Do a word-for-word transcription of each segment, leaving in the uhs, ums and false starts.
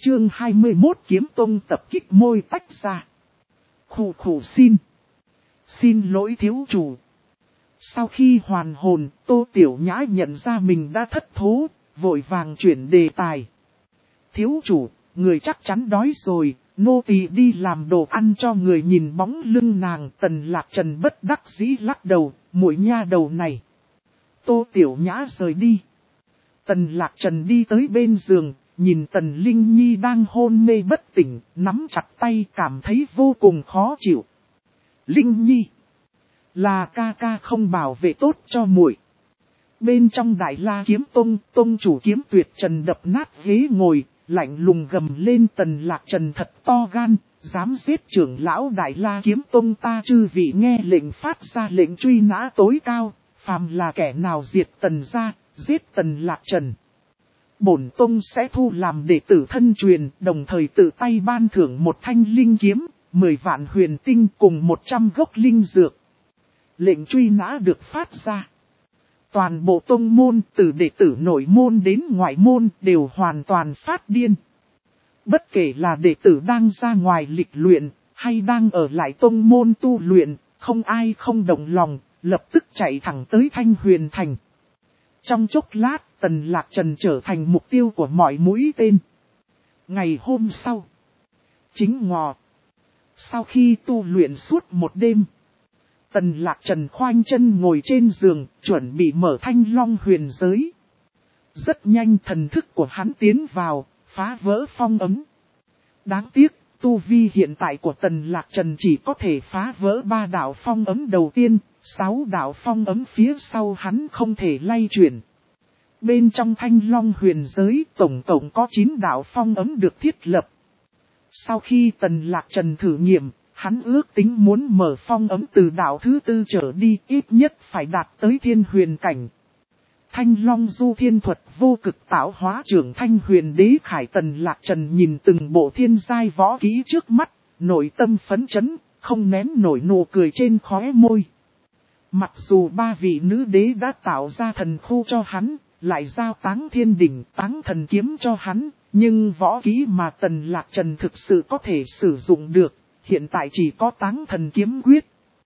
Chương hai mươi mốt Kiếm Tông tập kích môi tách ra. Khủ khủ xin. Xin lỗi thiếu chủ. Sau khi hoàn hồn, Tô Tiểu Nhã nhận ra mình đã thất thố, vội vàng chuyển đề tài. Thiếu chủ, người chắc chắn đói rồi, nô tỳ đi làm đồ ăn cho người. Nhìn bóng lưng nàng, Tần Lạc Trần bất đắc dĩ lắc đầu, muội nha đầu này. Tô Tiểu Nhã rời đi. Tần Lạc Trần đi tới bên giường, nhìn Tần Linh Nhi đang hôn mê bất tỉnh, nắm chặt tay cảm thấy vô cùng khó chịu. Linh Nhi, là ca ca không bảo vệ tốt cho muội. Bên trong Đại La Kiếm Tông, tông chủ Kiếm Tuyệt Trần đập nát ghế ngồi, lạnh lùng gầm lên. Tần Lạc Trần thật to gan, dám giết trưởng lão Đại La Kiếm Tông ta. Chư vị nghe lệnh, phát ra lệnh truy nã tối cao, phàm là kẻ nào diệt Tần gia, giết Tần Lạc Trần, bổn tông sẽ thu làm đệ tử thân truyền, đồng thời tự tay ban thưởng một thanh linh kiếm, mười vạn huyền tinh cùng một trăm gốc linh dược. Lệnh truy nã được phát ra. Toàn bộ tông môn, từ đệ tử nội môn đến ngoại môn, đều hoàn toàn phát điên. Bất kể là đệ tử đang ra ngoài lịch luyện, hay đang ở lại tông môn tu luyện, không ai không động lòng, lập tức chạy thẳng tới Thanh Huyền Thành. Trong chốc lát, Tần Lạc Trần trở thành mục tiêu của mọi mũi tên. Ngày hôm sau, chính ngọ, sau khi tu luyện suốt một đêm, Tần Lạc Trần khoanh chân ngồi trên giường, chuẩn bị mở Thanh Long huyền giới. Rất nhanh thần thức của hắn tiến vào, phá vỡ phong ấm. Đáng tiếc, tu vi hiện tại của Tần Lạc Trần chỉ có thể phá vỡ ba đạo phong ấm đầu tiên, sáu đạo phong ấm phía sau hắn không thể lay chuyển. Bên trong Thanh Long huyền giới, tổng tổng có chín đạo phong ấm được thiết lập. Sau khi Tần Lạc Trần thử nghiệm, hắn ước tính muốn mở phong ấm từ đạo thứ tư trở đi, ít nhất phải đạt tới thiên huyền cảnh. Thanh Long du thiên thuật vô cực tạo hóa trưởng Thanh Huyền Đế Khải. Tần Lạc Trần nhìn từng bộ thiên giai võ kỹ trước mắt, nội tâm phấn chấn, không nén nổi nụ cười trên khóe môi. Mặc dù ba vị nữ đế đã tạo ra thần khu cho hắn, lại giao Táng Thiên Đỉnh, Táng Thần Kiếm cho hắn, nhưng võ kỹ mà Tần Lạc Trần thực sự có thể sử dụng được, hiện tại chỉ có Táng Thần Kiếm Quyết.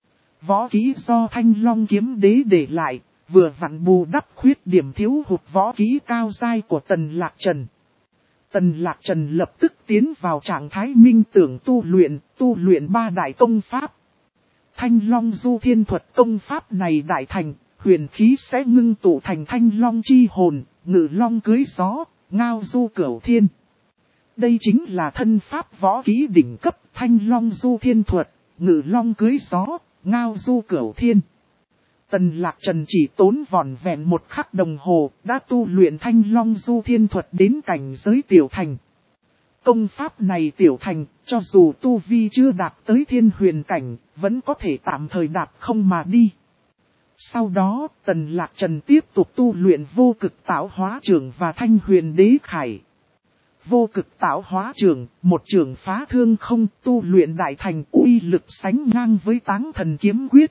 Võ kỹ do Thanh Long Kiếm Đế để lại, vừa vặn bù đắp khuyết điểm thiếu hụt võ kỹ cao giai của Tần Lạc Trần. Tần Lạc Trần lập tức tiến vào trạng thái minh tưởng tu luyện, tu luyện ba đại công pháp. Thanh Long du thiên thuật công pháp này đại thành, huyền khí sẽ ngưng tụ thành Thanh Long chi hồn, ngự long cưới gió, ngao du cửu thiên. Đây chính là thân pháp võ kỹ đỉnh cấp Thanh Long du thiên thuật, ngự long cưới gió, ngao du cửu thiên. Tần Lạc Trần chỉ tốn vỏn vẹn một khắc đồng hồ, đã tu luyện Thanh Long du thiên thuật đến cảnh giới tiểu thành. Công pháp này tiểu thành, cho dù tu vi chưa đạt tới thiên huyền cảnh, vẫn có thể tạm thời đạp không mà đi. Sau đó, Tần Lạc Trần tiếp tục tu luyện vô cực tạo hóa trưởng và Thanh Huyền Đế Khải. Vô cực tạo hóa trưởng, một trưởng phá thương không, tu luyện đại thành, uy lực sánh ngang với Táng Thần Kiếm Quyết.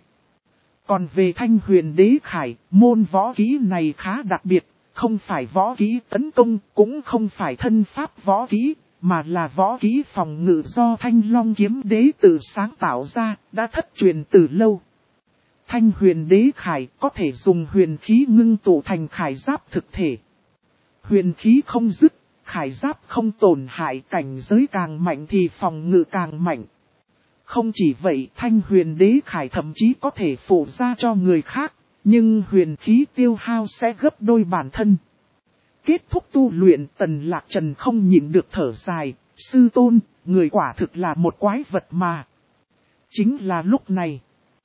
Còn về Thanh Huyền Đế Khải, môn võ kỹ này khá đặc biệt, không phải võ kỹ tấn công, cũng không phải thân pháp võ kỹ, mà là võ kỹ phòng ngự do Thanh Long Kiếm Đế tự sáng tạo ra, đã thất truyền từ lâu. Thanh Huyền Đế Khải có thể dùng huyền khí ngưng tụ thành khải giáp thực thể. Huyền khí không dứt, khải giáp không tổn hại, cảnh giới càng mạnh thì phòng ngự càng mạnh. Không chỉ vậy, Thanh Huyền Đế Khải thậm chí có thể phụ ra cho người khác, nhưng huyền khí tiêu hao sẽ gấp đôi bản thân. Kết thúc tu luyện, Tần Lạc Trần không nhịn được thở dài, sư tôn, người quả thực là một quái vật mà. Chính là lúc này,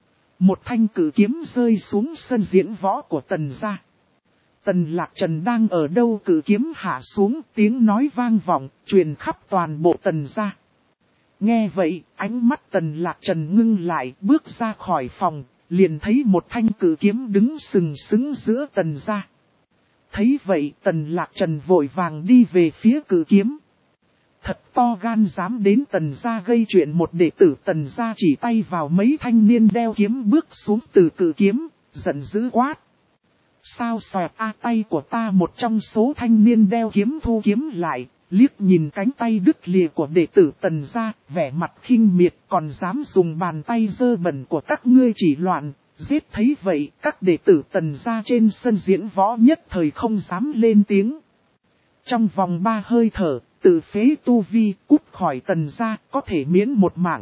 một thanh cử kiếm rơi xuống sân diễn võ của Tần gia. Tần Lạc Trần đang ở đâu, cử kiếm hạ xuống, tiếng nói vang vọng, truyền khắp toàn bộ Tần gia. Nghe vậy, ánh mắt Tần Lạc Trần ngưng lại, bước ra khỏi phòng, liền thấy một thanh cử kiếm đứng sừng sững giữa Tần gia. Thấy vậy, Tần Lạc Trần vội vàng đi về phía cử kiếm. Thật to gan, dám đến Tần gia gây chuyện. Một đệ tử Tần gia chỉ tay vào mấy thanh niên đeo kiếm bước xuống từ cử kiếm, giận dữ quát. Sao xoẹt a tay của ta, một trong số thanh niên đeo kiếm thu kiếm lại, liếc nhìn cánh tay đứt lìa của đệ tử Tần gia, vẻ mặt khinh miệt, còn dám dùng bàn tay dơ bẩn của các ngươi chỉ loạn, giết. Thấy vậy, các đệ tử Tần gia trên sân diễn võ nhất thời không dám lên tiếng. Trong vòng ba hơi thở, tự phế tu vi, cút khỏi Tần gia, có thể miễn một mạng.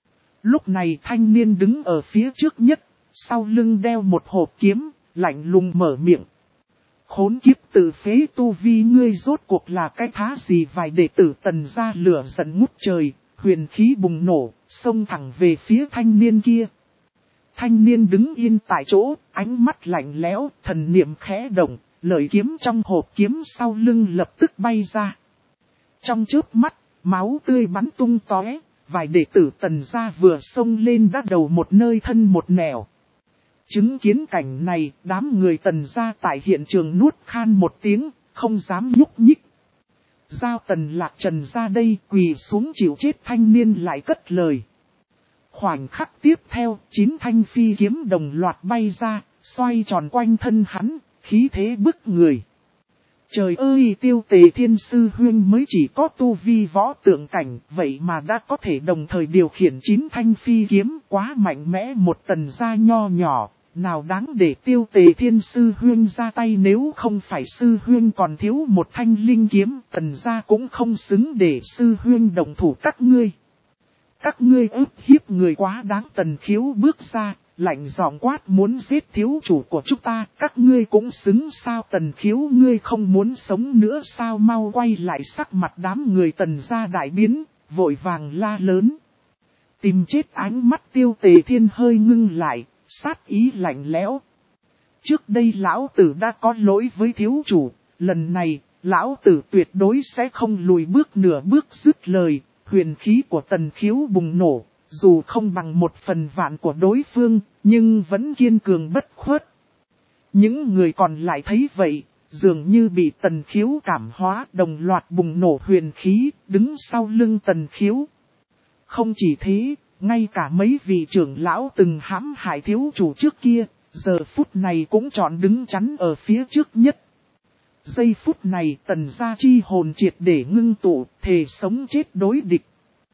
Lúc này thanh niên đứng ở phía trước nhất, sau lưng đeo một hộp kiếm, lạnh lùng mở miệng. Khốn kiếp, tự phế tu vi, ngươi rốt cuộc là cái thá gì? Vài đệ tử Tần gia lửa giận ngút trời, huyền khí bùng nổ, xông thẳng về phía thanh niên kia. Thanh niên đứng yên tại chỗ, ánh mắt lạnh lẽo, thần niệm khẽ động, lợi kiếm trong hộp kiếm sau lưng lập tức bay ra. Trong chớp mắt, máu tươi bắn tung tóe, vài đệ tử Tần gia vừa xông lên đã đầu một nơi thân một nẻo. Chứng kiến cảnh này, đám người Tần gia tại hiện trường nuốt khan một tiếng, không dám nhúc nhích. Giao Tần Lạc Trần ra đây, quỳ xuống chịu chết. Thanh niên lại cất lời. Khoảnh khắc tiếp theo, chín thanh phi kiếm đồng loạt bay ra, xoay tròn quanh thân hắn, khí thế bức người. Trời ơi, Tiêu Tề Thiên sư huynh mới chỉ có tu vi võ tượng cảnh, vậy mà đã có thể đồng thời điều khiển chín thanh phi kiếm, quá mạnh mẽ. Một Tần gia nho nhỏ, nào đáng để Tiêu Tề Thiên sư huynh ra tay. Nếu không phải sư huynh còn thiếu một thanh linh kiếm, Tần gia cũng không xứng để sư huynh đồng thủ các ngươi. Các ngươi ức hiếp người quá đáng. Tần Khiếu bước ra, lạnh giọng quát, muốn giết thiếu chủ của chúng ta, các ngươi cũng xứng sao? Tần Khiếu, ngươi không muốn sống nữa sao? Mau quay lại. Sắc mặt đám người Tần gia đại biến, vội vàng la lớn. Tìm chết. Ánh mắt Tiêu Tề Thiên hơi ngưng lại, sát ý lạnh lẽo. Trước đây lão tử đã có lỗi với thiếu chủ, lần này, lão tử tuyệt đối sẽ không lùi bước nửa bước. Dứt lời, huyền khí của Tần Khiếu bùng nổ, dù không bằng một phần vạn của đối phương, nhưng vẫn kiên cường bất khuất. Những người còn lại thấy vậy, dường như bị Tần Khiếu cảm hóa, đồng loạt bùng nổ huyền khí, đứng sau lưng Tần Khiếu. Không chỉ thế, ngay cả mấy vị trưởng lão từng hãm hại thiếu chủ trước kia, giờ phút này cũng chọn đứng chắn ở phía trước nhất. Giây phút này Tần gia chi hồn triệt để ngưng tụ, thề sống chết đối địch.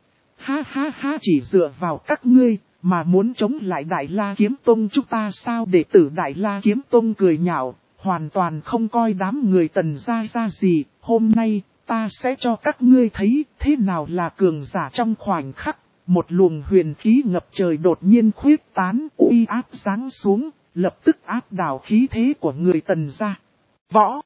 Ha ha ha, chỉ dựa vào các ngươi, mà muốn chống lại Đại La Kiếm Tông chúng ta sao? Đệ tử Đại La Kiếm Tông cười nhạo, hoàn toàn không coi đám người Tần gia ra gì. Hôm nay, ta sẽ cho các ngươi thấy thế nào là cường giả. Trong khoảnh khắc, một luồng huyền khí ngập trời đột nhiên khuyết tán, uy áp giáng xuống, lập tức áp đảo khí thế của người Tần gia. Võ!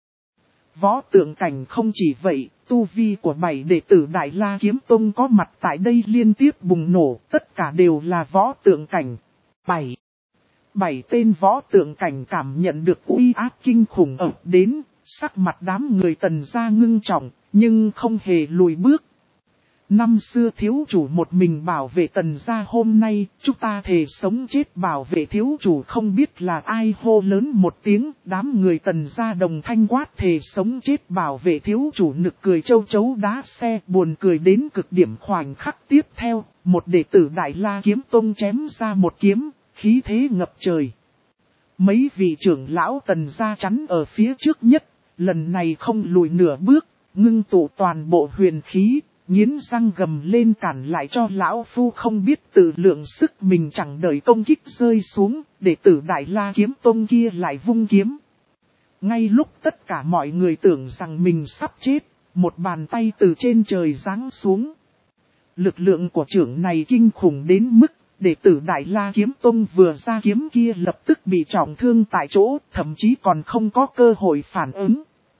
Võ tượng cảnh. Không chỉ vậy, tu vi của bảy đệ tử Đại La Kiếm Tông có mặt tại đây liên tiếp bùng nổ, tất cả đều là võ tượng cảnh. Bảy. Bảy tên võ tượng cảnh cảm nhận được uy áp kinh khủng ập đến, sắc mặt đám người Tần gia ngưng trọng, nhưng không hề lùi bước. Năm xưa thiếu chủ một mình bảo vệ Tần gia, hôm nay chúng ta thề sống chết bảo vệ thiếu chủ. Không biết là ai hô lớn một tiếng, đám người Tần gia đồng thanh quát thề sống chết bảo vệ thiếu chủ. Nực cười châu chấu đá xe, buồn cười đến cực điểm. Khoảnh khắc tiếp theo, một đệ tử Đại La Kiếm Tông chém ra một kiếm, khí thế ngập trời. Mấy vị trưởng lão Tần gia chắn ở phía trước nhất, lần này không lùi nửa bước, ngưng tụ toàn bộ huyền khí. Nghiến răng gầm lên, cản lại cho lão phu. Không biết tự lượng sức mình, chẳng đợi công kích rơi xuống, đệ tử Đại La Kiếm Tông kia lại vung kiếm. Ngay lúc tất cả mọi người tưởng rằng mình sắp chết, một bàn tay từ trên trời giáng xuống. Lực lượng của trưởng này kinh khủng đến mức, đệ tử Đại La Kiếm Tông vừa ra kiếm kia lập tức bị trọng thương tại chỗ, thậm chí còn không có cơ hội phản ứng.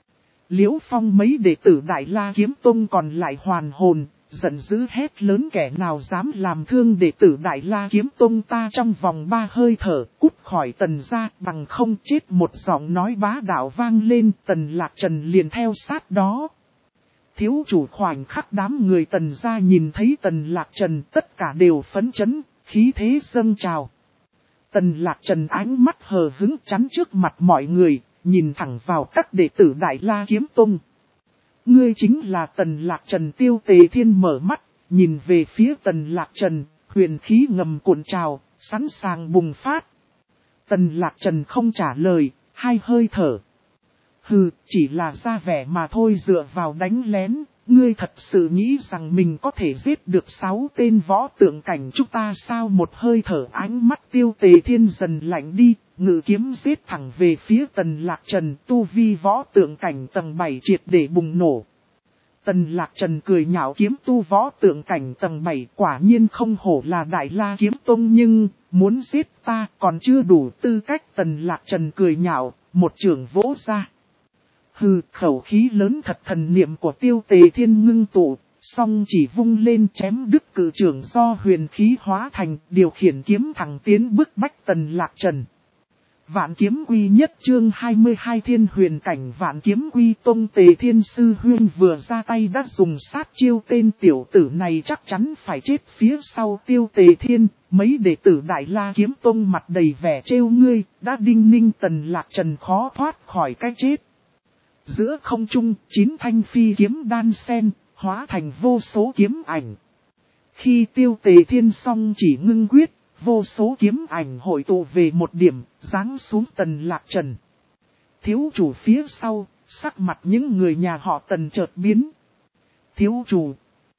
Liễu Phong mấy đệ tử Đại La Kiếm Tông còn lại hoàn hồn, giận dữ hét lớn, kẻ nào dám làm thương đệ tử Đại La Kiếm Tông ta trong vòng ba hơi thở, cút khỏi Tần gia, bằng không chết. Một giọng nói bá đạo vang lên, Tần Lạc Trần liền theo sát đó. Thiếu chủ. Khoảnh khắc đám người Tần gia nhìn thấy Tần Lạc Trần, tất cả đều phấn chấn, khí thế dâng trào. Tần Lạc Trần ánh mắt hờ hững chắn trước mặt mọi người, nhìn thẳng vào các đệ tử Đại La Kiếm Tông. Ngươi chính là Tần Lạc Trần? Tiêu Tề Thiên mở mắt, nhìn về phía Tần Lạc Trần, huyền khí ngầm cuộn trào, sẵn sàng bùng phát. Tần Lạc Trần không trả lời, hai hơi thở. Hừ, chỉ là ra vẻ mà thôi. Dựa vào đánh lén, ngươi thật sự nghĩ rằng mình có thể giết được sáu tên võ tượng cảnh chúng ta sao? Một hơi thở ánh mắt Tiêu Tề Thiên dần lạnh đi, ngự kiếm giết thẳng về phía Tần Lạc Trần, tu vi võ tượng cảnh tầng bảy triệt để bùng nổ. Tần Lạc Trần cười nhạo, kiếm tu võ tượng cảnh tầng bảy quả nhiên không hổ là Đại La Kiếm Tông, nhưng muốn giết ta còn chưa đủ tư cách. Tần Lạc Trần cười nhạo, một chưởng vỗ ra. Hừ, khẩu khí lớn thật. Thần niệm của Tiêu Tề Thiên ngưng tụ, song chỉ vung lên chém đứt cự chưởng do huyền khí hóa thành, điều khiển kiếm thẳng tiến bức bách Tần Lạc Trần. Vạn kiếm quy nhất chương hai mươi hai thiên huyền cảnh vạn kiếm quy tông. Tề Thiên Sư Huyên vừa ra tay đã dùng sát chiêu, tên tiểu tử này chắc chắn phải chết. Phía sau Tiêu Tề Thiên, mấy đệ tử Đại La Kiếm Tông mặt đầy vẻ trêu ngươi, đã đinh ninh Tần Lạc Trần khó thoát khỏi cái chết. Giữa không trung, chín thanh phi kiếm đan sen, hóa thành vô số kiếm ảnh. Khi Tiêu Tề Thiên xong chỉ ngưng quyết, vô số kiếm ảnh hội tụ về một điểm, giáng xuống Tần Lạc Trần. Thiếu chủ phía sau, sắc mặt những người nhà họ Tần chợt biến. Thiếu chủ,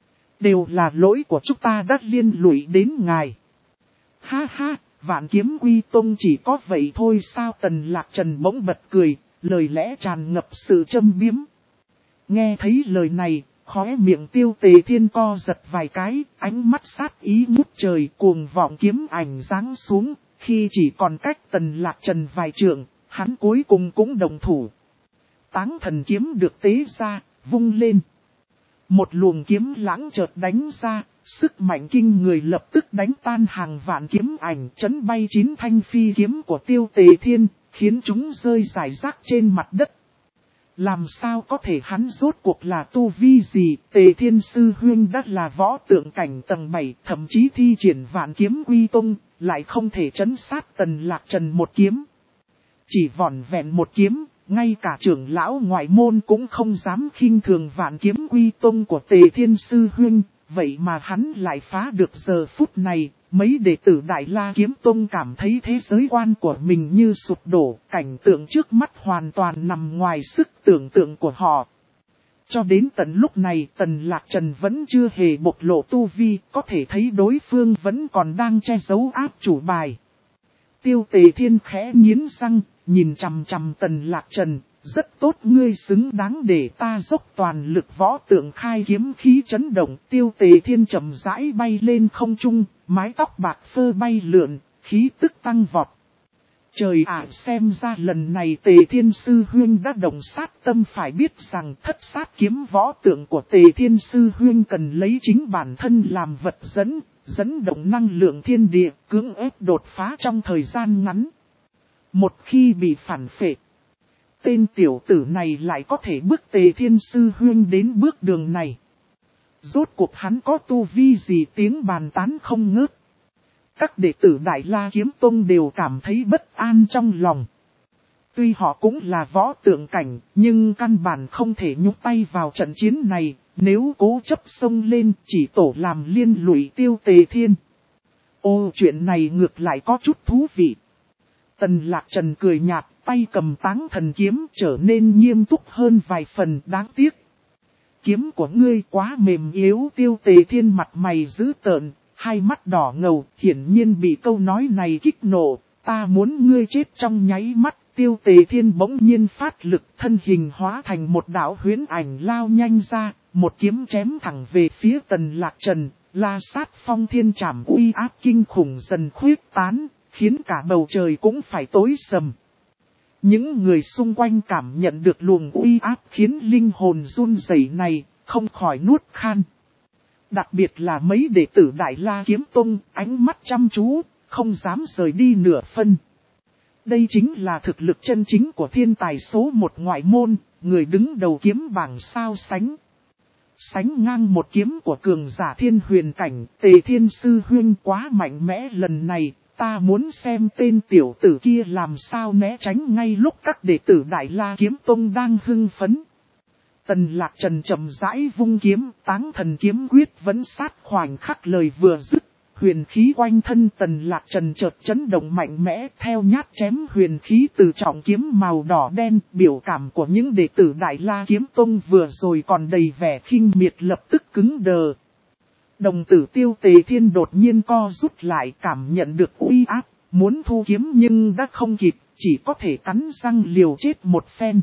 đều là lỗi của chúng ta đã liên lụy đến ngài. Ha ha, vạn kiếm quy tông chỉ có vậy thôi sao? Tần Lạc Trần bỗng bật cười, lời lẽ tràn ngập sự châm biếm. Nghe thấy lời này, khóe miệng Tiêu Tề Thiên co giật vài cái, ánh mắt sát ý ngút trời, cuồng vọng kiếm ảnh giáng xuống. Khi chỉ còn cách Tần Lạc Trần vài trượng, hắn cuối cùng cũng đồng thủ. Táng thần kiếm được tế ra, vung lên. Một luồng kiếm lãng chợt đánh ra, sức mạnh kinh người lập tức đánh tan hàng vạn kiếm ảnh, chấn bay chín thanh phi kiếm của Tiêu Tề Thiên, khiến chúng rơi rải rác trên mặt đất. Làm sao có thể, hắn rốt cuộc là tu vi gì? Tề Thiên Sư Huyên đã là võ tượng cảnh tầng bảy, thậm chí thi triển vạn kiếm quy tông, lại không thể trấn sát Tần Lạc Trần một kiếm. Chỉ vỏn vẹn một kiếm, ngay cả trưởng lão ngoại môn cũng không dám khinh thường vạn kiếm quy tông của Tề Thiên Sư Huyên, vậy mà hắn lại phá được. Giờ phút này, mấy đệ tử Đại La Kiếm Tông cảm thấy thế giới quan của mình như sụp đổ, cảnh tượng trước mắt hoàn toàn nằm ngoài sức tưởng tượng của họ. Cho đến tận lúc này, Tần Lạc Trần vẫn chưa hề bộc lộ tu vi, có thể thấy đối phương vẫn còn đang che giấu áp chủ bài. Tiêu Tề Thiên khẽ nghiến răng, nhìn chằm chằm Tần Lạc Trần, rất tốt, ngươi xứng đáng để ta dốc toàn lực. Võ tượng khai kiếm khí chấn động, Tiêu Tề Thiên chậm rãi bay lên không trung, mái tóc bạc phơ bay lượn, khí tức tăng vọt. Trời ạ, xem ra lần này Tề Thiên Sư Huyên đã động sát tâm. Phải biết rằng thất sát kiếm võ tượng của Tề Thiên Sư Huyên cần lấy chính bản thân làm vật dẫn, dẫn động năng lượng thiên địa, cưỡng ép đột phá trong thời gian ngắn. Một khi bị phản phệ, tên tiểu tử này lại có thể bước Tề Thiên Sư Huyên đến bước đường này. Rốt cuộc hắn có tu vi gì? Tiếng bàn tán không ngớt. Các đệ tử Đại La Kiếm Tông đều cảm thấy bất an trong lòng. Tuy họ cũng là võ tượng cảnh, nhưng căn bản không thể nhúc tay vào trận chiến này. Nếu cố chấp xông lên, chỉ tổ làm liên lụy Tiêu Tề Thiên. Ô, chuyện này ngược lại có chút thú vị. Tần Lạc Trần cười nhạt, tay cầm Táng Thần kiếm trở nên nghiêm túc hơn vài phần. Đáng tiếc, kiếm của ngươi quá mềm yếu. Tiêu Tề Thiên mặt mày dữ tợn, hai mắt đỏ ngầu, hiển nhiên bị câu nói này kích nộ. Ta muốn ngươi chết trong nháy mắt. Tiêu Tề Thiên bỗng nhiên phát lực, thân hình hóa thành một đạo huyễn ảnh lao nhanh ra, một kiếm chém thẳng về phía Tần Lạc Trần. La sát phong thiên trảm uy áp kinh khủng dần khuyết tán, khiến cả bầu trời cũng phải tối sầm. Những người xung quanh cảm nhận được luồng uy áp khiến linh hồn run rẩy này, không khỏi nuốt khan. Đặc biệt là mấy đệ tử Đại La Kiếm Tông, ánh mắt chăm chú, không dám rời đi nửa phân. Đây chính là thực lực chân chính của thiên tài số một ngoại môn, người đứng đầu kiếm bảng sao sánh. Sánh ngang một kiếm của cường giả thiên huyền cảnh. Tề Thiên Sư Huyên quá mạnh mẽ, lần này ta muốn xem tên tiểu tử kia làm sao né tránh. Ngay lúc các đệ tử Đại La Kiếm Tông đang hưng phấn, Tần Lạc Trần chậm rãi vung kiếm, Táng Thần kiếm quyết vẫn sát. Khoảnh khắc lời vừa dứt, huyền khí quanh thân Tần Lạc Trần chợt chấn động mạnh mẽ, theo nhát chém huyền khí từ trọng kiếm màu đỏ đen. Biểu cảm của những đệ tử Đại La Kiếm Tông vừa rồi còn đầy vẻ khinh miệt lập tức cứng đờ. Đồng tử Tiêu Tề Thiên đột nhiên co rút lại, cảm nhận được uy áp, muốn thu kiếm nhưng đã không kịp, chỉ có thể cắn răng liều chết một phen.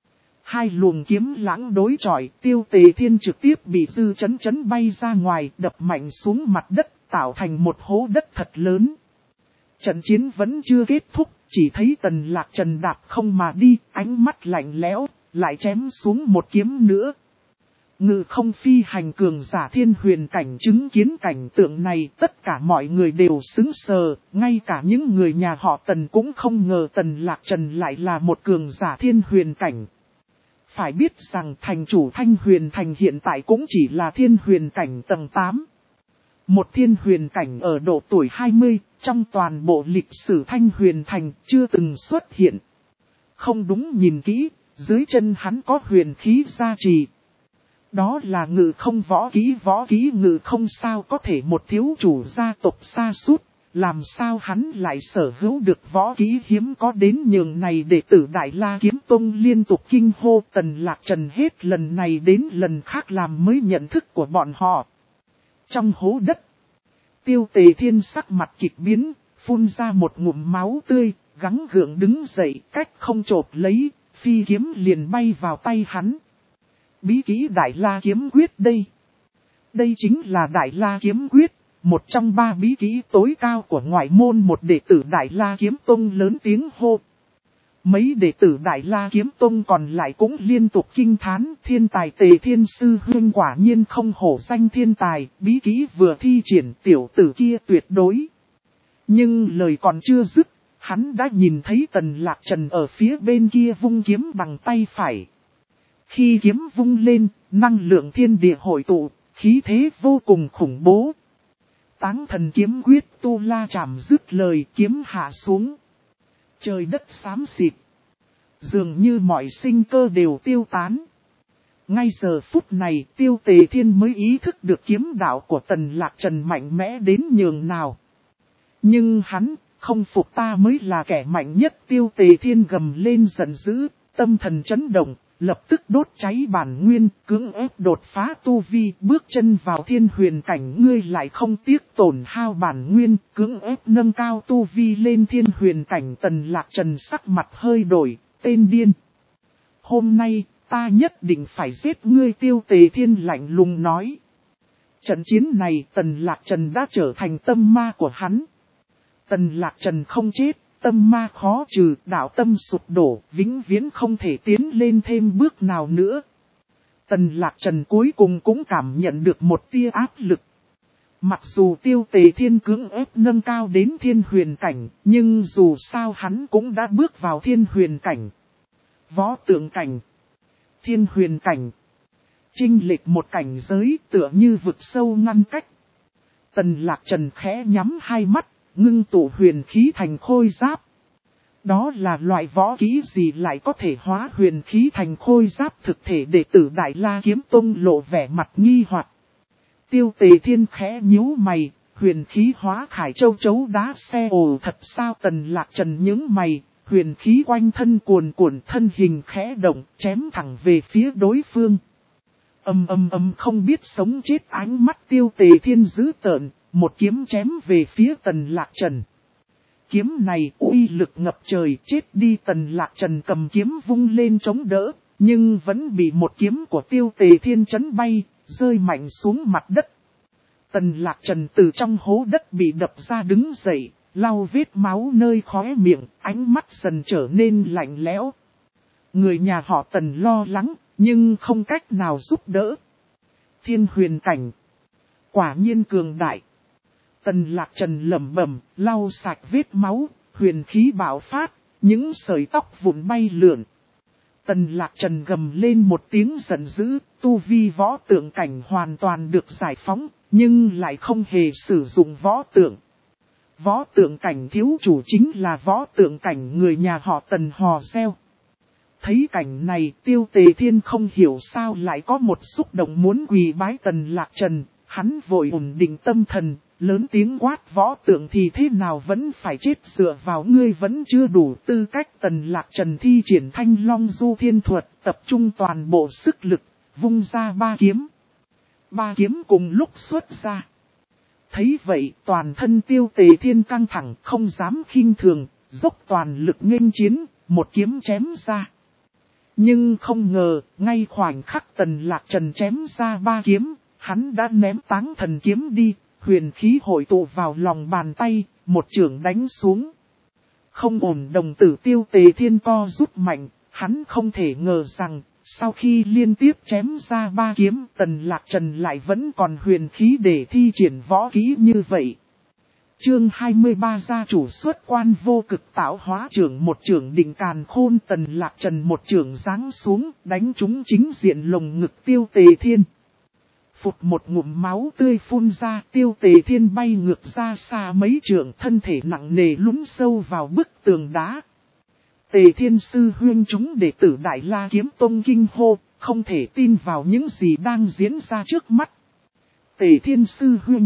Hai luồng kiếm lãng đối chọi, Tiêu Tề Thiên trực tiếp bị dư chấn chấn bay ra ngoài, đập mạnh xuống mặt đất, tạo thành một hố đất thật lớn. Trận chiến vẫn chưa kết thúc, chỉ thấy Tần Lạc Trần đạp không mà đi, ánh mắt lạnh lẽo, lại chém xuống một kiếm nữa. Ngự không phi hành cường giả thiên huyền cảnh chứng kiến cảnh tượng này, tất cả mọi người đều sững sờ, ngay cả những người nhà họ Tần cũng không ngờ Tần Lạc Trần lại là một cường giả thiên huyền cảnh. Phải biết rằng thành chủ Thanh Huyền Thành hiện tại cũng chỉ là thiên huyền cảnh tầng tám. Một thiên huyền cảnh ở độ tuổi hai mươi, trong toàn bộ lịch sử Thanh Huyền Thành chưa từng xuất hiện. Không đúng, nhìn kỹ, dưới chân hắn có huyền khí gia trì. Đó là ngự không võ kỹ, võ kỹ ngự không sao có thể một thiếu chủ gia tộc xa sút làm sao hắn lại sở hữu được võ kỹ hiếm có đến nhường này. Đệ tử Đại La Kiếm Tông liên tục kinh hô. Tần Lạc Trần hết lần này đến lần khác làm mới nhận thức của bọn họ. Trong hố đất, Tiêu Tề Thiên sắc mặt kịch biến, phun ra một ngụm máu tươi, gắng gượng đứng dậy, cách không chộp lấy, phi kiếm liền bay vào tay hắn. Bí kỹ Đại La Kiếm Quyết đây. Đây chính là Đại La Kiếm Quyết, một trong ba bí kỹ tối cao của ngoại môn. Một đệ tử Đại La Kiếm Tông lớn tiếng hô. Mấy đệ tử Đại La Kiếm Tông còn lại cũng liên tục kinh thán. Thiên tài Tề Thiên Sư Huynh quả nhiên không hổ danh thiên tài, bí kỹ vừa thi triển tiểu tử kia tuyệt đối. Nhưng lời còn chưa dứt, hắn đã nhìn thấy Tần Lạc Trần ở phía bên kia vung kiếm bằng tay phải. Khi kiếm vung lên, năng lượng thiên địa hội tụ, khí thế vô cùng khủng bố. Táng thần kiếm quyết tu la chảm dứt lời, kiếm hạ xuống. Trời đất xám xịt. Dường như mọi sinh cơ đều tiêu tán. Ngay giờ phút này Tiêu Tề Thiên mới ý thức được kiếm đạo của Tần Lạc Trần mạnh mẽ đến nhường nào. Nhưng hắn, không phục ta mới là kẻ mạnh nhất. Tiêu Tề Thiên gầm lên giận dữ, tâm thần chấn động. Lập tức đốt cháy bản nguyên, cưỡng ép đột phá tu vi, bước chân vào thiên huyền cảnh. Ngươi lại không tiếc tổn hao bản nguyên, cưỡng ép nâng cao tu vi lên thiên huyền cảnh. Tần Lạc Trần sắc mặt hơi đổi, tên điên. Hôm nay, ta nhất định phải giết ngươi. Tiêu Tề Thiên lạnh lùng nói. Trận chiến này Tần Lạc Trần đã trở thành tâm ma của hắn. Tần Lạc Trần không chết. Tâm ma khó trừ, đạo tâm sụp đổ, vĩnh viễn không thể tiến lên thêm bước nào nữa. Tần Lạc Trần cuối cùng cũng cảm nhận được một tia áp lực. Mặc dù Tiêu Tề Thiên cưỡng ép nâng cao đến thiên huyền cảnh, nhưng dù sao hắn cũng đã bước vào thiên huyền cảnh. Võ tượng cảnh, thiên huyền cảnh, chênh lệch một cảnh giới tựa như vực sâu ngăn cách. Tần Lạc Trần khẽ nhắm hai mắt. Ngưng tụ huyền khí thành khôi giáp. Đó là loại võ kỹ gì lại có thể hóa huyền khí thành khôi giáp? Thực thể đệ tử Đại La Kiếm Tông lộ vẻ mặt nghi hoặc. Tiêu Tề Thiên khẽ nhíu mày, huyền khí hóa khải châu chấu đá xe ồ thật sao? Tần Lạc Trần nhướng mày, huyền khí quanh thân cuồn cuộn, thân hình khẽ động, chém thẳng về phía đối phương. Âm âm âm, không biết sống chết, ánh mắt Tiêu Tề Thiên dữ tợn. Một kiếm chém về phía Tần Lạc Trần. Kiếm này uy lực ngập trời, chết đi. Tần Lạc Trần cầm kiếm vung lên chống đỡ, nhưng vẫn bị một kiếm của Tiêu Tề Thiên chấn bay, rơi mạnh xuống mặt đất. Tần Lạc Trần từ trong hố đất bị đập ra đứng dậy, lau vết máu nơi khóe miệng, ánh mắt dần trở nên lạnh lẽo. Người nhà họ Tần lo lắng, nhưng không cách nào giúp đỡ. Thiên huyền cảnh, quả nhiên cường đại. Tần Lạc Trần lẩm bẩm, lau sạch vết máu, huyền khí bạo phát, những sợi tóc vụn bay lượn. Tần Lạc Trần gầm lên một tiếng giận dữ, tu vi võ tượng cảnh hoàn toàn được giải phóng, nhưng lại không hề sử dụng võ tượng. Võ tượng cảnh thiếu chủ chính là võ tượng cảnh người nhà họ Tần Hò Reo. Thấy cảnh này, Tiêu Tề Thiên không hiểu sao lại có một xúc động muốn quỳ bái Tần Lạc Trần, hắn vội ổn định tâm thần. lớn tiếng quát Võ Tượng thì thế nào vẫn phải chết, dựa vào ngươi vẫn chưa đủ tư cách. Tần Lạc Trần thi triển Thanh Long Du Thiên Thuật, tập trung toàn bộ sức lực, vung ra ba kiếm. Ba kiếm cùng lúc xuất ra. Thấy vậy toàn thân Tiêu Tề Thiên căng thẳng, không dám khinh thường, dốc toàn lực nghênh chiến, một kiếm chém ra. Nhưng không ngờ, ngay khoảnh khắc Tần Lạc Trần chém ra ba kiếm, hắn đã ném Táng Thần kiếm đi, huyền khí hội tụ vào lòng bàn tay, một chưởng đánh xuống. Không ổn, đồng tử Tiêu Tề Thiên co rút mạnh, hắn không thể ngờ rằng, sau khi liên tiếp chém ra ba kiếm, Tần Lạc Trần lại vẫn còn huyền khí để thi triển võ kỹ như vậy. Chương hai mươi ba gia chủ xuất quan vô cực tạo hóa trưởng, một trưởng định càn khôn. Tần Lạc Trần một trưởng giáng xuống, đánh trúng chính diện lồng ngực Tiêu Tề Thiên. Phụt, một ngụm máu tươi phun ra, Tiêu Tề Thiên bay ngược ra xa mấy trượng, thân thể nặng nề lún sâu vào bức tường đá. Tề Thiên sư huynh chúng đệ tử Đại La Kiếm Tông kinh hô, không thể tin vào những gì đang diễn ra trước mắt. Tề Thiên sư huynh,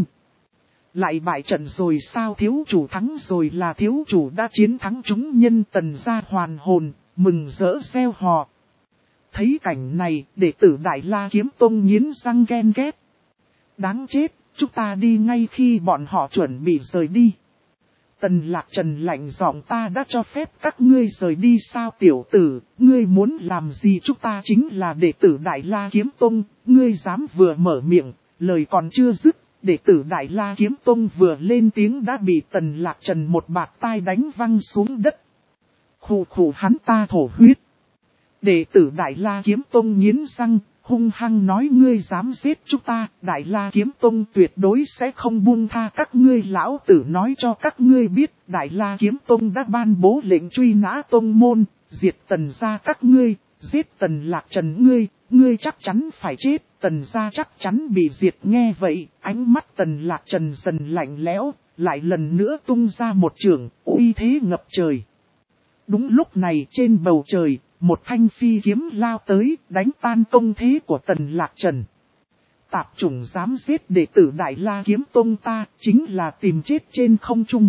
lại bại trận rồi sao? Thiếu chủ thắng rồi, là thiếu chủ đã chiến thắng chúng nhân. Tần gia hoàn hồn, mừng rỡ reo hò. Thấy cảnh này, đệ tử Đại La Kiếm Tông nghiến răng ghen ghét. Đáng chết, chúng ta đi ngay khi bọn họ chuẩn bị rời đi. Tần Lạc Trần lạnh giọng, ta đã cho phép các ngươi rời đi sao? Tiểu tử, ngươi muốn làm gì? Chúng ta chính là đệ tử Đại La Kiếm Tông, ngươi dám vừa mở miệng, lời còn chưa dứt. Đệ tử Đại La Kiếm Tông vừa lên tiếng đã bị Tần Lạc Trần một bạt tai đánh văng xuống đất. Khủ khủ, hắn ta thổ huyết. Đệ tử Đại La Kiếm Tông nghiến răng, hung hăng nói, ngươi dám giết chúng ta, Đại La Kiếm Tông tuyệt đối sẽ không buông tha các ngươi. Lão tử nói cho các ngươi biết, Đại La Kiếm Tông đã ban bố lệnh truy nã tông môn, diệt Tần gia các ngươi, giết Tần Lạc Trần ngươi, ngươi chắc chắn phải chết. Tần gia chắc chắn bị diệt. Nghe vậy, ánh mắt Tần Lạc Trần dần lạnh lẽo, lại lần nữa tung ra một chưởng, uy thế ngập trời. Đúng lúc này trên bầu trời, một thanh phi kiếm lao tới, đánh tan công thế của Tần Lạc Trần. Tạp chủng dám giết đệ tử Đại La Kiếm Tông ta, chính là tìm chết trên không trung.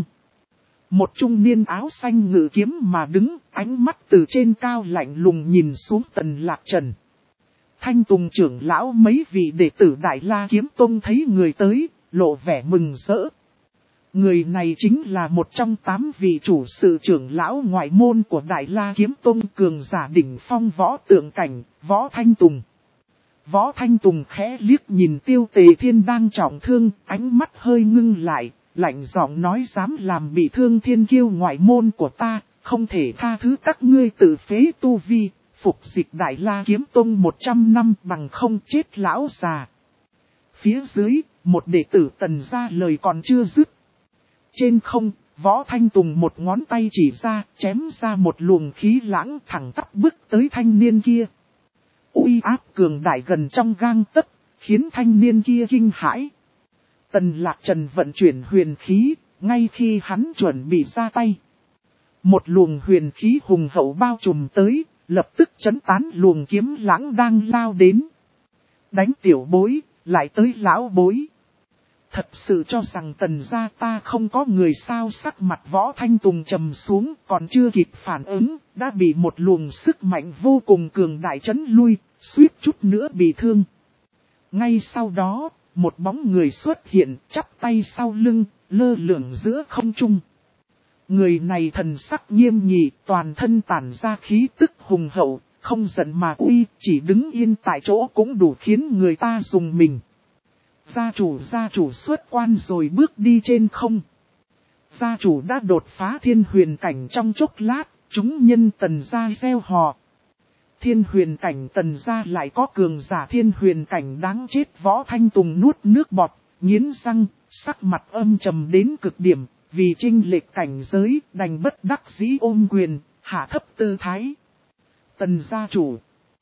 Một trung niên áo xanh ngự kiếm mà đứng, ánh mắt từ trên cao lạnh lùng nhìn xuống Tần Lạc Trần. Thanh Tùng trưởng lão mấy vị đệ tử Đại La Kiếm Tông thấy người tới, lộ vẻ mừng rỡ. Người này chính là một trong tám vị chủ sự trưởng lão ngoại môn của Đại La Kiếm Tông, cường giả đỉnh phong Võ Tượng cảnh, Võ Thanh Tùng. Võ Thanh Tùng khẽ liếc nhìn Tiêu Tề Thiên đang trọng thương, ánh mắt hơi ngưng lại, lạnh giọng nói, dám làm bị thương thiên kiêu ngoại môn của ta, không thể tha thứ. Các ngươi tự phế tu vi, phục dịch Đại La Kiếm Tông một trăm năm, bằng không chết lão già. Phía dưới, một đệ tử Tần gia lời còn chưa dứt. Trên không, Võ Thanh Tùng một ngón tay chỉ ra, chém ra một luồng khí lãng thẳng tắp bước tới thanh niên kia. Uy áp cường đại gần trong gang tấc, khiến thanh niên kia kinh hãi. Tần Lạc Trần vận chuyển huyền khí, ngay khi hắn chuẩn bị ra tay. Một luồng huyền khí hùng hậu bao trùm tới, lập tức chấn tán luồng kiếm lãng đang lao đến. Đánh tiểu bối, lại tới lão bối. Thật sự cho rằng Tần gia ta không có người sao? Sắc mặt Võ Thanh Tùng trầm xuống, còn chưa kịp phản ứng, đã bị một luồng sức mạnh vô cùng cường đại chấn lui, suýt chút nữa bị thương. Ngay sau đó, một bóng người xuất hiện, chắp tay sau lưng, lơ lửng giữa không trung. Người này thần sắc nghiêm nghị, toàn thân tản ra khí tức hùng hậu, không giận mà uy, chỉ đứng yên tại chỗ cũng đủ khiến người ta rùng mình. Gia chủ gia chủ xuất quan rồi bước đi trên không. Gia chủ đã đột phá thiên huyền cảnh trong chốc lát, chúng nhân Tần gia reo hò. Thiên huyền cảnh Tần gia lại có cường giả thiên huyền cảnh đáng chết. Võ Thanh Tùng nuốt nước bọt, nghiến răng, sắc mặt âm trầm đến cực điểm, vì chênh lệch cảnh giới đành bất đắc dĩ ôm quyền, hạ thấp tư thái. Tần gia chủ.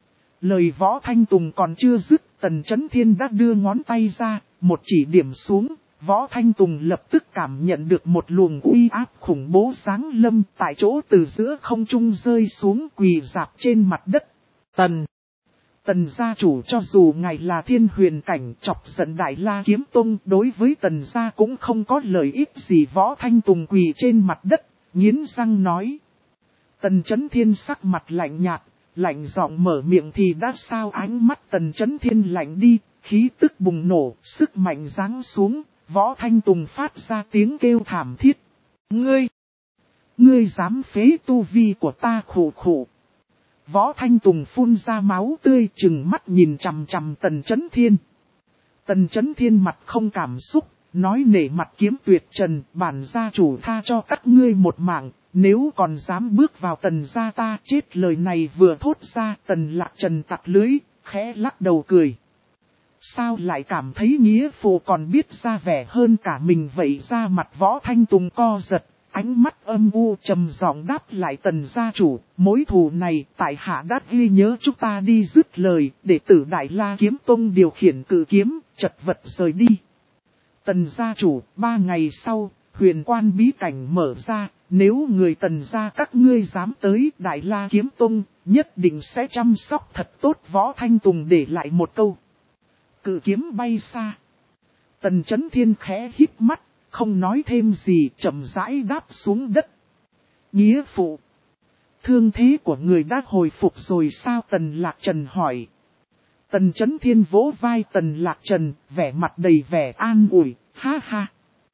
Lời Võ Thanh Tùng còn chưa dứt, Tần Chấn Thiên đã đưa ngón tay ra, một chỉ điểm xuống, Võ Thanh Tùng lập tức cảm nhận được một luồng uy áp khủng bố giáng lâm tại chỗ, từ giữa không trung rơi xuống, quỳ rạp trên mặt đất. Tần Tần gia chủ cho dù ngài là thiên huyền cảnh chọc giận Đại La Kiếm Tông, đối với tần gia cũng không có lợi ích gì. Võ Thanh Tùng quỳ trên mặt đất, nghiến răng nói. Tần Chấn Thiên sắc mặt lạnh nhạt, lạnh giọng mở miệng thì đã sao. Ánh mắt Tần Chấn Thiên lạnh đi, khí tức bùng nổ, sức mạnh giáng xuống. Võ Thanh Tùng phát ra tiếng kêu thảm thiết. Ngươi! Ngươi dám phế tu vi của ta khổ khổ. Võ Thanh Tùng phun ra máu tươi, trừng mắt nhìn chằm chằm Tần Chấn Thiên. Tần Chấn Thiên mặt không cảm xúc, nói nể mặt Kiếm Tuyệt Trần, bản gia chủ tha cho các ngươi một mạng, nếu còn dám bước vào tần gia ta chết. Lời này vừa thốt ra, Tần Lạc Trần tặc lưới, khẽ lắc đầu cười. Sao lại cảm thấy nghĩa phụ còn biết ra vẻ hơn cả mình vậy? Ra mặt Võ Thanh Tùng co giật, ánh mắt âm u trầm giọng đáp lại Tần gia chủ, mối thù này tại hạ đã ghi nhớ. Chúng ta đi. Dứt lời, đệ tử Đại La Kiếm Tông điều khiển cự kiếm, chật vật rời đi. Tần gia chủ, ba ngày sau, huyền quan bí cảnh mở ra, nếu người Tần gia các ngươi dám tới Đại La Kiếm Tông, nhất định sẽ chăm sóc thật tốt. Võ Thanh Tùng để lại một câu. Cự kiếm bay xa. Tần Chấn Thiên khẽ hít mắt, không nói thêm gì, chậm rãi đáp xuống đất. Nghĩa phụ, thương thế của người đã hồi phục rồi sao? Tần Lạc Trần hỏi. Tần Chấn Thiên vỗ vai Tần Lạc Trần, vẻ mặt đầy vẻ an ủi, ha ha.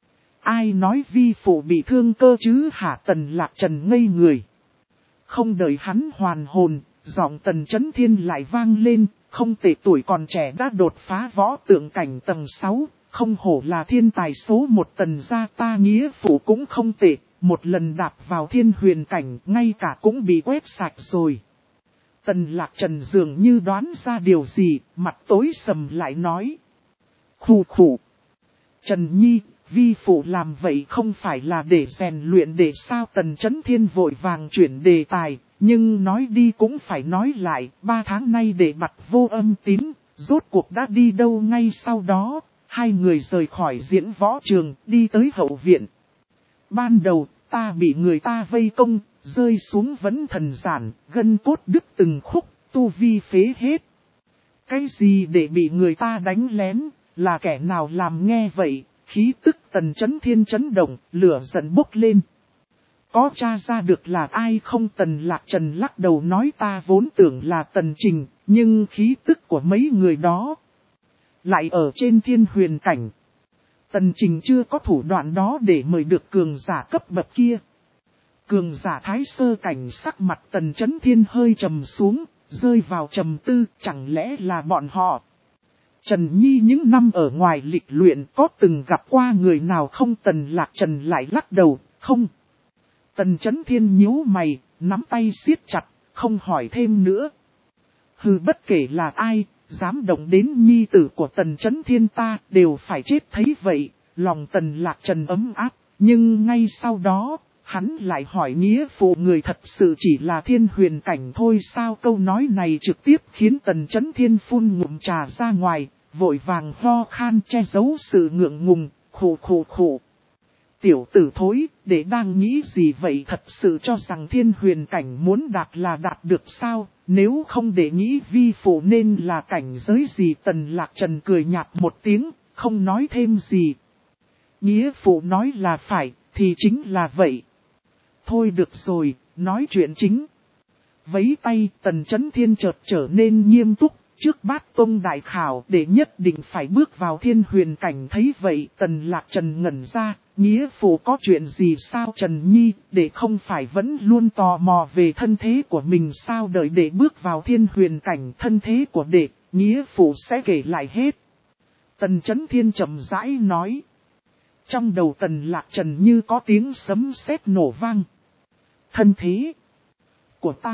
Ai nói vi phụ bị thương cơ chứ hả? Tần Lạc Trần ngây người. Không đợi hắn hoàn hồn, giọng Tần Chấn Thiên lại vang lên, không tệ, tuổi còn trẻ đã đột phá võ tượng cảnh tầng sáu, không hổ là thiên tài số một Tần gia ta. Nghĩa phụ cũng không tệ, một lần đạp vào thiên huyền cảnh, ngay cả cũng bị quét sạch rồi. Tần Lạc Trần dường như đoán ra điều gì, mặt tối sầm lại nói. Khủ khủ. Trần Nhi, vi phụ làm vậy không phải là để rèn luyện để sao? Tần Chấn Thiên vội vàng chuyển đề tài, nhưng nói đi cũng phải nói lại, ba tháng nay để bặt vô âm tín, rốt cuộc đã đi đâu? Ngay sau đó, hai người rời khỏi diễn võ trường, đi tới hậu viện. Ban đầu, ta bị người ta vây công, rơi xuống vấn thần giản, gân cốt đứt từng khúc, tu vi phế hết. Cái gì để bị người ta đánh lén, là kẻ nào làm? Nghe vậy, khí tức Tần Chấn Thiên chấn động, lửa giận bốc lên. Có tra ra được là ai không? Tần Lạc Trần lắc đầu nói, ta vốn tưởng là Tần Trình, nhưng khí tức của mấy người đó lại ở trên thiên huyền cảnh. Tần Trình chưa có thủ đoạn đó để mời được cường giả cấp bậc kia. Cường giả thái sơ cảnh. Sắc mặt Tần Chấn Thiên hơi trầm xuống, rơi vào trầm tư, chẳng lẽ là bọn họ? Trần Nhi những năm ở ngoài lịch luyện có từng gặp qua người nào không? Tần Lạc Trần lại lắc đầu, không. Tần Chấn Thiên nhíu mày, nắm tay siết chặt, không hỏi thêm nữa. Hừ, bất kể là ai, dám động đến nhi tử của Tần Chấn Thiên ta đều phải chết. Thấy vậy, lòng Tần Lạc Trần ấm áp, nhưng ngay sau đó, hắn lại hỏi, nghĩa phụ người thật sự chỉ là thiên huyền cảnh thôi sao? Câu nói này trực tiếp khiến Tần Chấn Thiên phun ngụm trà ra ngoài, vội vàng ho khan che giấu sự ngượng ngùng, khổ khổ khổ. Tiểu tử thối, để đang nghĩ gì vậy? Thật sự cho rằng thiên huyền cảnh muốn đạt là đạt được sao? Nếu không để nghĩ vi phụ nên là cảnh giới gì? Tần Lạc Trần cười nhạt một tiếng, không nói thêm gì. Nghĩa phụ nói là phải, thì chính là vậy. Thôi được rồi, nói chuyện chính. Vấy tay, Tần Chấn Thiên chợt trở nên nghiêm túc, trước bát tông đại khảo để nhất định phải bước vào thiên huyền cảnh. Thấy vậy, Tần Lạc Trần ngẩn ra, nghĩa phụ có chuyện gì sao? Trần Nhi, để không phải vẫn luôn tò mò về thân thế của mình sao? Đợi để bước vào thiên huyền cảnh, thân thế của đệ, nghĩa phụ sẽ kể lại hết. Tần Chấn Thiên chậm rãi nói. Trong đầu Tần Lạc Trần như có tiếng sấm sét nổ vang. Thân thế của ta,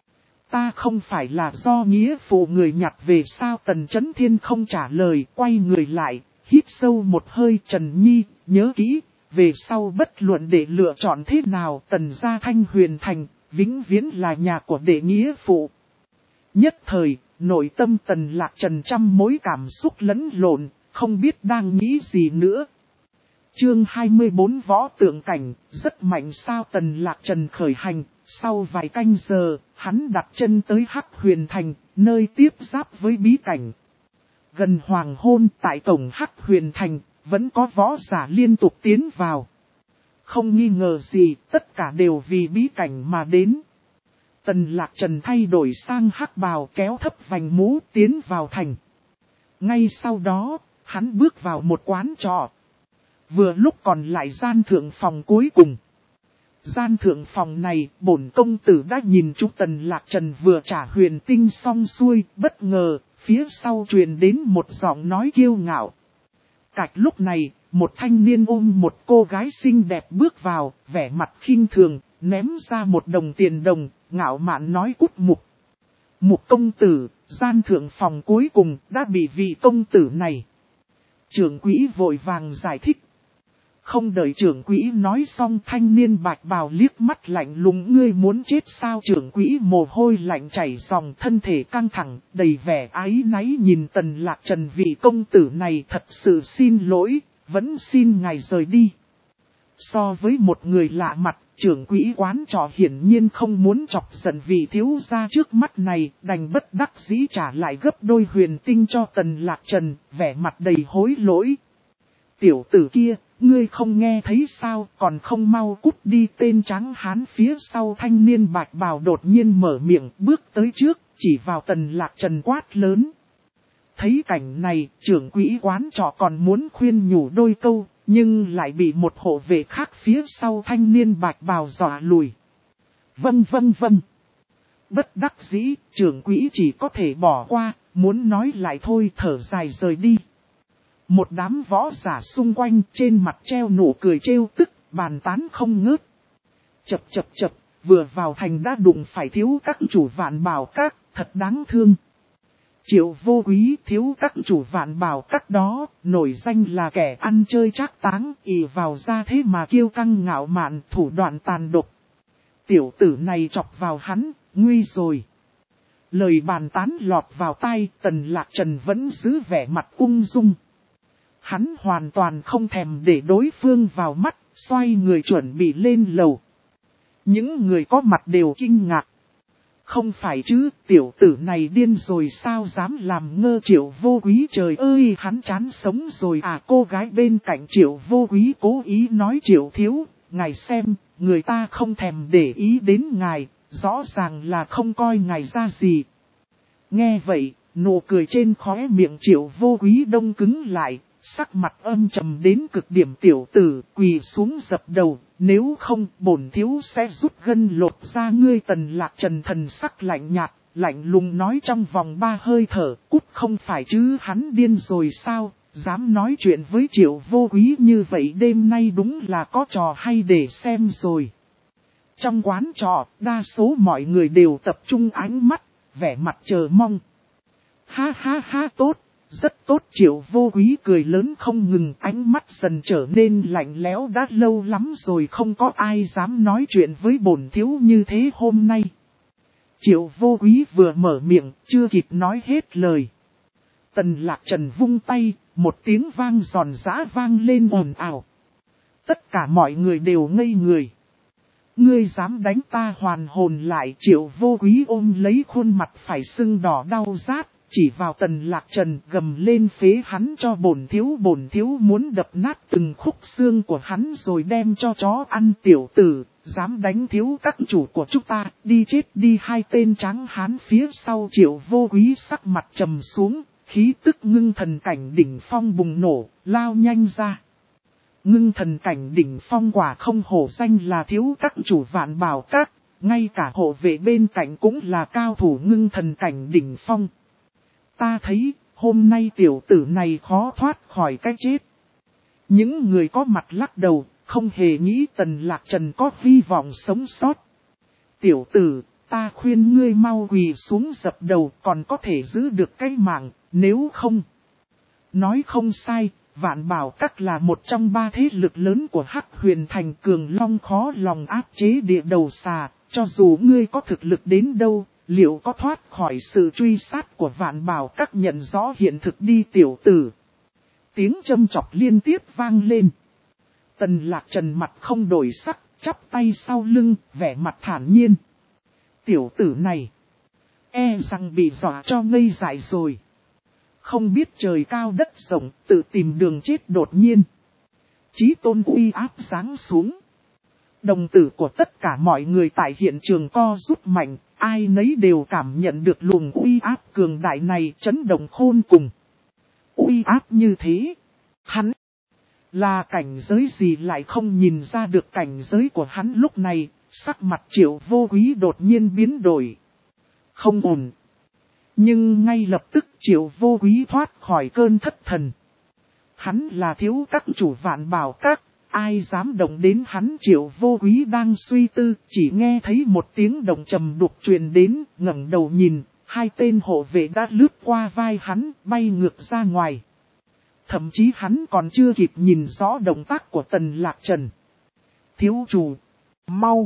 ta không phải là do nghĩa phụ người nhặt về sao? Tần Chấn Thiên không trả lời, quay người lại, hít sâu một hơi. Trần Nhi, nhớ kỹ, về sau bất luận để lựa chọn thế nào, Tần gia Thanh Huyền Thành, vĩnh viễn là nhà của đệ nghĩa phụ. Nhất thời, nội tâm Tần Lạc Trần trăm mối cảm xúc lẫn lộn, không biết đang nghĩ gì nữa. Chương hai mươi bốn Võ tượng cảnh, rất mạnh sao? Tần Lạc Trần khởi hành, Sau vài canh giờ, hắn đặt chân tới Hắc Huyền Thành, nơi tiếp giáp với bí cảnh. Gần hoàng hôn tại cổng Hắc Huyền Thành, vẫn có võ giả liên tục tiến vào. Không nghi ngờ gì, tất cả đều vì bí cảnh mà đến. Tần Lạc Trần thay đổi sang hắc bào kéo thấp vành mũ tiến vào thành. Ngay sau đó, hắn bước vào một quán trọ. Vừa lúc còn lại gian thượng phòng cuối cùng. Gian thượng phòng này, bổn công tử đã nhìn chúng Tần Lạc Trần vừa trả huyền tinh xong xuôi, bất ngờ, phía sau truyền đến một giọng nói kiêu ngạo. Cạch lúc này, một thanh niên ôm một cô gái xinh đẹp bước vào, vẻ mặt khinh thường, ném ra một đồng tiền đồng, ngạo mạn nói cút Mục. Mục công tử, gian thượng phòng cuối cùng đã bị vị công tử này. Trưởng quỹ vội vàng giải thích. Không đợi trưởng quỹ nói xong, thanh niên bạch bào liếc mắt lạnh lùng, ngươi muốn chết sao? Trưởng quỹ mồ hôi lạnh chảy ròng, thân thể căng thẳng, đầy vẻ áy náy nhìn Tần Lạc Trần, vị công tử này thật sự xin lỗi, vẫn xin ngài rời đi. So với một người lạ mặt, trưởng quỹ quán trọ hiển nhiên không muốn chọc giận vị thiếu gia trước mắt này, đành bất đắc dĩ trả lại gấp đôi huyền tinh cho Tần Lạc Trần, vẻ mặt đầy hối lỗi. Tiểu tử kia, ngươi không nghe thấy sao, còn không mau cút đi. Tên trắng hán phía sau thanh niên bạch bào đột nhiên mở miệng, bước tới trước, chỉ vào Tần Lạc Trần quát lớn. Thấy cảnh này, trưởng quỹ quán trọ còn muốn khuyên nhủ đôi câu, nhưng lại bị một hộ vệ khác phía sau thanh niên bạch bào dọa lùi. Vâng vâng vâng. Bất đắc dĩ, trưởng quỹ chỉ có thể bỏ qua, muốn nói lại thôi, thở dài rời đi. Một đám võ giả xung quanh trên mặt treo nụ cười trêu tức, bàn tán không ngớt. Chập chập chập, vừa vào thành đã đụng phải thiếu các chủ Vạn Bảo Các, thật đáng thương. Triệu Vô Quý, thiếu các chủ Vạn Bảo Các đó, nổi danh là kẻ ăn chơi trác táng, ỷ vào ra thế mà kiêu căng ngạo mạn, thủ đoạn tàn độc. Tiểu tử này chọc vào hắn, nguy rồi. Lời bàn tán lọt vào tai, Tần Lạc Trần vẫn giữ vẻ mặt ung dung. Hắn hoàn toàn không thèm để đối phương vào mắt, xoay người chuẩn bị lên lầu. Những người có mặt đều kinh ngạc. Không phải chứ, tiểu tử này điên rồi sao dám làm ngơ? Triệu Vô Quý, trời ơi, hắn chán sống rồi à? Cô gái bên cạnh Triệu Vô Quý cố ý nói, Triệu thiếu, ngài xem, người ta không thèm để ý đến ngài, rõ ràng là không coi ngài ra gì. Nghe vậy, nụ cười trên khóe miệng Triệu Vô Quý đông cứng lại, sắc mặt âm trầm đến cực điểm. Tiểu tử, quỳ xuống dập đầu, nếu không bổn thiếu sẽ rút gân lột ra ngươi. Tần Lạc Trần thần sắc lạnh nhạt, lạnh lùng nói trong vòng ba hơi thở, cút. Không phải chứ, hắn điên rồi sao, dám nói chuyện với Triệu Vô Quý như vậy, đêm nay đúng là có trò hay để xem rồi. Trong quán trọ, đa số mọi người đều tập trung ánh mắt, vẻ mặt chờ mong. Ha ha ha, tốt. Rất tốt. Triệu Vô Quý cười lớn không ngừng, ánh mắt dần trở nên lạnh lẽo, đã lâu lắm rồi không có ai dám nói chuyện với bổn thiếu như thế hôm nay. Triệu Vô Quý vừa mở miệng, chưa kịp nói hết lời. Tần Lạc Trần vung tay, một tiếng vang giòn giã vang lên ồn ào. Tất cả mọi người đều ngây người. Ngươi dám đánh ta? Hoàn hồn lại. Triệu Vô Quý ôm lấy khuôn mặt phải sưng đỏ đau rát, chỉ vào Tần Lạc Trần, gầm lên, phế hắn cho bổn thiếu. Bổn thiếu muốn đập nát từng khúc xương của hắn rồi đem cho chó ăn. Tiểu tử, dám đánh thiếu các chủ của chúng ta, đi chết đi. Hai tên tráng hán phía sau Triệu Vô Quý sắc mặt trầm xuống, khí tức ngưng thần cảnh đỉnh phong bùng nổ, lao nhanh ra. Ngưng thần cảnh đỉnh phong quả không hổ danh là thiếu các chủ Vạn Bảo Các, ngay cả hộ vệ bên cạnh cũng là cao thủ ngưng thần cảnh đỉnh phong. Ta thấy, hôm nay tiểu tử này khó thoát khỏi cái chết. Những người có mặt lắc đầu, không hề nghĩ Tần Lạc Trần có hy vọng sống sót. Tiểu tử, ta khuyên ngươi mau quỳ xuống dập đầu, còn có thể giữ được cái mạng, nếu không. Nói không sai, Vạn Bảo Các là một trong ba thế lực lớn của Hắc Huyền Thành, cường long khó lòng áp chế địa đầu xà, cho dù ngươi có thực lực đến đâu. Liệu có thoát khỏi sự truy sát của Vạn Bảo Các? Nhận rõ hiện thực đi tiểu tử. Tiếng châm chọc liên tiếp vang lên. Tần Lạc Trần mặt không đổi sắc, chắp tay sau lưng, vẻ mặt thản nhiên. Tiểu tử này, e rằng bị dọa cho ngây dại rồi. Không biết trời cao đất rộng, tự tìm đường chết đột nhiên. Chí tôn uy áp giáng xuống. Đồng tử của tất cả mọi người tại hiện trường co rút mạnh, ai nấy đều cảm nhận được luồng uy áp cường đại này chấn động khôn cùng. Uy áp như thế, hắn là cảnh giới gì lại không nhìn ra được cảnh giới của hắn lúc này, sắc mặt Triệu Vô Quý đột nhiên biến đổi. Không ổn. Nhưng ngay lập tức Triệu Vô Quý thoát khỏi cơn thất thần. Hắn là thiếu các chủ Vạn Bảo Các, ai dám động đến hắn. Triệu Vô Quý đang suy tư, chỉ nghe thấy một tiếng động trầm đục truyền đến, ngẩng đầu nhìn, hai tên hộ vệ đã lướt qua vai hắn, bay ngược ra ngoài. Thậm chí hắn còn chưa kịp nhìn rõ động tác của Tần Lạc Trần. Thiếu chủ, mau,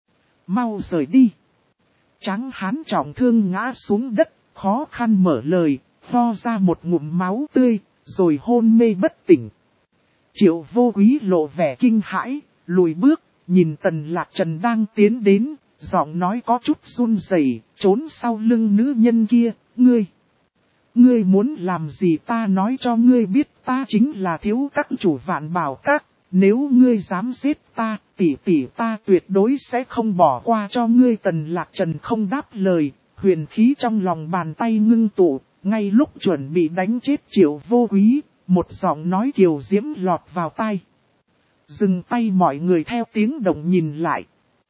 mau rời đi. Tráng hán trọng thương ngã xuống đất, khó khăn mở lời, ho ra một ngụm máu tươi, rồi hôn mê bất tỉnh. Triệu Vô Quý lộ vẻ kinh hãi, lùi bước, nhìn Tần Lạc Trần đang tiến đến, giọng nói có chút run rẩy, trốn sau lưng nữ nhân kia. Ngươi, ngươi muốn làm gì ta nói cho ngươi biết, ta chính là thiếu các chủ Vạn Bảo Các, nếu ngươi dám giết ta, tỷ tỷ ta tuyệt đối sẽ không bỏ qua cho ngươi. Tần Lạc Trần không đáp lời, huyền khí trong lòng bàn tay ngưng tụ, ngay lúc chuẩn bị đánh chết Triệu Vô Quý, một giọng nói kiều diễm lọt vào tai. Dừng tay, mọi người theo tiếng động nhìn lại.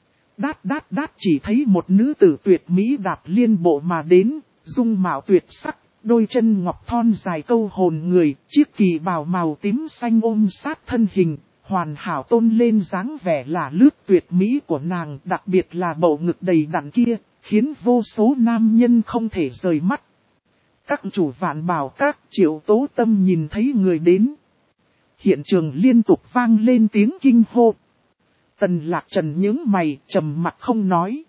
Đát đát đát, chỉ thấy một nữ tử tuyệt mỹ đạp liên bộ mà đến, dung mạo tuyệt sắc, đôi chân ngọc thon dài câu hồn người, chiếc kỳ bào màu tím xanh ôm sát thân hình, hoàn hảo tôn lên dáng vẻ là lướt tuyệt mỹ của nàng, đặc biệt là bầu ngực đầy đặn kia, khiến vô số nam nhân không thể rời mắt. Các chủ Vạn Bảo Các, Triệu Tố Tâm nhìn thấy người đến. Hiện trường liên tục vang lên tiếng kinh hô. Tần Lạc Trần nhướng mày, trầm mặt không nói.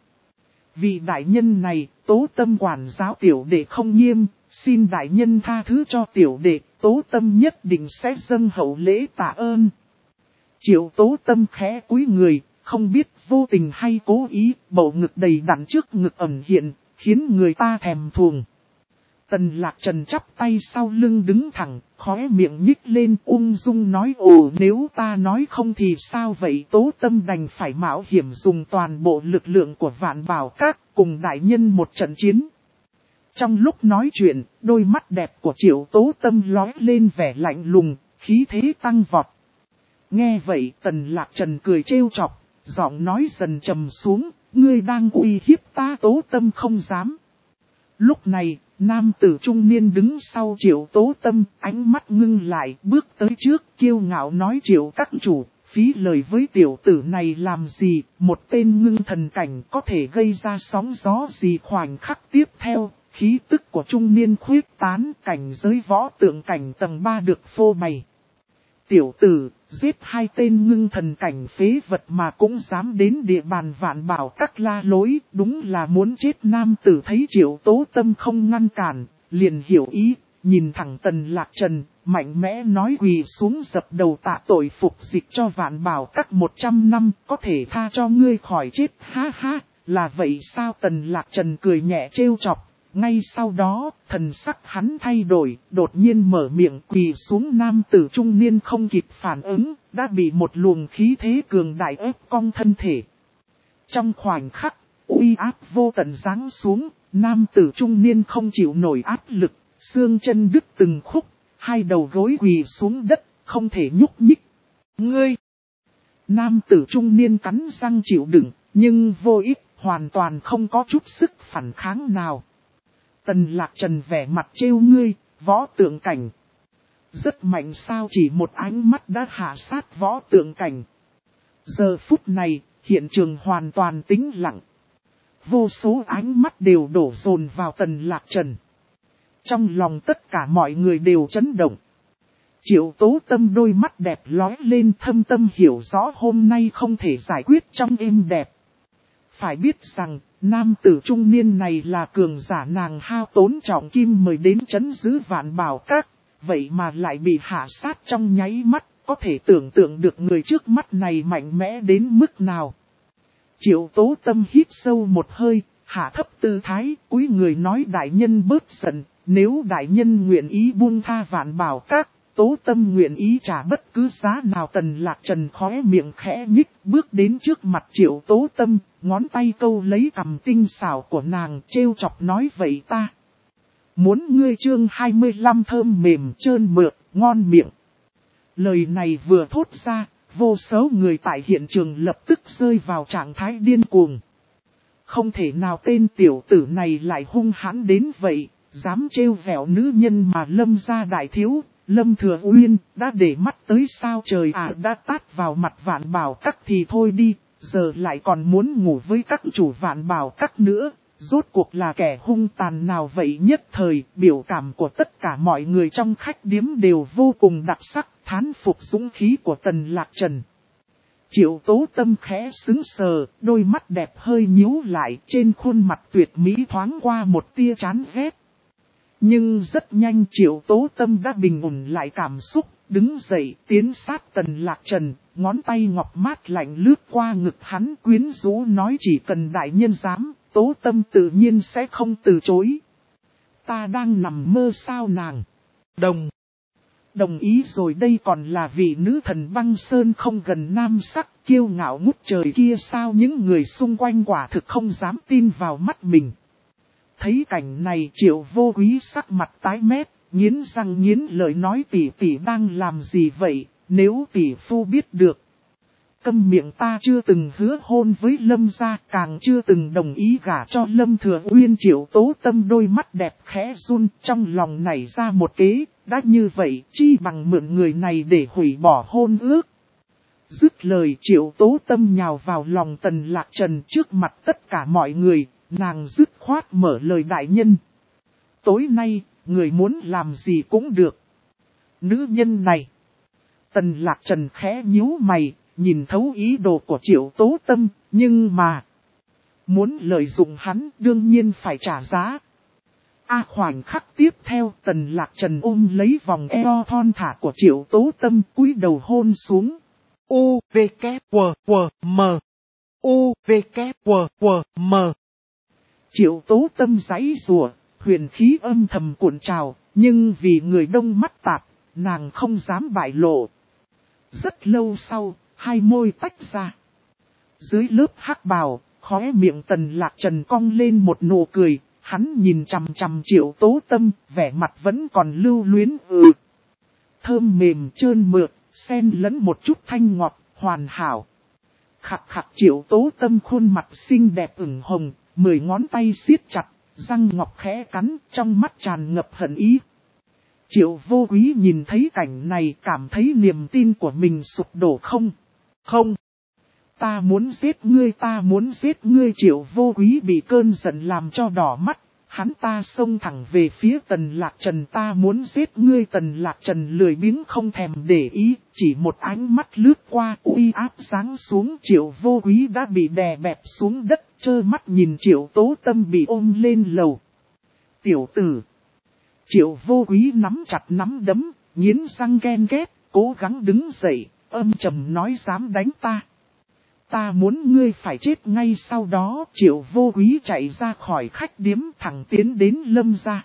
Vị đại nhân này, Tố Tâm quản giáo tiểu đệ không nghiêm, xin đại nhân tha thứ cho tiểu đệ, Tố Tâm nhất định sẽ dâng hậu lễ tạ ơn. Triệu Tố Tâm khẽ cúi người, không biết vô tình hay cố ý, bầu ngực đầy đặn trước ngực ẩn hiện, khiến người ta thèm thuồng. Tần Lạc Trần chắp tay sau lưng đứng thẳng, khóe miệng nhích lên ung dung nói: ồ, nếu ta nói không thì sao vậy? Tố Tâm đành phải mạo hiểm dùng toàn bộ lực lượng của Vạn Bảo Các cùng đại nhân một trận chiến. Trong lúc nói chuyện, đôi mắt đẹp của Triệu Tố Tâm lóe lên vẻ lạnh lùng, khí thế tăng vọt. Nghe vậy Tần Lạc Trần cười trêu chọc, giọng nói dần trầm xuống: ngươi đang uy hiếp ta? Tố Tâm không dám. Lúc này, nam tử trung niên đứng sau Triệu Tố Tâm, ánh mắt ngưng lại, bước tới trước, kiêu ngạo nói: Triệu các chủ, phí lời với tiểu tử này làm gì? Một tên ngưng thần cảnh có thể gây ra sóng gió gì? Khoảnh khắc tiếp theo, khí tức của trung niên khuyết tán, cảnh giới võ tượng cảnh tầng ba được phô bày. Tiểu tử, giết hai tên ngưng thần cảnh phế vật mà cũng dám đến địa bàn Vạn Bảo Các la lối, đúng là muốn chết. Nam tử thấy Triệu Tố Tâm không ngăn cản, liền hiểu ý, nhìn thẳng Tần Lạc Trần, mạnh mẽ nói: quỳ xuống dập đầu tạ tội, phục dịch cho Vạn Bảo Các một trăm năm, có thể tha cho ngươi khỏi chết. Ha ha, là vậy sao? Tần Lạc Trần cười nhẹ trêu chọc. Ngay sau đó, thần sắc hắn thay đổi, đột nhiên mở miệng. Quỳ xuống. Nam tử trung niên không kịp phản ứng, đã bị một luồng khí thế cường đại ép cong thân thể. Trong khoảnh khắc, uy áp vô tận giáng xuống, nam tử trung niên không chịu nổi áp lực, xương chân đứt từng khúc, hai đầu gối quỳ xuống đất, không thể nhúc nhích. Ngươi! Nam tử trung niên cắn răng chịu đựng, nhưng vô ích, hoàn toàn không có chút sức phản kháng nào. Tần Lạc Trần vẻ mặt trêu: ngươi, võ tượng cảnh. Rất mạnh sao? Chỉ một ánh mắt đã hạ sát võ tượng cảnh. Giờ phút này, hiện trường hoàn toàn tĩnh lặng. Vô số ánh mắt đều đổ dồn vào Tần Lạc Trần. Trong lòng tất cả mọi người đều chấn động. Triệu Tố Tâm đôi mắt đẹp lóe lên, thâm tâm hiểu rõ hôm nay không thể giải quyết trong êm đẹp. Phải biết rằng, nam tử trung niên này là cường giả nàng hao tốn trọng kim mời đến trấn giữ Vạn Bảo Các, vậy mà lại bị hạ sát trong nháy mắt, có thể tưởng tượng được người trước mắt này mạnh mẽ đến mức nào. Triệu Tố Tâm hít sâu một hơi, hạ thấp tư thái, cúi người nói đại nhân bớt giận, nếu đại nhân nguyện ý buông tha Vạn Bảo Các, Tố Tâm nguyện ý trả bất cứ giá nào. Tần Lạc Trần khóe miệng khẽ nhích, bước đến trước mặt Triệu Tố Tâm, ngón tay câu lấy cằm tinh xảo của nàng, trêu chọc nói vậy ta. Muốn ngươi chương hai mươi lăm thơm mềm trơn mượt, ngon miệng. Lời này vừa thốt ra, vô số người tại hiện trường lập tức rơi vào trạng thái điên cuồng. Không thể nào tên tiểu tử này lại hung hãn đến vậy, dám trêu vẻo nữ nhân mà Lâm gia đại thiếu, Lâm Thừa Uyên, đã để mắt tới sao trời à. Đã tát vào mặt Vạn Bảo Các thì thôi đi, giờ lại còn muốn ngủ với các chủ Vạn Bảo Các nữa. Rốt cuộc là kẻ hung tàn nào vậy? Nhất thời, biểu cảm của tất cả mọi người trong khách điếm đều vô cùng đặc sắc, thán phục dũng khí của Tần Lạc Trần. Triệu Tố Tâm khẽ sững sờ, đôi mắt đẹp hơi nhíu lại, trên khuôn mặt tuyệt mỹ thoáng qua một tia chán ghét. Nhưng rất nhanh Triệu Tố Tâm đã bình ổn lại cảm xúc, đứng dậy tiến sát Tần Lạc Trần, ngón tay ngọc mát lạnh lướt qua ngực hắn, quyến rũ nói chỉ cần đại nhân dám, Tố Tâm tự nhiên sẽ không từ chối. Ta đang nằm mơ sao nàng? Đồng. Đồng ý rồi, đây còn là vị nữ thần băng sơn không gần nam sắc kiêu ngạo ngút trời kia sao? Những người xung quanh quả thực không dám tin vào mắt mình. Thấy cảnh này Triệu Vô Quý sắc mặt tái mét, nghiến răng nghiến lợi nói tỷ tỷ đang làm gì vậy, nếu tỷ phu biết được. Câm miệng, ta chưa từng hứa hôn với Lâm gia, càng chưa từng đồng ý gả cho Lâm Thừa Uyên. Triệu Tố Tâm đôi mắt đẹp khẽ run, trong lòng nảy ra một kế, đã như vậy chi bằng mượn người này để hủy bỏ hôn ước. Dứt lời Triệu Tố Tâm nhào vào lòng Tần Lạc Trần trước mặt tất cả mọi người, nàng dứt khoát mở lời đại nhân. Tối nay, người muốn làm gì cũng được. Nữ nhân này. Tần Lạc Trần khẽ nhíu mày, nhìn thấu ý đồ của Triệu Tố Tâm, nhưng mà muốn lợi dụng hắn đương nhiên phải trả giá. A à, khoảnh khắc tiếp theo Tần Lạc Trần ôm lấy vòng eo thon thả của Triệu Tố Tâm, cúi đầu hôn xuống. U, V, K, W, W, M. U, V, K, W, W, M. Triệu Tố Tâm giãy giụa, huyền khí âm thầm cuộn trào, nhưng vì người đông mắt tạp, nàng không dám bại lộ. Rất lâu sau, hai môi tách ra. Dưới lớp hắc bào, khóe miệng Tần Lạc Trần cong lên một nụ cười, hắn nhìn chằm chằm Triệu Tố Tâm, vẻ mặt vẫn còn lưu luyến. Ừ. Thơm mềm trơn mượt, xen lẫn một chút thanh ngọt, hoàn hảo. Khặt khặt Triệu Tố Tâm khuôn mặt xinh đẹp ửng hồng, mười ngón tay siết chặt, răng ngọc khẽ cắn, trong mắt tràn ngập hận ý. Triệu Vô Quý nhìn thấy cảnh này cảm thấy niềm tin của mình sụp đổ. Không, không, ta muốn giết ngươi, ta muốn giết ngươi. Triệu Vô Quý bị cơn giận làm cho đỏ mắt, hắn ta xông thẳng về phía Tần Lạc Trần. Ta muốn giết ngươi. Tần Lạc Trần lười biếng không thèm để ý, chỉ một ánh mắt lướt qua uy áp giáng xuống. Triệu Vô Quý đã bị đè bẹp xuống đất, trơ mắt nhìn Triệu Tố Tâm bị ôm lên lầu. Tiểu tử. Triệu Vô Quý nắm chặt nắm đấm, nghiến răng ghen ghét, cố gắng đứng dậy, âm trầm nói dám đánh ta. Ta muốn ngươi phải chết ngay sau đó. Triệu Vô Quý chạy ra khỏi khách điếm thẳng tiến đến Lâm gia.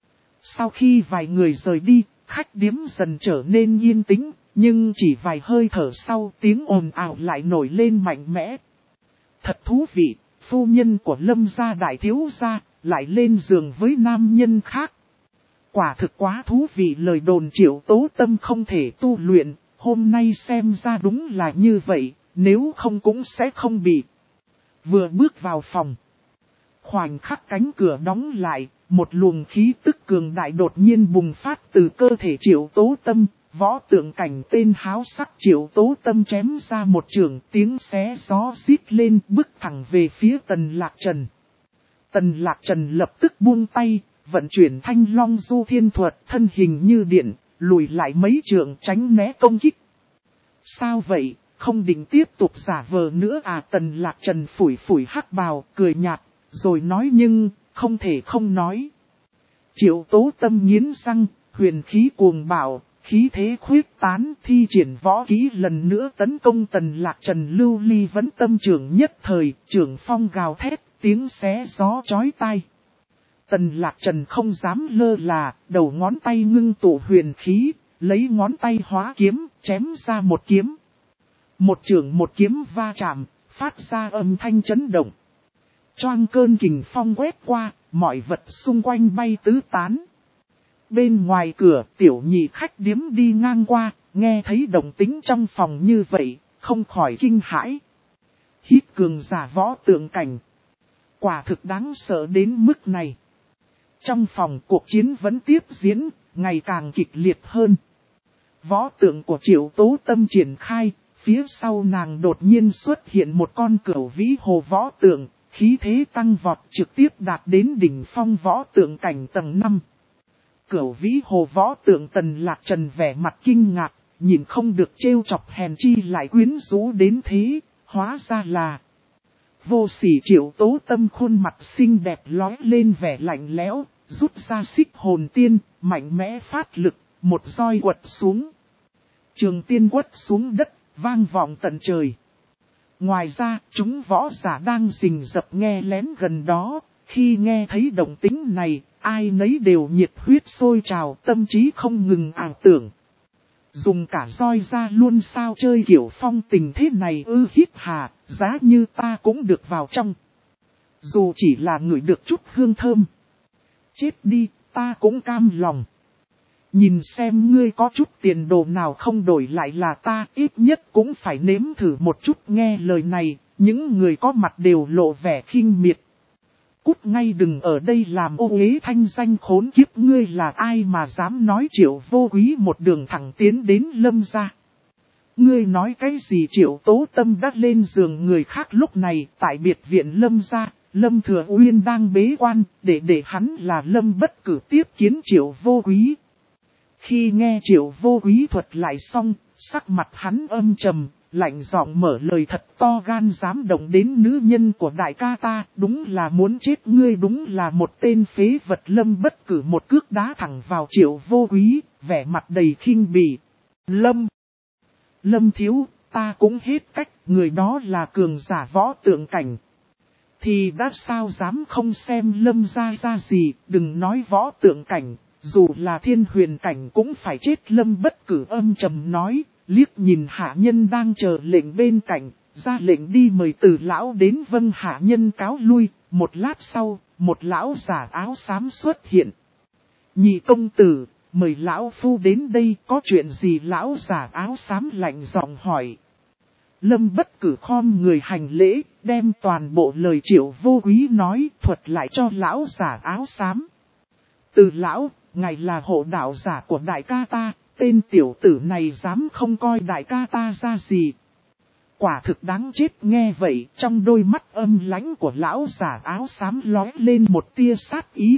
Sau khi vài người rời đi, khách điếm dần trở nên yên tĩnh, nhưng chỉ vài hơi thở sau tiếng ồn ào lại nổi lên mạnh mẽ. Thật thú vị, phu nhân của Lâm gia đại thiếu gia lại lên giường với nam nhân khác. Quả thực quá thú vị. Lời đồn Triệu Tố Tâm không thể tu luyện, hôm nay xem ra đúng là như vậy, nếu không cũng sẽ không bị. Vừa bước vào phòng, khoảnh khắc cánh cửa đóng lại, một luồng khí tức cường đại đột nhiên bùng phát từ cơ thể Triệu Tố Tâm. Võ tượng cảnh tên háo sắc Triệu Tố Tâm chém ra một chưởng, tiếng xé gió rít lên, bước thẳng về phía Tần Lạc Trần. Tần Lạc Trần lập tức buông tay, vận chuyển Thanh Long Du Thiên Thuật, thân hình như điện, lùi lại mấy trượng tránh né công kích. Sao vậy, không định tiếp tục giả vờ nữa à? Tần Lạc Trần phủi phủi hắc bào, cười nhạt, rồi nói nhưng, không thể không nói. Triệu Tố Tâm nghiến răng, huyền khí cuồng bạo, khí thế khuyết tán, thi triển võ kỹ lần nữa tấn công Tần Lạc Trần. Lưu Ly vẫn tâm trưởng nhất thời, trưởng phong gào thét, tiếng xé gió chói tai. Tần Lạc Trần không dám lơ là, đầu ngón tay ngưng tụ huyền khí, lấy ngón tay hóa kiếm, chém ra một kiếm. Một chưởng một kiếm va chạm, phát ra âm thanh chấn động. Choang cơn kình phong quét qua, mọi vật xung quanh bay tứ tán. Bên ngoài cửa, tiểu nhị khách điếm đi ngang qua, nghe thấy động tĩnh trong phòng như vậy, không khỏi kinh hãi. Hít cường giả võ tượng cảnh. Quả thực đáng sợ đến mức này. Trong phòng cuộc chiến vẫn tiếp diễn, ngày càng kịch liệt hơn. Võ tượng của Triệu Tố Tâm triển khai, phía sau nàng đột nhiên xuất hiện một con cửu vĩ hồ võ tượng, khí thế tăng vọt trực tiếp đạt đến đỉnh phong võ tượng cảnh tầng năm. Cửu vĩ hồ võ tượng Tần Lạc Trần vẻ mặt kinh ngạc, nhìn không được trêu chọc hèn chi lại quyến rũ đến thế, hóa ra là... Vô sỉ Triệu Tố Tâm khuôn mặt xinh đẹp lói lên vẻ lạnh lẽo, rút ra xích hồn tiên, mạnh mẽ phát lực, một roi quật xuống. Trường tiên quất xuống đất, vang vọng tận trời. Ngoài ra, chúng võ giả đang rình rập nghe lén gần đó, khi nghe thấy động tĩnh này, ai nấy đều nhiệt huyết sôi trào, tâm trí không ngừng ảo tưởng. Dùng cả roi ra luôn sao chơi kiểu phong tình thế này ư hít hà, giá như ta cũng được vào trong. Dù chỉ là ngửi được chút hương thơm. Chết đi, ta cũng cam lòng. Nhìn xem ngươi có chút tiền đồ nào không đổi lại là ta, ít nhất cũng phải nếm thử một chút. Nghe lời này, những người có mặt đều lộ vẻ khinh miệt. Cút ngay đừng ở đây làm ô uế thanh danh khốn kiếp, ngươi là ai mà dám nói Triệu Vô Quý một đường thẳng tiến đến Lâm gia. Ngươi nói cái gì? Triệu Tố Tâm đã lên giường người khác lúc này tại biệt viện Lâm gia, Lâm Thừa Uyên đang bế quan, để để hắn là Lâm Bất Cử tiếp kiến Triệu Vô Quý. Khi nghe Triệu Vô Quý thuật lại xong, sắc mặt hắn âm trầm, lạnh giọng mở lời thật to gan dám động đến nữ nhân của đại ca ta, đúng là muốn chết ngươi, đúng là một tên phế vật. Lâm Bất Cử một cước đá thẳng vào Triệu Vô Quý, vẻ mặt đầy khinh bỉ. Lâm! Lâm thiếu, ta cũng hết cách, người đó là cường giả võ tượng cảnh. Thì đã sao dám không xem Lâm gia ra gì, đừng nói võ tượng cảnh, dù là thiên huyền cảnh cũng phải chết. Lâm Bất Cử âm trầm nói, liếc nhìn hạ nhân đang chờ lệnh bên cạnh, ra lệnh đi mời Từ lão đến. Vâng, hạ nhân cáo lui. Một lát sau, một lão giả áo xám xuất hiện. Nhị công tử, mời lão phu đến đây, có chuyện gì? Lão giả áo xám lạnh giọng hỏi. Lâm Bất Cử khom người hành lễ, đem toàn bộ lời Triệu Vô Quý nói thuật lại cho lão giả áo xám. Từ lão, ngài là hộ đạo giả của đại ca ta, tên tiểu tử này dám không coi đại ca ta ra gì. Quả thực đáng chết. Nghe vậy, trong đôi mắt âm lãnh của lão giả áo xám lóe lên một tia sát ý.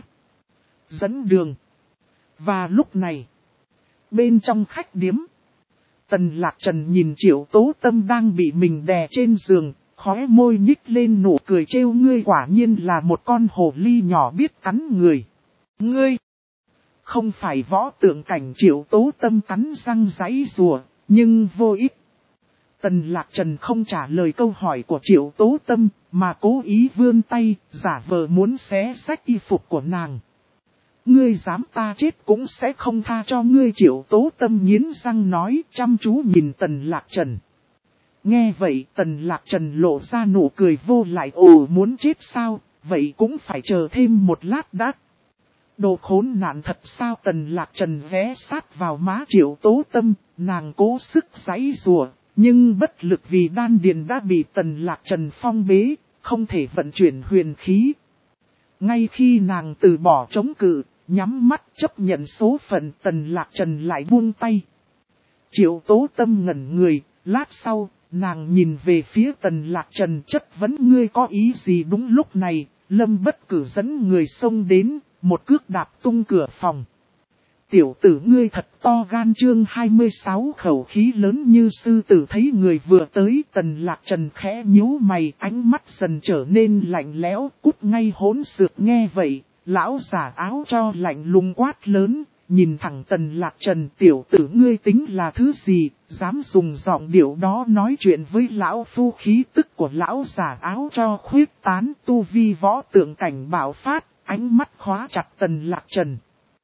Dẫn đường. Và lúc này, bên trong khách điếm, Tần Lạc Trần nhìn Triệu Tố Tâm đang bị mình đè trên giường, khóe môi nhích lên nụ cười trêu, ngươi quả nhiên là một con hồ ly nhỏ biết cắn người. Ngươi không phải võ tượng cảnh. Triệu Tố Tâm cắn răng giãy giụa, nhưng vô ích. Tần Lạc Trần không trả lời câu hỏi của Triệu Tố Tâm, mà cố ý vươn tay, giả vờ muốn xé xách y phục của nàng. Ngươi dám, ta chết cũng sẽ không tha cho ngươi. Triệu Tố Tâm nghiến răng nói, chăm chú nhìn Tần Lạc Trần. Nghe vậy, Tần Lạc Trần lộ ra nụ cười vô lại. Ồ, muốn chết sao? Vậy cũng phải chờ thêm một lát đã. Đồ khốn nạn thật sao? Tần Lạc Trần ghé sát vào má Triệu Tố Tâm, nàng cố sức giãy giụa, nhưng bất lực vì đan điền đã bị Tần Lạc Trần phong bế, không thể vận chuyển huyền khí. Ngay khi nàng từ bỏ chống cự, nhắm mắt chấp nhận số phận, Tần Lạc Trần lại buông tay. Triệu Tố Tâm ngẩn người, lát sau, nàng nhìn về phía Tần Lạc Trần chất vấn, ngươi có ý gì? Đúng lúc này, Lâm Bất Cử dẫn người xông đến, một cước đạp tung cửa phòng. Tiểu tử ngươi thật to gan. Chương hai mươi sáu khẩu khí lớn như sư tử. Thấy người vừa tới, Tần Lạc Trần khẽ nhíu mày, ánh mắt dần trở nên lạnh lẽo, cút ngay hỗn xược. Nghe vậy, lão giả áo cho lạnh lùng quát lớn, nhìn thẳng Tần Lạc Trần, tiểu tử ngươi tính là thứ gì, dám dùng giọng điệu đó nói chuyện với lão phu. Khí tức của lão giả áo cho khuyết tán, tu vi võ tượng cảnh bạo phát, ánh mắt khóa chặt Tần Lạc Trần.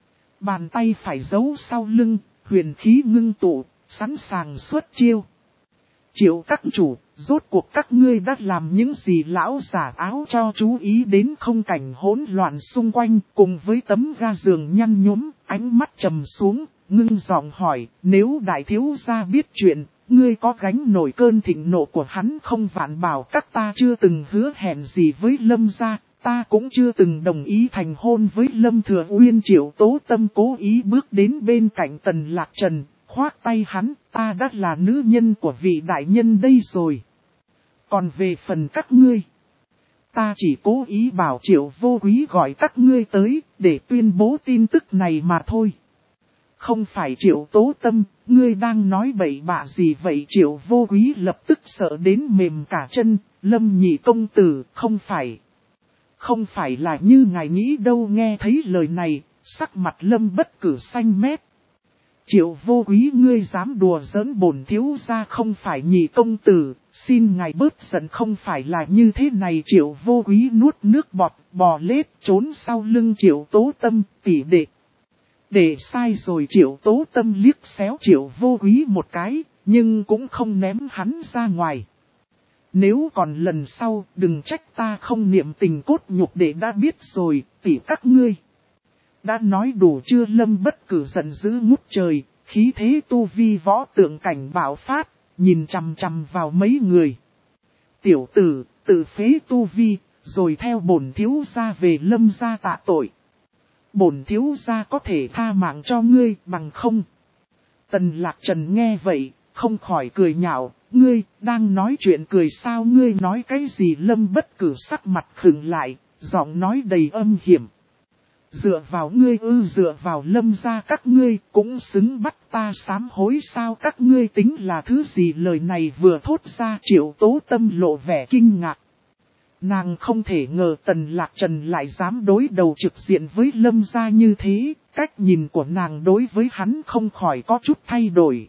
Bàn tay phải giấu sau lưng, huyền khí ngưng tụ, sẵn sàng xuất chiêu. Triệu các chủ, rốt cuộc các ngươi đã làm những gì? Lão giả áo cho chú ý đến không cảnh hỗn loạn xung quanh, cùng với tấm ga giường nhăn nhúm, ánh mắt trầm xuống, ngưng giọng hỏi, nếu đại thiếu gia biết chuyện, ngươi có gánh nổi cơn thịnh nộ của hắn không? Vạn bảo các ta chưa từng hứa hẹn gì với Lâm gia, ta cũng chưa từng đồng ý thành hôn với Lâm Thừa Uyên. Triệu Tố Tâm cố ý bước đến bên cạnh Tần Lạc Trần, khoác tay hắn, ta đã là nữ nhân của vị đại nhân đây rồi. Còn về phần các ngươi, ta chỉ cố ý bảo Triệu Vô Quý gọi các ngươi tới, để tuyên bố tin tức này mà thôi. Không phải Triệu Tố Tâm, ngươi đang nói bậy bạ gì vậy? Triệu Vô Quý lập tức sợ đến mềm cả chân, Lâm nhị công tử, không phải. Không phải là như ngài nghĩ đâu. Nghe thấy lời này, sắc mặt Lâm Bất Cử xanh mét. Triệu Vô Quý, ngươi dám đùa giỡn bổn thiếu gia? Không phải nhị công tử, xin ngài bớt giận, không phải là như thế này. Triệu Vô Quý nuốt nước bọt, bò lết, trốn sau lưng Triệu Tố Tâm, tỷ đệ. Để sai rồi. Triệu Tố Tâm liếc xéo Triệu Vô Quý một cái, nhưng cũng không ném hắn ra ngoài. Nếu còn lần sau, đừng trách ta không niệm tình cốt nhục, để đã biết rồi, tỷ các ngươi. Đã nói đủ chưa? Lâm Bất Cử giận dữ ngút trời, khí thế tu vi võ tượng cảnh bạo phát, nhìn chằm chằm vào mấy người. Tiểu tử, tự phế tu vi, rồi theo bổn thiếu gia về Lâm gia tạ tội. Bổn thiếu gia có thể tha mạng cho ngươi, bằng không. Tần Lạc Trần nghe vậy, không khỏi cười nhạo, ngươi, đang nói chuyện cười sao? Ngươi nói cái gì? Lâm Bất Cử sắc mặt khựng lại, giọng nói đầy âm hiểm. Dựa vào ngươi ư? Dựa vào Lâm gia các ngươi, cũng xứng bắt ta sám hối sao? Các ngươi tính là thứ gì? Lời này vừa thốt ra, Triệu Tố Tâm lộ vẻ kinh ngạc. Nàng không thể ngờ Tần Lạc Trần lại dám đối đầu trực diện với Lâm gia như thế, cách nhìn của nàng đối với hắn không khỏi có chút thay đổi.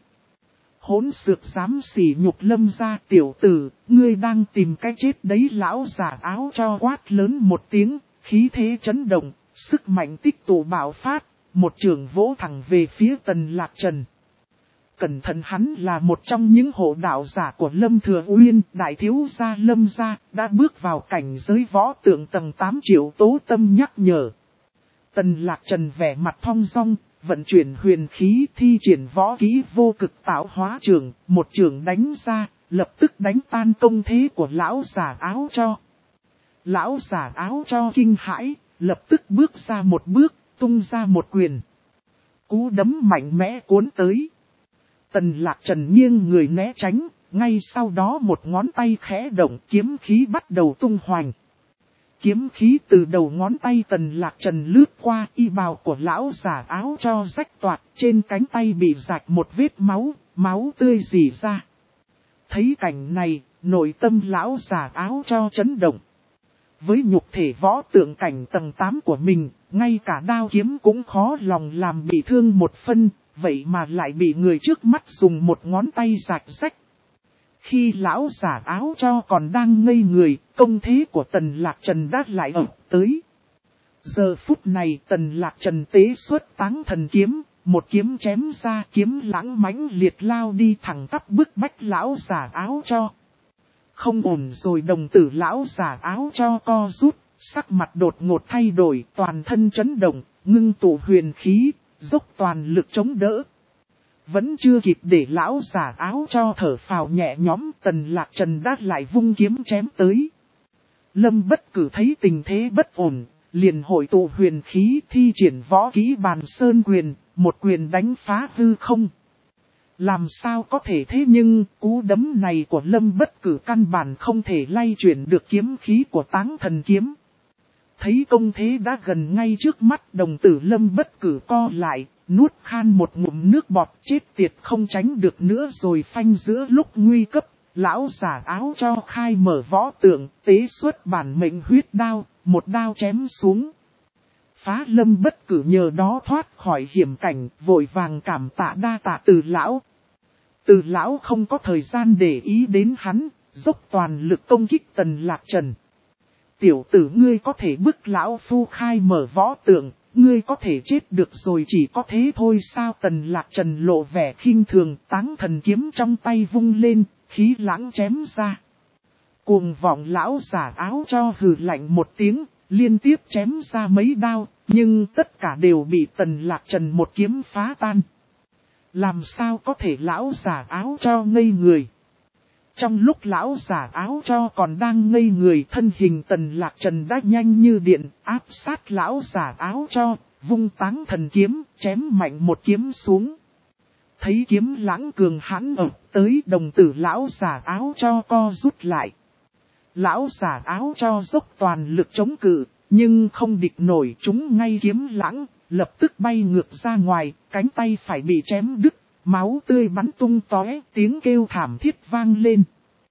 Hỗn xược dám sỉ nhục Lâm gia, tiểu tử, ngươi đang tìm cái chết đấy. Lão giả áo cho quát lớn một tiếng, khí thế chấn động, sức mạnh tích tụ bạo phát, một trường vỗ thẳng về phía Tần Lạc Trần. Cẩn thận, hắn là một trong những hộ đạo giả của Lâm Thừa Uyên, đại thiếu gia Lâm gia, đã bước vào cảnh giới võ tượng tầng tám. Triệu Tố Tâm nhắc nhở. Tần Lạc Trần vẻ mặt thong dong, vận chuyển huyền khí, thi triển võ kỹ vô cực tạo hóa trường, một trường đánh ra, lập tức đánh tan công thế của lão giả áo cho. Lão giả áo cho kinh hãi, lập tức bước ra một bước, tung ra một quyền. Cú đấm mạnh mẽ cuốn tới. Tần Lạc Trần nghiêng người né tránh, ngay sau đó một ngón tay khẽ động, kiếm khí bắt đầu tung hoành. Kiếm khí từ đầu ngón tay Tần Lạc Trần lướt qua, y bào của lão giả áo cho rách toạc, trên cánh tay bị rạch một vết máu, máu tươi rỉ ra. Thấy cảnh này, nội tâm lão giả áo cho chấn động. Với nhục thể võ tượng cảnh tầng tám của mình, ngay cả đao kiếm cũng khó lòng làm bị thương một phân, vậy mà lại bị người trước mắt dùng một ngón tay rạch rách. Khi lão giả áo cho còn đang ngây người, công thế của Tần Lạc Trần đã lại ập tới. Giờ phút này Tần Lạc Trần tế xuất Táng Thần Kiếm, một kiếm chém ra, kiếm lãng mãnh liệt lao đi thẳng tắp bức bách lão giả áo cho. Không ổn rồi, đồng tử lão giả áo cho co rút, sắc mặt đột ngột thay đổi, toàn thân chấn động, ngưng tụ huyền khí, dốc toàn lực chống đỡ. Vẫn chưa kịp để lão giả áo cho thở phào nhẹ nhõm, Tần Lạc Trần đã lại vung kiếm chém tới. Lâm Bất Cử thấy tình thế bất ổn, liền hội tụ huyền khí, thi triển võ kỹ Bàn Sơn Quyền, một quyền đánh phá hư không. Làm sao có thể thế, nhưng cú đấm này của Lâm Bất Cử căn bản không thể lay chuyển được kiếm khí của Táng Thần Kiếm. Thấy công thế đã gần ngay trước mắt, đồng tử Lâm Bất Cử co lại, nuốt khan một ngụm nước bọt, chết tiệt không tránh được nữa rồi. Phanh giữa lúc nguy cấp, lão giả áo cho khai mở võ tượng, tế xuất bản mệnh huyết đao, một đao chém xuống. phá. Lâm Bất Cử nhờ đó thoát khỏi hiểm cảnh, vội vàng cảm tạ đa tạ Từ lão. Từ lão không có thời gian để ý đến hắn, dốc toàn lực công kích Tần Lạc Trần. Tiểu tử ngươi có thể bức lão phu khai mở võ tượng, ngươi có thể chết được rồi, chỉ có thế thôi sao? Tần Lạc Trần lộ vẻ khinh thường, Táng Thần kiếm trong tay vung lên, khí lãng chém ra. Cuồng vọng lão giả áo cho hừ lạnh một tiếng, liên tiếp chém ra mấy đao, nhưng tất cả đều bị Tần Lạc Trần một kiếm phá tan. Làm sao có thể? Lão giả áo cho ngây người. Trong lúc lão giả áo cho còn đang ngây người, thân hình Tần Lạc Trần đã nhanh như điện, áp sát lão giả áo cho, vung Táng Thần kiếm, chém mạnh một kiếm xuống. Thấy kiếm lãng cường hãn ập tới, đồng tử lão giả áo cho co rút lại. Lão giả áo cho dốc toàn lực chống cự, nhưng không địch nổi chúng ngay kiếm lãng, lập tức bay ngược ra ngoài, cánh tay phải bị chém đứt, máu tươi bắn tung tóe, tiếng kêu thảm thiết vang lên.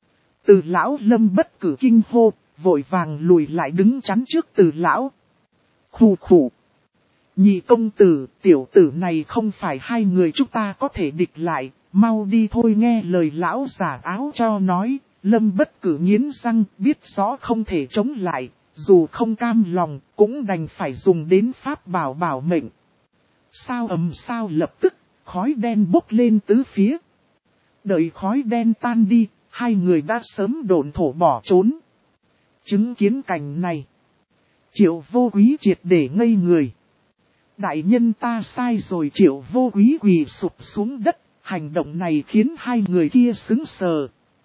Từ lão Lâm Bất Cử kinh hô, vội vàng lùi lại đứng chắn trước Từ lão. Khủ khủ. Nhị công tử, tiểu tử này không phải hai người chúng ta có thể địch lại, mau đi thôi. Nghe lời lão giả áo cho nói, Lâm Bất Cử nghiến răng, biết rõ không thể chống lại, dù không cam lòng, cũng đành phải dùng đến pháp bảo bảo mệnh. Sao ầm sao lập tức, khói đen bốc lên tứ phía. Đợi khói đen tan đi, hai người đã sớm độn thổ bỏ trốn. Chứng kiến cảnh này, Triệu Vô Quý triệt để ngây người. Đại nhân ta sai rồi. Triệu Vô Quý quỳ sụp xuống đất, hành động này khiến hai người kia sững sờ.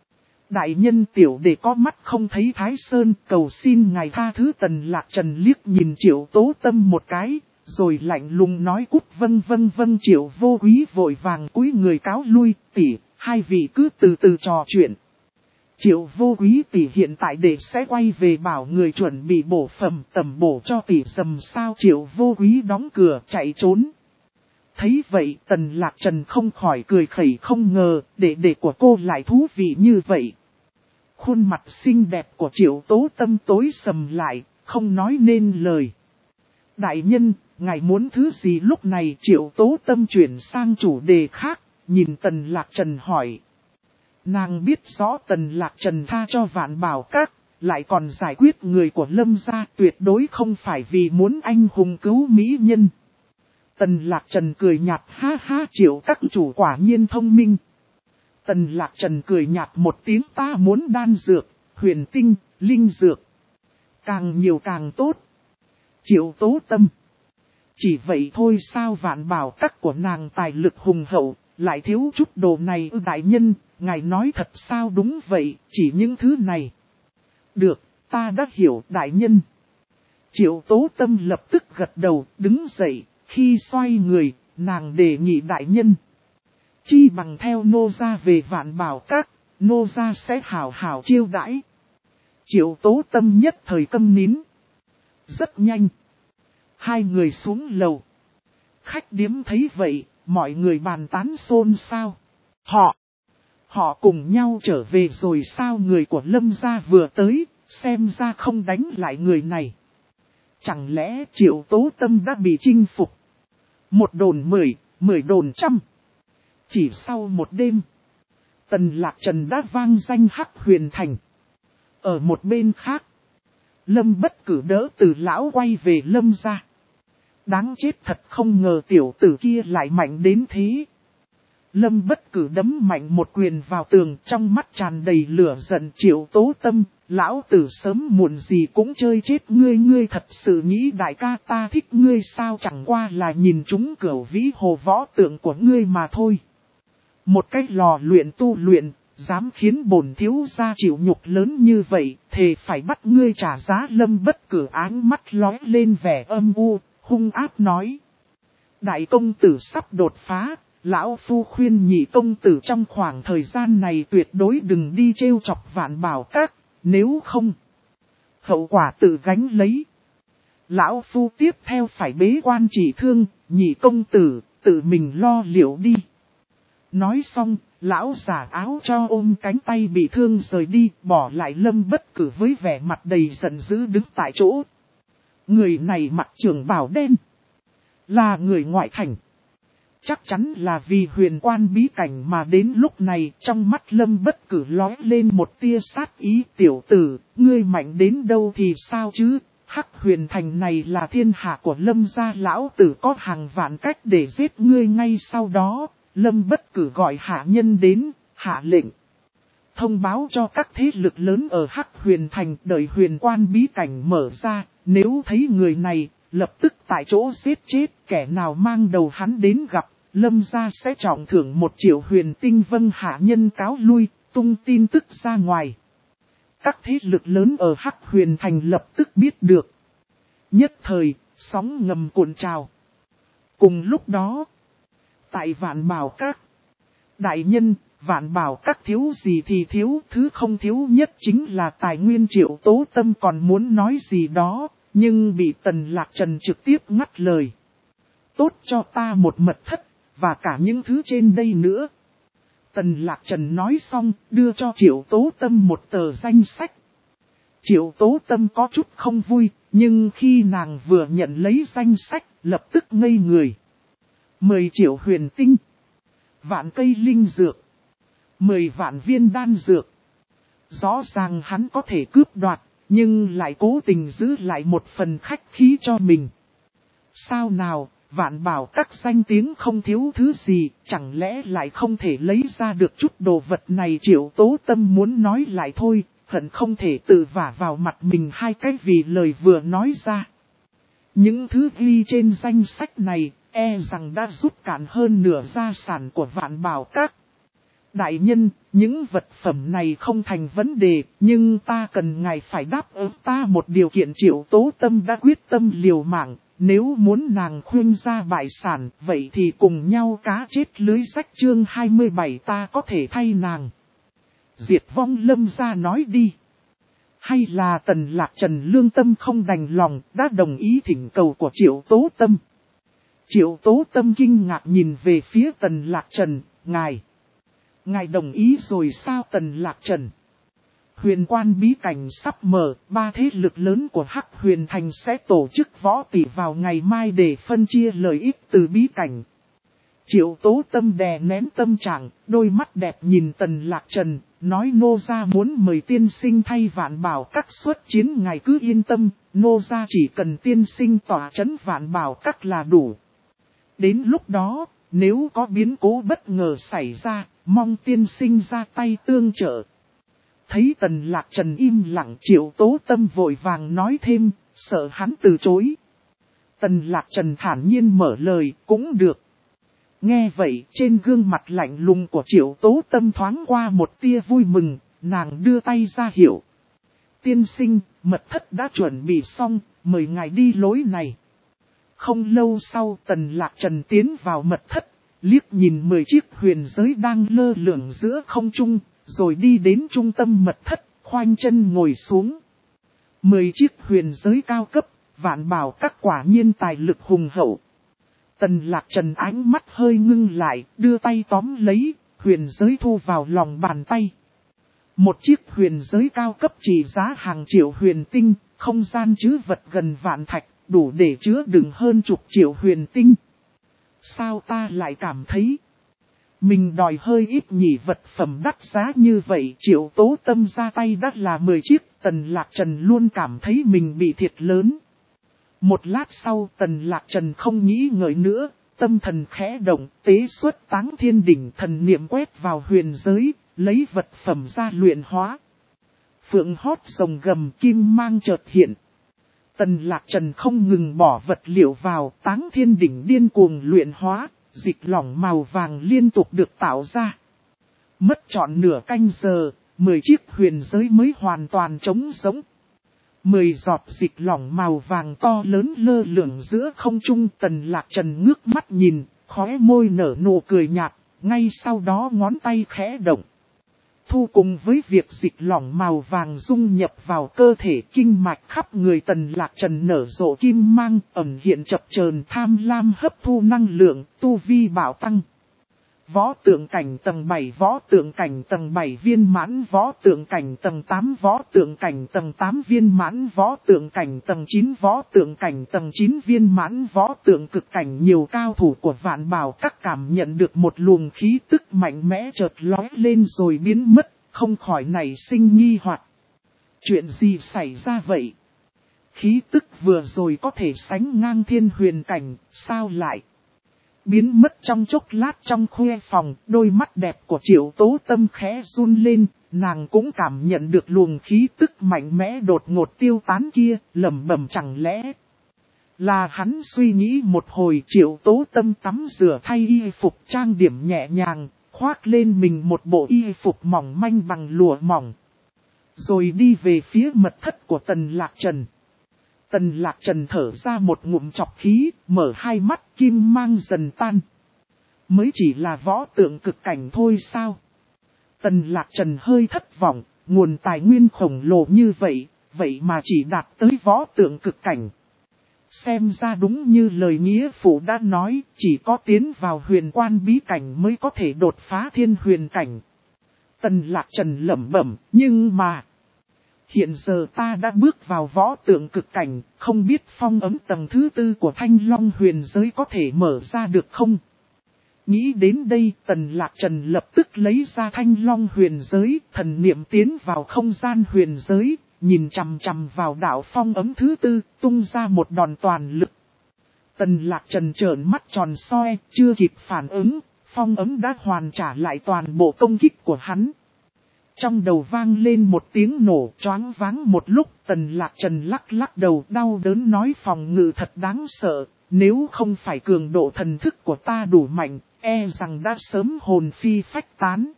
Đại nhân tiểu đệ có mắt không thấy Thái Sơn, cầu xin ngài tha thứ. Tần Lạc Trần liếc nhìn Triệu Tố Tâm một cái, rồi lạnh lùng nói cút. Vâng vâng vâng. Triệu Vô Quý vội vàng cúi người cáo lui, tỷ, hai vị cứ từ từ trò chuyện. Triệu Vô Quý tỷ hiện tại đệ sẽ quay về bảo người chuẩn bị bổ phẩm tầm bổ cho tỷ dầm sao. Triệu Vô Quý đóng cửa chạy trốn. Thấy vậy Tần Lạc Trần không khỏi cười khẩy, không ngờ đệ đệ của cô lại thú vị như vậy. Khuôn mặt xinh đẹp của Triệu Tố Tâm tối sầm lại, không nói nên lời. Đại nhân, ngài muốn thứ gì? Lúc này Triệu Tố Tâm chuyển sang chủ đề khác, nhìn Tần Lạc Trần hỏi. Nàng biết rõ Tần Lạc Trần tha cho Vạn Bảo Các, lại còn giải quyết người của Lâm gia, tuyệt đối không phải vì muốn anh hùng cứu mỹ nhân. Tần Lạc Trần cười nhạt, ha ha. Triệu các chủ quả nhiên thông minh. Tần Lạc Trần cười nhạt một tiếng, ta muốn đan dược, huyền tinh, linh dược. Càng nhiều càng tốt. Triệu Tố Tâm. Chỉ vậy thôi sao? Vạn Bảo Các của nàng tài lực hùng hậu, lại thiếu chút đồ này ư? Đại nhân, ngài nói thật sao? Đúng vậy, chỉ những thứ này. Được, ta đã hiểu đại nhân. Triệu Tố Tâm lập tức gật đầu, đứng dậy, khi xoay người, nàng đề nghị đại nhân. Chi bằng theo nô gia về Vạn Bảo Các, nô gia sẽ hảo hảo chiêu đãi. Triệu Tố Tâm nhất thời câm nín. Rất nhanh. Hai người xuống lầu. Khách điếm thấy vậy, mọi người bàn tán xôn xao. Họ, họ cùng nhau trở về rồi sao? Người của Lâm gia vừa tới, xem ra không đánh lại người này. Chẳng lẽ Triệu Tố Tâm đã bị chinh phục? Một đồn mười, mười đồn trăm. Chỉ sau một đêm, Tần Lạc Trần đã vang danh Hắc Huyền Thành. Ở một bên khác, Lâm Bất Cử đỡ Từ lão quay về Lâm gia. Đáng chết thật, không ngờ tiểu tử kia lại mạnh đến thế. Lâm Bất Cử đấm mạnh một quyền vào tường, trong mắt tràn đầy lửa giận. Triệu Tố Tâm, lão tử sớm muộn gì cũng chơi chết ngươi. Ngươi thật sự nghĩ đại ca ta thích ngươi sao? Chẳng qua là nhìn trúng cửu vĩ hồ võ tượng của ngươi mà thôi. Một cái lò luyện tu luyện, dám khiến bổn thiếu gia chịu nhục lớn như vậy, thề phải bắt ngươi trả giá. Lâm Bất Cử áng mắt lóe lên vẻ âm u, hung ác nói. Đại công tử sắp đột phá, lão phu khuyên nhị công tử trong khoảng thời gian này tuyệt đối đừng đi trêu chọc Vạn Bảo Các, nếu không, hậu quả tự gánh lấy. Lão phu tiếp theo phải bế quan trị thương, nhị công tử, tự mình lo liệu đi. Nói xong, lão giả áo cho ôm cánh tay bị thương rời đi, bỏ lại Lâm Bất Cử với vẻ mặt đầy giận dữ đứng tại chỗ. Người này mặc trường bào đen. Là người ngoại thành. Chắc chắn là vì huyền quan bí cảnh mà đến lúc này trong mắt Lâm Bất Cử lóe lên một tia sát ý. Tiểu tử, ngươi mạnh đến đâu thì sao chứ? Hắc huyền thành này là thiên hạ của Lâm gia, lão tử có hàng vạn cách để giết ngươi. Ngay sau đó, Lâm Bất Cử gọi hạ nhân đến, hạ lệnh. Thông báo cho các thế lực lớn ở Hắc huyền thành đợi huyền quan bí cảnh mở ra, nếu thấy người này, lập tức tại chỗ giết chết. Kẻ nào mang đầu hắn đến gặp, Lâm gia sẽ trọng thưởng một triệu huyền tinh. Vâng, hạ nhân cáo lui, tung tin tức ra ngoài. Các thế lực lớn ở Hắc huyền thành lập tức biết được. Nhất thời, sóng ngầm cuộn trào. Cùng lúc đó, tại Vạn Bảo Các, đại nhân, Vạn Bảo Các thiếu gì thì thiếu, thứ không thiếu nhất chính là tài nguyên. Triệu Tố Tâm còn muốn nói gì đó, nhưng bị Tần Lạc Trần trực tiếp ngắt lời. Tốt cho ta một mật thất, và cả những thứ trên đây nữa. Tần Lạc Trần nói xong, đưa cho Triệu Tố Tâm một tờ danh sách. Triệu Tố Tâm có chút không vui, nhưng khi nàng vừa nhận lấy danh sách, lập tức ngây người. Mười triệu huyền tinh, vạn cây linh dược, mười vạn viên đan dược. Rõ ràng hắn có thể cướp đoạt, nhưng lại cố tình giữ lại một phần khách khí cho mình. Sao nào, Vạn Bảo Các danh tiếng không thiếu thứ gì, chẳng lẽ lại không thể lấy ra được chút đồ vật này? Triệu Tố Tâm muốn nói lại thôi, hận không thể tự vả vào mặt mình hai cái vì lời vừa nói ra. Những thứ ghi trên danh sách này, e rằng đã rút cạn hơn nửa gia sản của Vạn Bảo Các. Đại nhân, những vật phẩm này không thành vấn đề, nhưng ta cần ngài phải đáp ứng ta một điều kiện. Triệu Tố Tâm đã quyết tâm liều mạng, nếu muốn nàng khuyên ra bại sản, vậy thì cùng nhau cá chết lưới rách. Chương hai mươi bảy, ta có thể thay nàng diệt vong Lâm gia nói đi. Hay là Tần Lạc Trần lương tâm không đành lòng, đã đồng ý thỉnh cầu của Triệu Tố Tâm. Triệu Tố Tâm kinh ngạc nhìn về phía Tần Lạc Trần, ngài, ngài đồng ý rồi sao? Tần Lạc Trần, huyền quan bí cảnh sắp mở, ba thế lực lớn của Hắc huyền thành sẽ tổ chức võ tỷ vào ngày mai để phân chia lợi ích từ bí cảnh. Triệu Tố Tâm đè nén tâm trạng, đôi mắt đẹp nhìn Tần Lạc Trần, nói nô gia muốn mời tiên sinh thay Vạn Bảo Các xuất chiến. Ngài cứ yên tâm, nô gia chỉ cần tiên sinh tỏa trấn Vạn Bảo Các là đủ. Đến lúc đó, nếu có biến cố bất ngờ xảy ra, mong tiên sinh ra tay tương trợ. Thấy Tần Lạc Trần im lặng, Triệu Tố Tâm vội vàng nói thêm, sợ hắn từ chối. Tần Lạc Trần thản nhiên mở lời, cũng được. Nghe vậy, trên gương mặt lạnh lùng của Triệu Tố Tâm thoáng qua một tia vui mừng, nàng đưa tay ra hiệu. Tiên sinh, mật thất đã chuẩn bị xong, mời ngài đi lối này. Không lâu sau, Tần Lạc Trần tiến vào mật thất, liếc nhìn mười chiếc huyền giới đang lơ lửng giữa không trung, rồi đi đến trung tâm mật thất, khoanh chân ngồi xuống. Mười chiếc huyền giới cao cấp, Vạn Bảo Các quả nhiên tài lực hùng hậu. Tần Lạc Trần ánh mắt hơi ngưng lại, đưa tay tóm lấy, huyền giới thu vào lòng bàn tay. Một chiếc huyền giới cao cấp trị giá hàng triệu huyền tinh, không gian trữ vật gần vạn thạch, đủ để chứa đựng hơn chục triệu huyền tinh. Sao ta lại cảm thấy mình đòi hơi ít nhỉ? Vật phẩm đắt giá như vậy, Triệu Tố Tâm ra tay đắt là mười chiếc, Tần Lạc Trần luôn cảm thấy mình bị thiệt lớn. Một lát sau, Tần Lạc Trần không nghĩ ngợi nữa, tâm thần khẽ động, tế xuất Táng Thiên Đỉnh, thần niệm quét vào huyền giới, lấy vật phẩm ra luyện hóa. Phượng hót rồng gầm, kim mang chợt hiện. Tần Lạc Trần không ngừng bỏ vật liệu vào, Táng Thiên Đỉnh điên cuồng luyện hóa, dịch lỏng màu vàng liên tục được tạo ra. Mất trọn nửa canh giờ, mười chiếc huyền giới mới hoàn toàn trống rỗng. Mười giọt dịch lỏng màu vàng to lớn lơ lửng giữa không trung. Tần Lạc Trần ngước mắt nhìn, khóe môi nở nụ cười nhạt, ngay sau đó ngón tay khẽ động. Thu cùng với việc dịch lỏng màu vàng dung nhập vào cơ thể, kinh mạch khắp người Tần Lạc Trần nở rộ kim mang, ẩn hiện chập chờn tham lam hấp thu năng lượng, tu vi bảo tăng. Võ tượng cảnh tầng bảy, võ tượng cảnh tầng bảy viên mãn, võ tượng cảnh tầng tám, võ tượng cảnh tầng tám viên mãn, võ tượng cảnh tầng chín, võ tượng cảnh tầng chín viên mãn, võ tượng cực cảnh. Nhiều cao thủ của Vạn Bảo Các cảm nhận được một luồng khí tức mạnh mẽ chợt lóe lên rồi biến mất, không khỏi nảy sinh nghi hoặc. Chuyện gì xảy ra vậy? Khí tức vừa rồi có thể sánh ngang thiên huyền cảnh, sao lại biến mất trong chốc lát? Trong khuê phòng, đôi mắt đẹp của Triệu Tố Tâm khẽ run lên, nàng cũng cảm nhận được luồng khí tức mạnh mẽ đột ngột tiêu tán kia, lẩm bẩm chẳng lẽ là hắn. Suy nghĩ một hồi, Triệu Tố Tâm tắm rửa thay y phục trang điểm nhẹ nhàng, khoác lên mình một bộ y phục mỏng manh bằng lụa mỏng, rồi đi về phía mật thất của Tần Lạc Trần. Tần Lạc Trần thở ra một ngụm trọc khí, mở hai mắt, kim mang dần tan. Mới chỉ là võ tượng cực cảnh thôi sao? Tần Lạc Trần hơi thất vọng, nguồn tài nguyên khổng lồ như vậy, vậy mà chỉ đạt tới võ tượng cực cảnh. Xem ra đúng như lời nghĩa phụ đã nói, chỉ có tiến vào huyền quan bí cảnh mới có thể đột phá thiên huyền cảnh. Tần Lạc Trần lẩm bẩm, nhưng mà hiện giờ ta đã bước vào võ tượng cực cảnh, không biết phong ấm tầng thứ tư của Thanh Long huyền giới có thể mở ra được không? Nghĩ đến đây, Tần Lạc Trần lập tức lấy ra Thanh Long huyền giới, thần niệm tiến vào không gian huyền giới, nhìn chằm chằm vào đạo phong ấm thứ tư, tung ra một đòn toàn lực. Tần Lạc Trần trợn mắt tròn soi, chưa kịp phản ứng, phong ấm đã hoàn trả lại toàn bộ công kích của hắn. Trong đầu vang lên một tiếng nổ, choáng váng một lúc. Tần Lạc Trần lắc lắc đầu, đau đớn nói phòng ngự thật đáng sợ, nếu không phải cường độ thần thức của ta đủ mạnh, e rằng đã sớm hồn phi phách tán.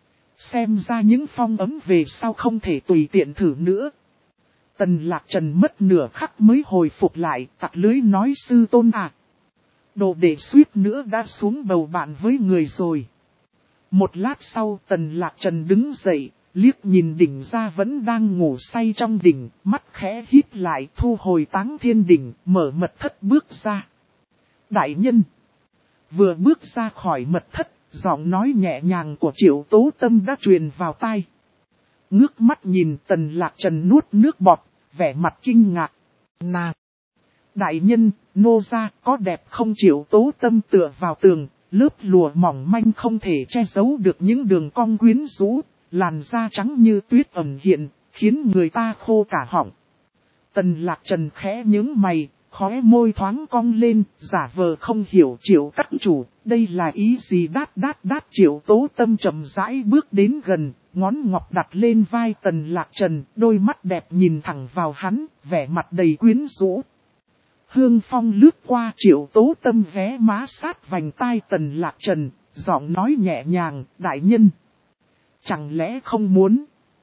Xem ra những phong ấm về sau không thể tùy tiện thử nữa. Tần Lạc Trần mất nửa khắc mới hồi phục lại, tặc lưới nói sư tôn à, đồ đệ suýt nữa đã xuống bầu bạn với người rồi. Một lát sau, Tần Lạc Trần đứng dậy, liếc nhìn đỉnh ra vẫn đang ngủ say trong đỉnh, mắt khẽ hít lại, thu hồi Táng Thiên đỉnh, mở mật thất bước ra. Đại nhân! Vừa bước ra khỏi mật thất, giọng nói nhẹ nhàng của Triệu Tố Tâm đã truyền vào tai. Ngước mắt nhìn, Tần Lạc Trần nuốt nước bọt, vẻ mặt kinh ngạc. Nàng! Đại nhân, nô gia có đẹp không? Triệu Tố Tâm tựa vào tường, lớp lụa mỏng manh không thể che giấu được những đường cong quyến rũ, làn da trắng như tuyết ẩn hiện, khiến người ta khô cả họng. Tần Lạc Trần khẽ nhướng mày, khóe môi thoáng cong lên, giả vờ không hiểu. Triệu các chủ, đây là ý gì? Đát đát đát. Triệu Tố Tâm chậm rãi bước đến gần, ngón ngọc đặt lên vai Tần Lạc Trần, đôi mắt đẹp nhìn thẳng vào hắn, vẻ mặt đầy quyến rũ. Hương phong lướt qua, Triệu Tố Tâm ghé má sát vành tai Tần Lạc Trần, giọng nói nhẹ nhàng, đại nhân, chẳng lẽ không muốn?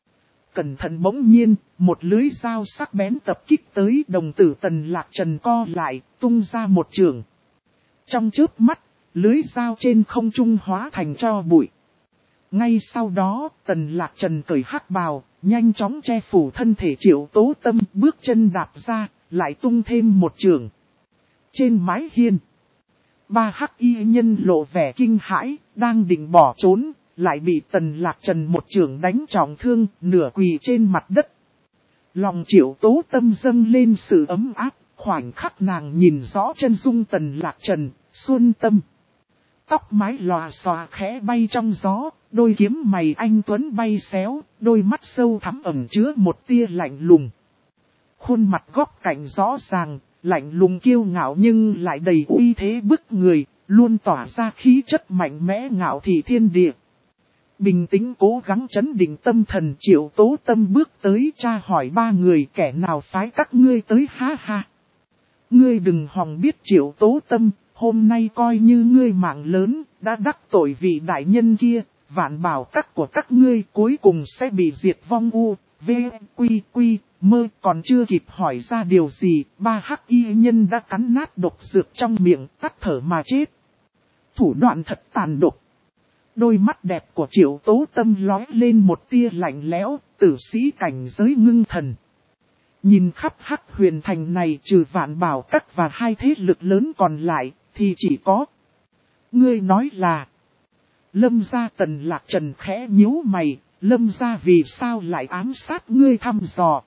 Cẩn thận, bỗng nhiên, một lưới dao sắc bén tập kích tới. Đồng tử Tần Lạc Trần co lại, tung ra một chưởng. Trong chớp mắt, lưới dao trên không trung hóa thành tro bụi. Ngay sau đó, Tần Lạc Trần cởi hắc bào, nhanh chóng che phủ thân thể Triệu Tố Tâm, bước chân đạp ra, lại tung thêm một chưởng. Trên mái hiên, ba hắc y nhân lộ vẻ kinh hãi, đang định bỏ trốn, lại bị Tần Lạc Trần một chưởng đánh trọng thương, nửa quỳ trên mặt đất. Lòng Triệu Tố Tâm dâng lên sự ấm áp, khoảnh khắc nàng nhìn rõ chân dung Tần Lạc Trần, xuân tâm. Tóc mái lòa xòa khẽ bay trong gió, đôi kiếm mày anh tuấn bay xéo, đôi mắt sâu thẳm ẩn chứa một tia lạnh lùng. Khuôn mặt góc cạnh rõ ràng, lạnh lùng kiêu ngạo nhưng lại đầy uy thế bức người, luôn tỏa ra khí chất mạnh mẽ ngạo thị thiên địa. Bình tĩnh cố gắng trấn định tâm thần, Triệu Tố Tâm bước tới tra hỏi ba người, kẻ nào phái các ngươi tới? Ha ha! Ngươi đừng hòng biết. Triệu Tố Tâm, hôm nay coi như ngươi mạng lớn, đã đắc tội vị đại nhân kia, Vạn Bảo Các của các ngươi cuối cùng sẽ bị diệt vong. U, V, Quy, Quy, Mơ. Còn chưa kịp hỏi ra điều gì, ba hắc y nhân đã cắn nát độc dược trong miệng, tắt thở mà chết. Thủ đoạn thật tàn độc. Đôi mắt đẹp của Triệu Tố Tâm lóe lên một tia lạnh lẽo, tử sĩ cảnh giới ngưng thần. Nhìn khắp hắc huyền thành này, trừ Vạn Bảo Các và hai thế lực lớn còn lại, thì chỉ có. Ngươi nói là Lâm gia Tần Lạc Trần khẽ nhíu mày, Lâm gia vì sao lại ám sát ngươi thăm dò.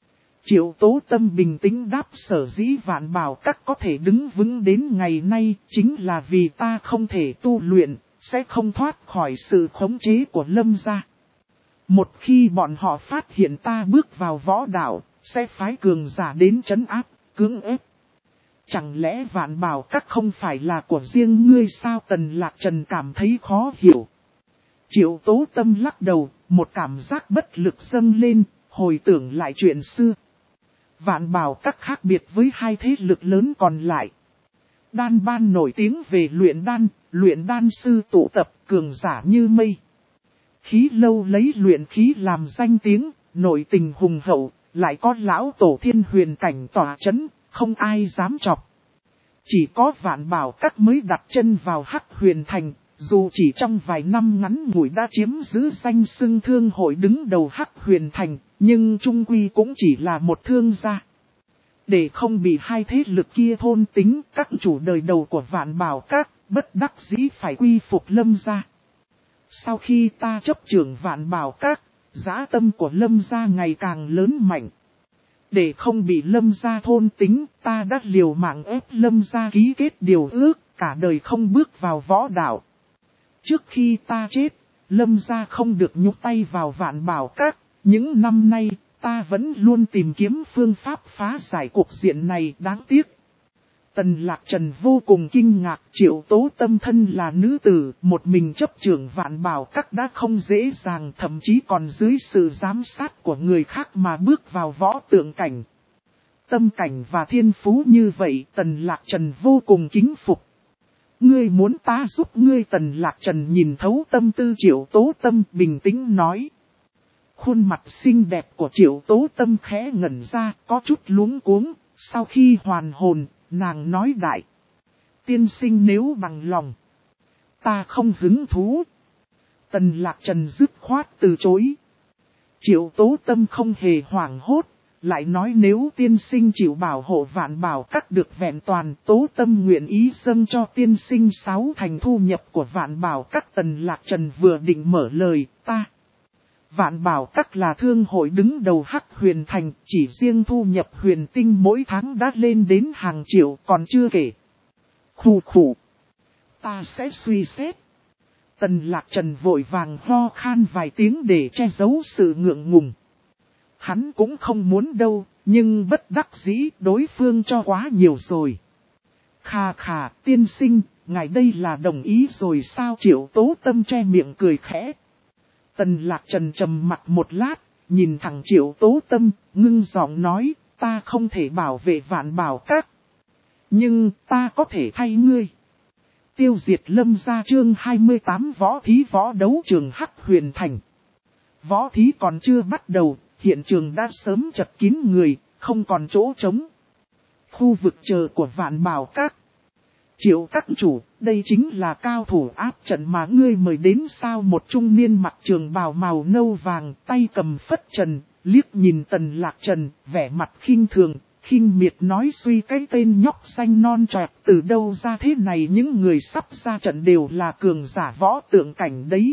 Triệu Tố Tâm bình tĩnh đáp sở dĩ Vạn Bảo Các có thể đứng vững đến ngày nay chính là vì ta không thể tu luyện, sẽ không thoát khỏi sự khống chế của Lâm gia. Một khi bọn họ phát hiện ta bước vào võ đạo, sẽ phái cường giả đến trấn áp, cưỡng ép. Chẳng lẽ Vạn Bảo Các không phải là của riêng ngươi sao? Tần Lạc Trần cảm thấy khó hiểu. Triệu Tố Tâm lắc đầu, một cảm giác bất lực dâng lên, hồi tưởng lại chuyện xưa. Vạn Bảo Các khác biệt với hai thế lực lớn còn lại. Đan ban nổi tiếng về luyện đan, luyện đan sư tụ tập cường giả như mây. Khí lâu lấy luyện khí làm danh tiếng, nội tình hùng hậu, lại có lão tổ thiên huyền cảnh tỏa chấn, không ai dám chọc. Chỉ có Vạn Bảo Các mới đặt chân vào Hắc Huyền Thành, dù chỉ trong vài năm ngắn ngủi đã chiếm giữ danh xưng thương hội đứng đầu Hắc Huyền Thành, nhưng chung quy cũng chỉ là một thương gia. Để không bị hai thế lực kia thôn tính, các chủ đời đầu của Vạn Bảo Các, bất đắc dĩ phải quy phục Lâm gia. Sau khi ta chấp trưởng Vạn Bảo Các, dã tâm của Lâm gia ngày càng lớn mạnh. Để không bị Lâm gia thôn tính, ta đã liều mạng ép Lâm gia ký kết điều ước, cả đời không bước vào võ đạo. Trước khi ta chết, Lâm gia không được nhúc tay vào Vạn Bảo Các. Những năm nay, ta vẫn luôn tìm kiếm phương pháp phá giải cuộc diện này, đáng tiếc. Tần Lạc Trần vô cùng kinh ngạc, Triệu Tố Tâm thân là nữ tử, một mình chấp trưởng Vạn Bảo Các đã không dễ dàng, thậm chí còn dưới sự giám sát của người khác mà bước vào võ tượng cảnh. Tâm cảnh và thiên phú như vậy, Tần Lạc Trần vô cùng kính phục. Ngươi muốn ta giúp ngươi? Tần Lạc Trần nhìn thấu tâm tư Triệu Tố Tâm, bình tĩnh nói. Khuôn mặt xinh đẹp của Triệu Tố Tâm khẽ ngẩn ra, có chút luống cuống, sau khi hoàn hồn, nàng nói đại. Tiên sinh nếu bằng lòng, ta không hứng thú. Tần Lạc Trần dứt khoát từ chối. Triệu Tố Tâm không hề hoảng hốt, lại nói nếu tiên sinh chịu bảo hộ Vạn Bảo Các được vẹn toàn, Tố Tâm nguyện ý dâng cho tiên sinh sáu thành thu nhập của Vạn Bảo Các. Tần Lạc Trần vừa định mở lời, ta. Vạn Bảo Các là thương hội đứng đầu Hắc Huyền Thành, chỉ riêng thu nhập huyền tinh mỗi tháng đã lên đến hàng triệu, còn chưa kể. Khủ khủ. Ta sẽ suy xét. Tần Lạc Trần vội vàng ho khan vài tiếng để che giấu sự ngượng ngùng. Hắn cũng không muốn đâu, nhưng bất đắc dĩ đối phương cho quá nhiều rồi. Khà khà, tiên sinh, ngài đây là đồng ý rồi sao? Triệu Tố Tâm che miệng cười khẽ. Tần Lạc Trần trầm mặt một lát, nhìn thẳng Triệu Tố Tâm, ngưng giọng nói, ta không thể bảo vệ Vạn Bảo Các. Nhưng ta có thể thay ngươi. Tiêu diệt Lâm gia. Chương hai mươi tám Võ thí. Võ đấu trường Hắc Huyền Thành. Võ thí còn chưa bắt đầu, hiện trường đã sớm chật kín người, không còn chỗ trống. Khu vực chờ của Vạn Bảo Các. Triệu các chủ, đây chính là cao thủ áp trận mà ngươi mời đến sao? Một trung niên mặc trường bào màu nâu vàng, tay cầm phất trần, liếc nhìn Tần Lạc Trần, vẻ mặt khinh thường, khinh miệt nói suy cái tên nhóc xanh non trọt từ đâu ra thế này, những người sắp ra trận đều là cường giả võ tượng cảnh đấy.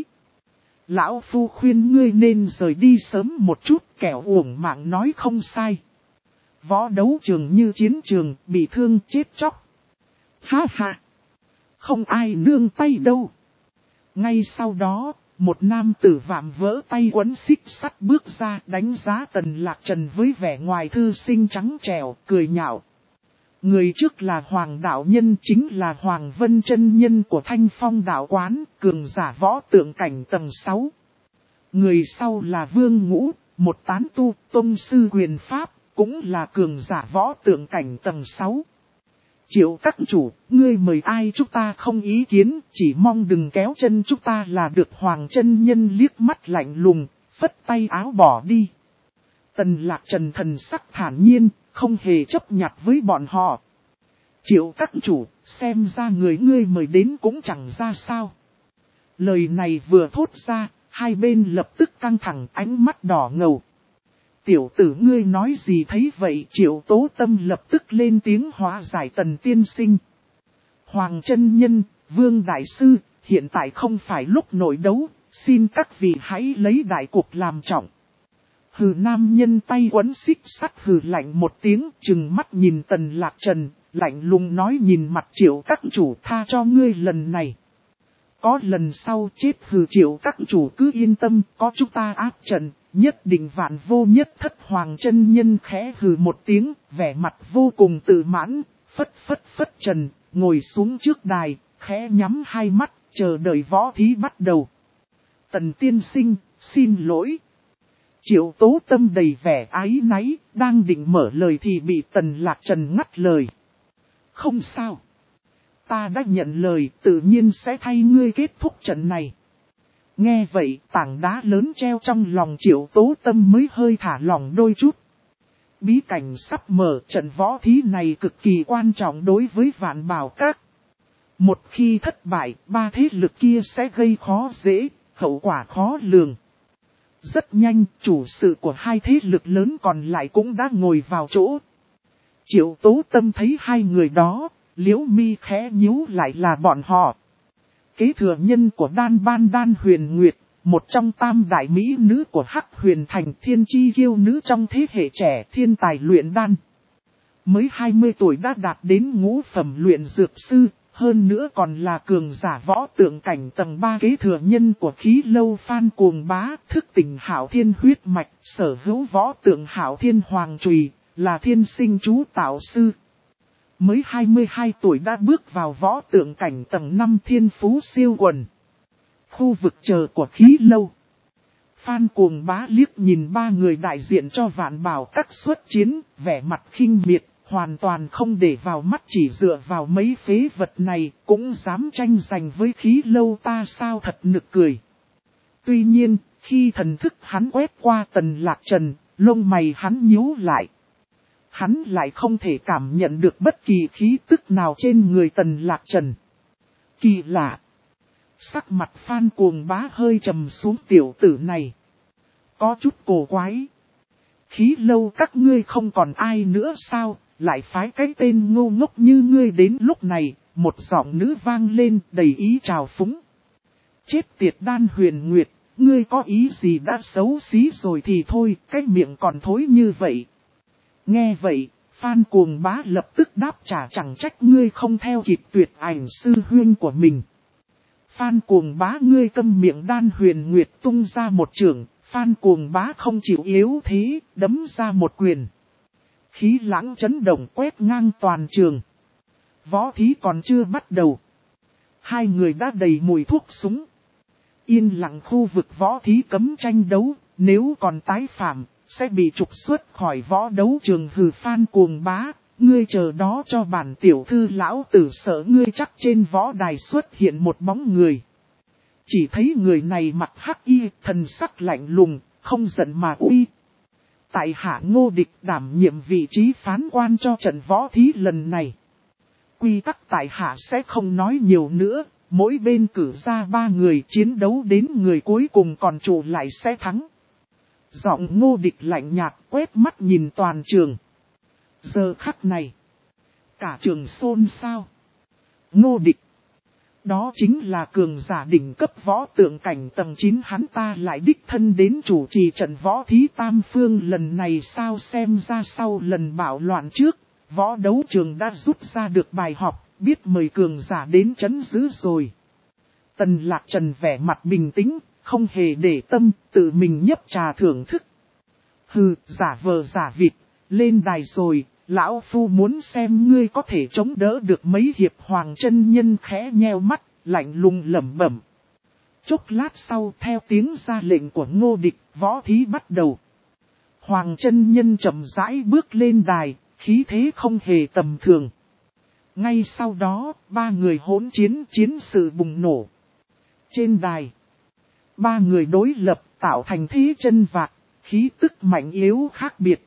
Lão phu khuyên ngươi nên rời đi sớm một chút, kẻo uổng mạng nói không sai. Võ đấu trường như chiến trường, bị thương chết chóc. Ha ha! Không ai nương tay đâu. Ngay sau đó, một nam tử vạm vỡ tay quấn xích sắt bước ra đánh giá Tần Lạc Trần với vẻ ngoài thư sinh trắng trẻo, cười nhạo. Người trước là Hoàng đạo nhân, chính là Hoàng Vân chân nhân của Thanh Phong đạo quán, cường giả võ tượng cảnh tầng sáu. Người sau là Vương Ngũ, một tán tu, tông sư quyền pháp, cũng là cường giả võ tượng cảnh tầng sáu. Triệu các chủ, ngươi mời ai chúng ta không ý kiến, chỉ mong đừng kéo chân chúng ta là được. Hoàng chân nhân liếc mắt lạnh lùng, phất tay áo bỏ đi. Tần Lạc Trần thần sắc thản nhiên, không hề chấp nhặt với bọn họ. Triệu các chủ, xem ra người ngươi mời đến cũng chẳng ra sao. Lời này vừa thốt ra, hai bên lập tức căng thẳng, ánh mắt đỏ ngầu. Tiểu tử ngươi nói gì thấy vậy? Triệu Tố Tâm lập tức lên tiếng hóa giải. Tần tiên sinh, Hoàng chân nhân, Vương đại sư, hiện tại không phải lúc nội đấu, xin các vị hãy lấy đại cuộc làm trọng. Hừ, nam nhân tay quấn xích sắt hừ lạnh một tiếng, trừng mắt nhìn Tần Lạc Trần, lạnh lùng nói nhìn mặt Triệu các chủ, tha cho ngươi lần này. Có lần sau chết hừ, Triệu các chủ cứ yên tâm, có chúng ta áp trận, nhất định vạn vô nhất thất. Hoàng chân nhân khẽ hừ một tiếng, vẻ mặt vô cùng tự mãn, phất phất phất trần, ngồi xuống trước đài, khẽ nhắm hai mắt, chờ đợi võ thí bắt đầu. Tần tiên sinh, xin lỗi. Triệu Tố Tâm đầy vẻ áy náy, đang định mở lời thì bị Tần Lạc Trần ngắt lời. Không sao. Ta đã nhận lời, tự nhiên sẽ thay ngươi kết thúc trận này. Nghe vậy, tảng đá lớn treo trong lòng Triệu Tố Tâm mới hơi thả lỏng đôi chút. Bí cảnh sắp mở, trận võ thí này cực kỳ quan trọng đối với Vạn Bảo Các. Một khi thất bại, ba thế lực kia sẽ gây khó dễ, hậu quả khó lường. Rất nhanh, chủ sự của hai thế lực lớn còn lại cũng đã ngồi vào chỗ. Triệu Tố Tâm thấy hai người đó, liễu mi khẽ nhíu lại là bọn họ. Kế thừa nhân của Đan Ban Đan Huyền Nguyệt, một trong tam đại mỹ nữ của Hắc Huyền Thành, thiên chi kiêu nữ trong thế hệ trẻ, thiên tài luyện đan. Mới hai mươi tuổi đã đạt đến ngũ phẩm luyện dược sư, hơn nữa còn là cường giả võ tượng cảnh tầng ba, kế thừa nhân của Khí Lâu Phan Cuồng Bá, thức tỉnh Hạo Thiên huyết mạch, sở hữu võ tượng Hạo Thiên Hoàng Chùy, là thiên sinh chú tạo sư. Mới hai mươi hai tuổi đã bước vào võ tượng cảnh tầng năm, thiên phú siêu quần. Khu vực chờ của Khí Lâu. Phan Cuồng Bá liếc nhìn ba người đại diện cho Vạn Bảo Các xuất chiến, vẻ mặt khinh miệt, hoàn toàn không để vào mắt, chỉ dựa vào mấy phế vật này cũng dám tranh giành với Khí Lâu ta sao, thật nực cười. Tuy nhiên, khi thần thức hắn quét qua Tần Lạc Trần, lông mày hắn nhíu lại. Hắn lại không thể cảm nhận được bất kỳ khí tức nào trên người Tần Lạc Trần. Kỳ lạ. Sắc mặt Phan Cuồng Bá hơi trầm xuống, tiểu tử này có chút cổ quái. Khí Lâu các ngươi không còn ai nữa sao, lại phái cái tên ngu ngốc như ngươi đến lúc này, một giọng nữ vang lên đầy ý trào phúng. Chết tiệt Đan Huyền Nguyệt, ngươi có ý gì đã xấu xí rồi thì thôi, cái miệng còn thối như vậy. Nghe vậy, Phan Cuồng Bá lập tức đáp trả, chẳng trách ngươi không theo kịp Tuyệt Ảnh sư huynh của mình. Phan Cuồng Bá, ngươi câm miệng. Đan Huyền Nguyệt tung ra một chưởng, Phan Cuồng Bá không chịu yếu thế, đấm ra một quyền. Khí lãng chấn động quét ngang toàn trường. Võ thí còn chưa bắt đầu, hai người đã đầy mùi thuốc súng. Yên lặng, khu vực võ thí cấm tranh đấu, nếu còn tái phạm, sẽ bị trục xuất khỏi võ đấu trường. Hừ, Phan Cuồng Bá, ngươi chờ đó cho bản tiểu thư lão tử sợ ngươi. Chắc trên võ đài xuất hiện một bóng người. Chỉ thấy người này mặc hắc y, thần sắc lạnh lùng, không giận mà uy. Tại hạ Ngô Địch, đảm nhiệm vị trí phán quan cho trận võ thí lần này. Quy tắc tại hạ sẽ không nói nhiều nữa, mỗi bên cử ra ba người, chiến đấu đến người cuối cùng còn trụ lại sẽ thắng. Giọng Ngô Địch lạnh nhạt, quét mắt nhìn toàn trường. Giờ khắc này, cả trường xôn xao. Ngô Địch, đó chính là cường giả đỉnh cấp võ tượng cảnh tầng chín, hắn ta lại đích thân đến chủ trì trận võ thí tam phương lần này sao? Xem ra sau lần bạo loạn trước, võ đấu trường đã rút ra được bài học, biết mời cường giả đến trấn giữ rồi. Tần Lạc Trần vẻ mặt bình tĩnh, không hề để tâm, tự mình nhấp trà thưởng thức. Hừ, giả vờ giả vịt, lên đài rồi, lão phu muốn xem ngươi có thể chống đỡ được mấy hiệp. Hoàng chân nhân khẽ nheo mắt, lạnh lùng lẩm bẩm. Chốc lát sau, theo tiếng ra lệnh của Ngô Địch, võ thí bắt đầu. Hoàng chân nhân chậm rãi bước lên đài, khí thế không hề tầm thường. Ngay sau đó, ba người hỗn chiến, chiến sự bùng nổ. Trên đài, ba người đối lập tạo thành thế chân vạc, khí tức mạnh yếu khác biệt.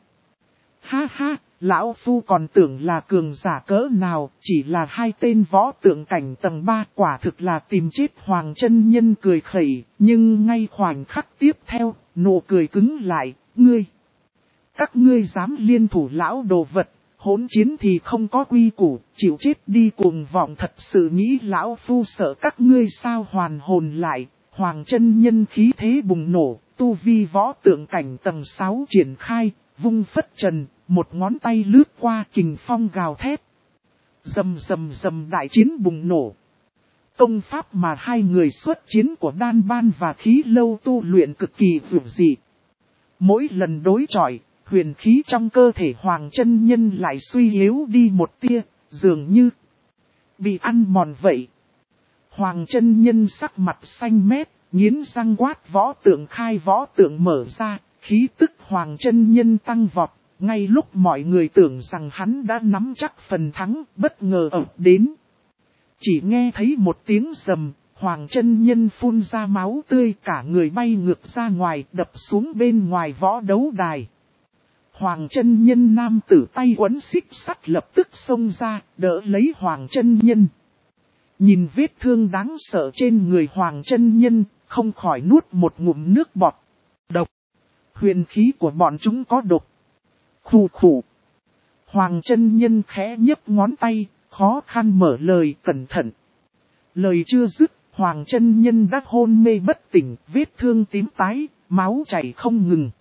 Ha ha, lão phu còn tưởng là cường giả cỡ nào, chỉ là hai tên võ tượng cảnh tầng ba, quả thực là tìm chết. Hoàng chân nhân cười khẩy, nhưng ngay khoảnh khắc tiếp theo, nụ cười cứng lại. Ngươi, các ngươi dám liên thủ lão đồ vật, hỗn chiến thì không có quy củ, chịu chết đi cuồng vọng thật sự nghĩ lão phu sợ các ngươi sao hoàn hồn lại, Hoàng chân nhân khí thế bùng nổ, tu vi võ tượng cảnh tầng sáu triển khai, vung phất trần, một ngón tay lướt qua kình phong gào thét. Rầm rầm rầm đại chiến bùng nổ. Công pháp mà hai người xuất chiến của Đan Ban và Khí Lâu tu luyện cực kỳ vượt dị. Mỗi lần đối chọi, huyền khí trong cơ thể Hoàng chân nhân lại suy yếu đi một tia, dường như bị ăn mòn vậy. Hoàng chân nhân sắc mặt xanh mét, nghiến răng quát võ tượng khai võ tượng mở ra, khí tức Hoàng chân nhân tăng vọt, ngay lúc mọi người tưởng rằng hắn đã nắm chắc phần thắng, bất ngờ ập đến. Chỉ nghe thấy một tiếng rầm, Hoàng chân nhân phun ra máu tươi, cả người bay ngược ra ngoài, đập xuống bên ngoài võ đấu đài. Hoàng chân nhân nam tử tay quấn xích sắt lập tức xông ra, đỡ lấy Hoàng chân nhân. Nhìn vết thương đáng sợ trên người Hoàng chân nhân, không khỏi nuốt một ngụm nước bọt. Độc. Huyền khí của bọn chúng có độc. Khủ khủ. Hoàng chân nhân khẽ nhấc ngón tay, khó khăn mở lời cẩn thận. Lời chưa dứt, Hoàng chân nhân đã hôn mê bất tỉnh, vết thương tím tái, máu chảy không ngừng.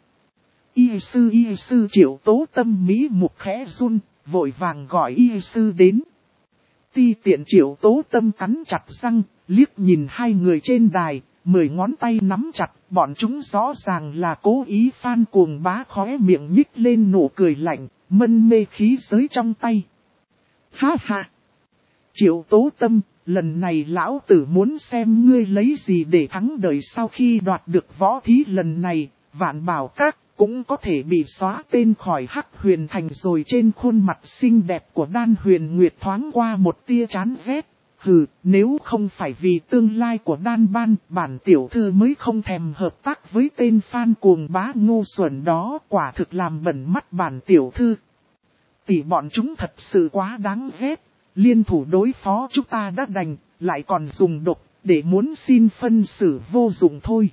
Y sư y sư Triệu Tố Tâm mỹ mục khẽ run, vội vàng gọi y sư đến. Ti tiện Triệu Tố Tâm cắn chặt răng, liếc nhìn hai người trên đài, mười ngón tay nắm chặt, bọn chúng rõ ràng là cố ý. Phan Cuồng Bá khóe miệng nhích lên nụ cười lạnh, mân mê khí giới trong tay. Ha ha! Triệu Tố Tâm, lần này lão tử muốn xem ngươi lấy gì để thắng đời. Sau khi đoạt được võ thí lần này, Vạn Bảo Các cũng có thể bị xóa tên khỏi Hắc Huyền Thành rồi. Trên khuôn mặt xinh đẹp của Đan Huyền Nguyệt thoáng qua một tia chán ghét. Hừ, nếu không phải vì tương lai của Đan Ban, bản tiểu thư mới không thèm hợp tác với tên Phan Cuồng Bá ngu xuẩn đó, quả thực làm bẩn mắt bản tiểu thư. Tỷ bọn chúng thật sự quá đáng ghét, liên thủ đối phó chúng ta đã đành, lại còn dùng độc, để muốn xin phân xử vô dụng thôi.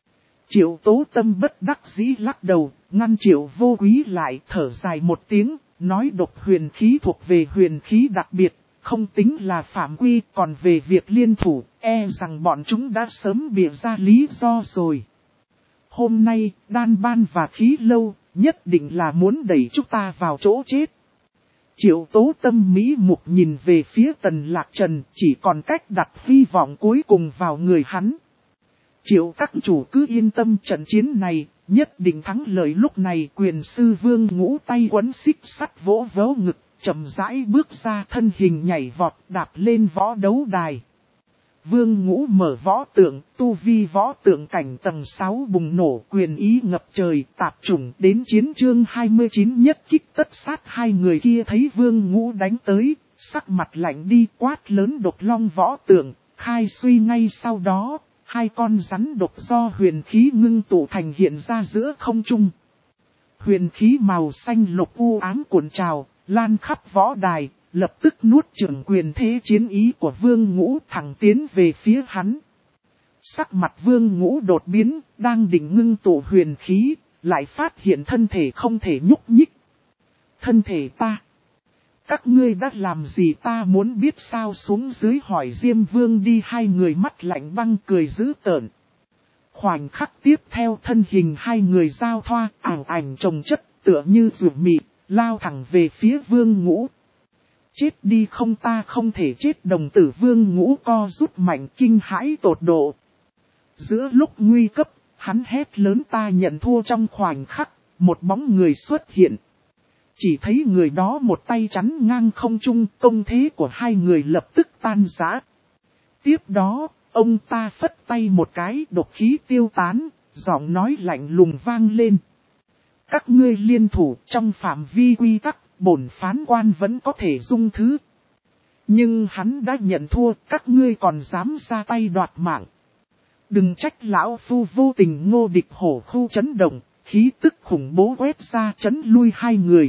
Triệu Tố Tâm bất đắc dĩ lắc đầu, ngăn Triệu Vô Quý lại, thở dài một tiếng, nói độc huyền khí thuộc về huyền khí đặc biệt, không tính là phạm quy, còn về việc liên thủ, e rằng bọn chúng đã sớm bịa ra lý do rồi. Hôm nay, Đan Ban và Khí Lâu, nhất định là muốn đẩy chúng ta vào chỗ chết. Triệu Tố Tâm mỹ mục nhìn về phía Tần Lạc Trần, chỉ còn cách đặt hy vọng cuối cùng vào người hắn. Triệu các chủ cứ yên tâm, trận chiến này, nhất định thắng lợi. Lúc này quyền sư Vương Ngũ tay quấn xích sắt vỗ vỗ ngực, chậm rãi bước ra, thân hình nhảy vọt đạp lên võ đấu đài. Vương Ngũ mở võ tượng, tu vi võ tượng cảnh tầng sáu bùng nổ, quyền ý ngập trời, tạp chủng đến chiến chương hai mươi chín nhất kích tất sát. Hai người kia thấy Vương Ngũ đánh tới, sắc mặt lạnh đi, quát lớn độc long võ tượng, khai suy. Ngay sau đó, hai con rắn độc do huyền khí ngưng tụ thành hiện ra giữa không trung. Huyền khí màu xanh lục u ám cuộn trào, lan khắp võ đài, lập tức nuốt chửng quyền thế chiến ý của Vương Ngũ, thẳng tiến về phía hắn. Sắc mặt Vương Ngũ đột biến, đang định ngưng tụ huyền khí, lại phát hiện thân thể không thể nhúc nhích. Thân thể ta, các ngươi đã làm gì ta muốn biết sao? Xuống dưới hỏi Diêm Vương đi. Hai người mắt lạnh băng cười dữ tợn. Khoảnh khắc tiếp theo, thân hình hai người giao thoa, ảo ảnh chồng chất, tựa như rượu mị, lao thẳng về phía Vương Ngũ. Chết đi không, ta không thể chết. Đồng tử Vương Ngũ co rút mạnh, kinh hãi tột độ. Giữa lúc nguy cấp, hắn hét lớn ta nhận thua. Trong khoảnh khắc, một bóng người xuất hiện. Chỉ thấy người đó một tay chắn ngang không trung, công thế của hai người lập tức tan rã. Tiếp đó, ông ta phất tay một cái, độc khí tiêu tán, giọng nói lạnh lùng vang lên. Các ngươi liên thủ, trong phạm vi quy tắc, bổn phán quan vẫn có thể dung thứ. Nhưng hắn đã nhận thua, các ngươi còn dám ra tay đoạt mạng. Đừng trách lão phu vô tình. Ngô Địch hổ khu chấn động, khí tức khủng bố quét ra chấn lui hai người.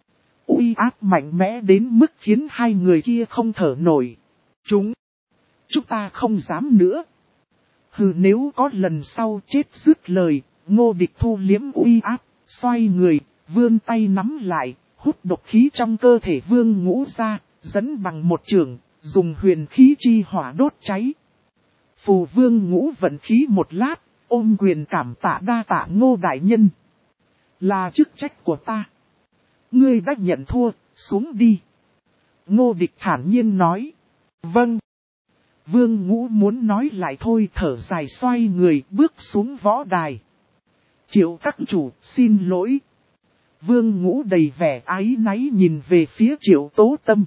Uy áp mạnh mẽ đến mức khiến hai người kia không thở nổi. Chúng, chúng ta không dám nữa. Hừ, nếu có lần sau chết. Dứt lời, Ngô Địch thu liếm uy áp, xoay người, vươn tay nắm lại, hút độc khí trong cơ thể Vương Ngũ ra, dẫn bằng một trường, dùng huyền khí chi hỏa đốt cháy. Phù Vương Ngũ vận khí một lát, ôm quyền cảm tạ đa tạ Ngô đại nhân. Là chức trách của ta. Ngươi đã nhận thua, xuống đi. Ngô Địch thản nhiên nói. Vâng. Vương Ngũ muốn nói lại thôi, thở dài xoay người bước xuống võ đài. Triệu các chủ xin lỗi. Vương Ngũ đầy vẻ áy náy nhìn về phía Triệu Tố Tâm.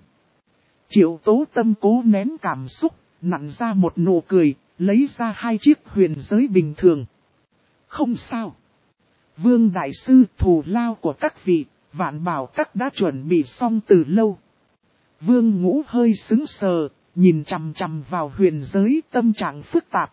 Triệu Tố Tâm cố nén cảm xúc, nặn ra một nụ cười, lấy ra hai chiếc huyền giới bình thường. Không sao. Vương Đại Sư, thù lao của các vị, Vạn Bảo Các đã chuẩn bị xong từ lâu. Vương Ngũ hơi sững sờ, nhìn chằm chằm vào huyền giới, tâm trạng phức tạp.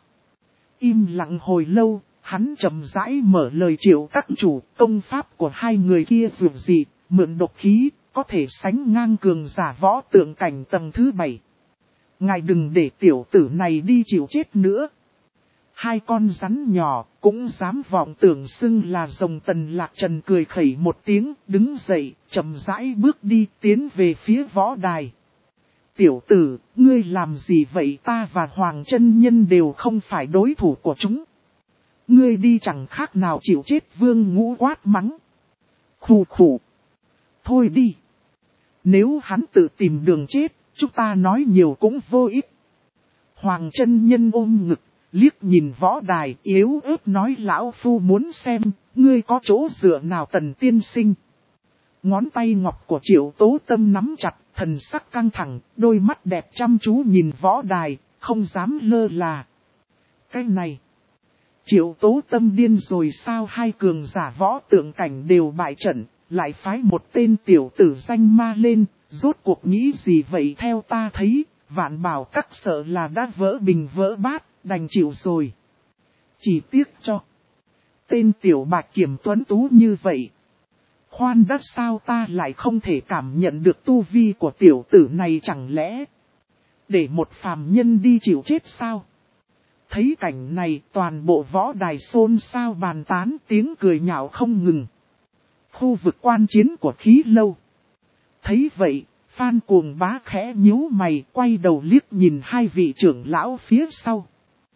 Im lặng hồi lâu, hắn chậm rãi mở lời. Triệu các chủ, công pháp của hai người kia dù gì, mượn độc khí, có thể sánh ngang cường giả võ tượng cảnh tầng thứ bảy. Ngài đừng để tiểu tử này đi chịu chết nữa. Hai con rắn nhỏ cũng dám vọng tưởng xưng là rồng. Tần Lạc Trần cười khẩy một tiếng, đứng dậy, chậm rãi bước đi tiến về phía võ đài. Tiểu tử, ngươi làm gì vậy? Ta và Hoàng chân nhân đều không phải đối thủ của chúng. Ngươi đi chẳng khác nào chịu chết. Vương Ngũ quát mắng. Khù khù. Thôi đi. Nếu hắn tự tìm đường chết, chúng ta nói nhiều cũng vô ích. Hoàng chân nhân ôm ngực, liếc nhìn võ đài, yếu ớt nói. Lão phu muốn xem, ngươi có chỗ dựa nào? Tần tiên sinh. Ngón tay ngọc của Triệu Tố Tâm nắm chặt, thần sắc căng thẳng, đôi mắt đẹp chăm chú nhìn võ đài, không dám lơ là. Cái này, Triệu Tố Tâm điên rồi sao? Hai cường giả võ tượng cảnh đều bại trận, lại phái một tên tiểu tử danh ma lên, rốt cuộc nghĩ gì vậy? Theo ta thấy, Vạn Bảo Các sợ là đã vỡ bình vỡ bát, đành chịu rồi. Chỉ tiếc cho tên tiểu bạch kiểm tuấn tú như vậy. Khoan đã, sao ta lại không thể cảm nhận được tu vi của tiểu tử này? Chẳng lẽ để một phàm nhân đi chịu chết sao? Thấy cảnh này, toàn bộ võ đài xôn xao bàn tán, tiếng cười nhạo không ngừng. Khu vực quan chiến của Khí Lâu. Thấy vậy, Phan Cuồng Bá khẽ nhíu mày, quay đầu liếc nhìn hai vị trưởng lão phía sau.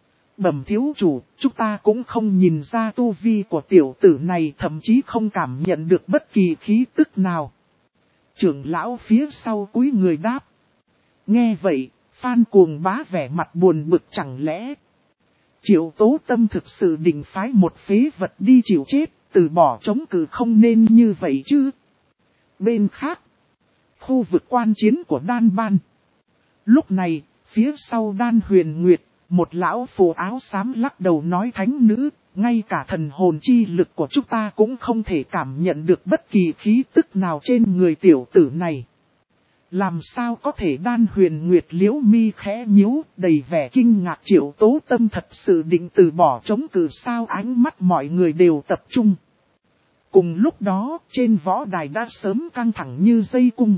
Bẩm thiếu chủ, chúng ta cũng không nhìn ra tu vi của tiểu tử này, thậm chí không cảm nhận được bất kỳ khí tức nào. Trưởng lão phía sau cúi người đáp. Nghe vậy, Phan Cuồng Bá vẻ mặt buồn bực. Chẳng lẽ Triệu Tố Tâm thực sự định phái một phế vật đi chịu chết, từ bỏ chống cự? Không nên như vậy chứ. Bên khác, khu vực quan chiến của Đan Ban. Lúc này, phía sau Đan Huyền Nguyệt, một lão phù áo xám lắc đầu nói. Thánh nữ, ngay cả thần hồn chi lực của chúng ta cũng không thể cảm nhận được bất kỳ khí tức nào trên người tiểu tử này. Làm sao có thể? Đan Huyền Nguyệt liễu mi khẽ nhíu, đầy vẻ kinh ngạc. Triệu Tố Tâm thật sự định từ bỏ chống cự sao? Ánh mắt mọi người đều tập trung. Cùng lúc đó, trên võ đài đã sớm căng thẳng như dây cung.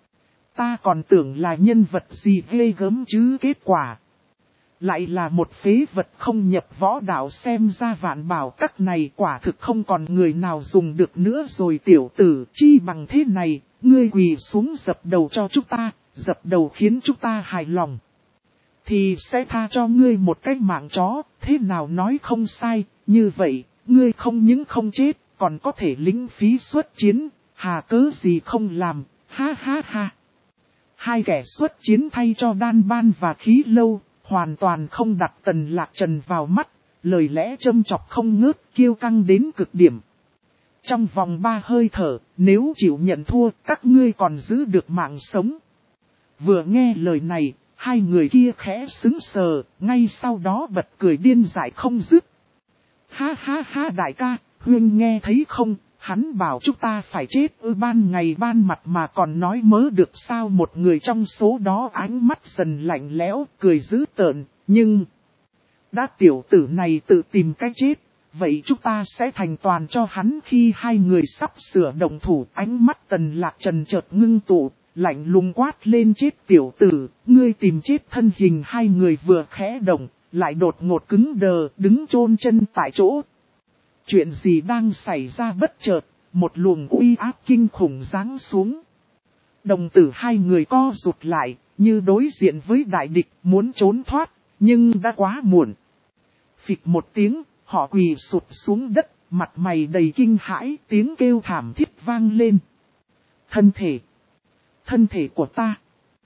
Ta còn tưởng là nhân vật gì ghê gớm chứ, kết quả lại là một phế vật không nhập võ đạo. Xem ra Vạn Bảo Các này quả thực không còn người nào dùng được nữa rồi. Tiểu tử, chi bằng thế này, ngươi quỳ xuống dập đầu cho chúng ta, dập đầu khiến chúng ta hài lòng, thì sẽ tha cho ngươi một cái mạng chó. Thế nào? Nói không sai, như vậy, ngươi không những không chết, còn có thể lĩnh phí xuất chiến, hà cớ gì không làm? Ha ha ha. Hai kẻ xuất chiến thay cho Đan Ban và Khí Lâu, hoàn toàn không đặt Tần Lạc Trần vào mắt, lời lẽ châm chọc không ngớt, kiêu căng đến cực điểm. Trong vòng ba hơi thở, nếu chịu nhận thua, các ngươi còn giữ được mạng sống. Vừa nghe lời này, hai người kia khẽ sững sờ, ngay sau đó bật cười điên dại không dứt. Ha ha ha, đại ca, huynh nghe thấy không? Hắn bảo chúng ta phải chết ư? Ban ngày ban mặt mà còn nói mớ được sao? Một người trong số đó ánh mắt dần lạnh lẽo, cười dữ tợn. Nhưng đã tiểu tử này tự tìm cách chết, vậy chúng ta sẽ thành toàn cho hắn. Khi hai người sắp sửa động thủ, ánh mắt Tần Lạc Trần chợt ngưng tụ, lạnh lùng quát lên. Chết tiểu tử, ngươi tìm chết. Thân hình hai người vừa khẽ động, lại đột ngột cứng đờ, đứng chôn chân tại chỗ. Chuyện gì đang xảy ra? Bất chợt, một luồng uy áp kinh khủng giáng xuống. Đồng tử hai người co rụt lại, như đối diện với đại địch muốn trốn thoát, nhưng đã quá muộn. Phịch một tiếng, họ quỳ sụp xuống đất, mặt mày đầy kinh hãi, tiếng kêu thảm thiết vang lên. Thân thể, thân thể của ta,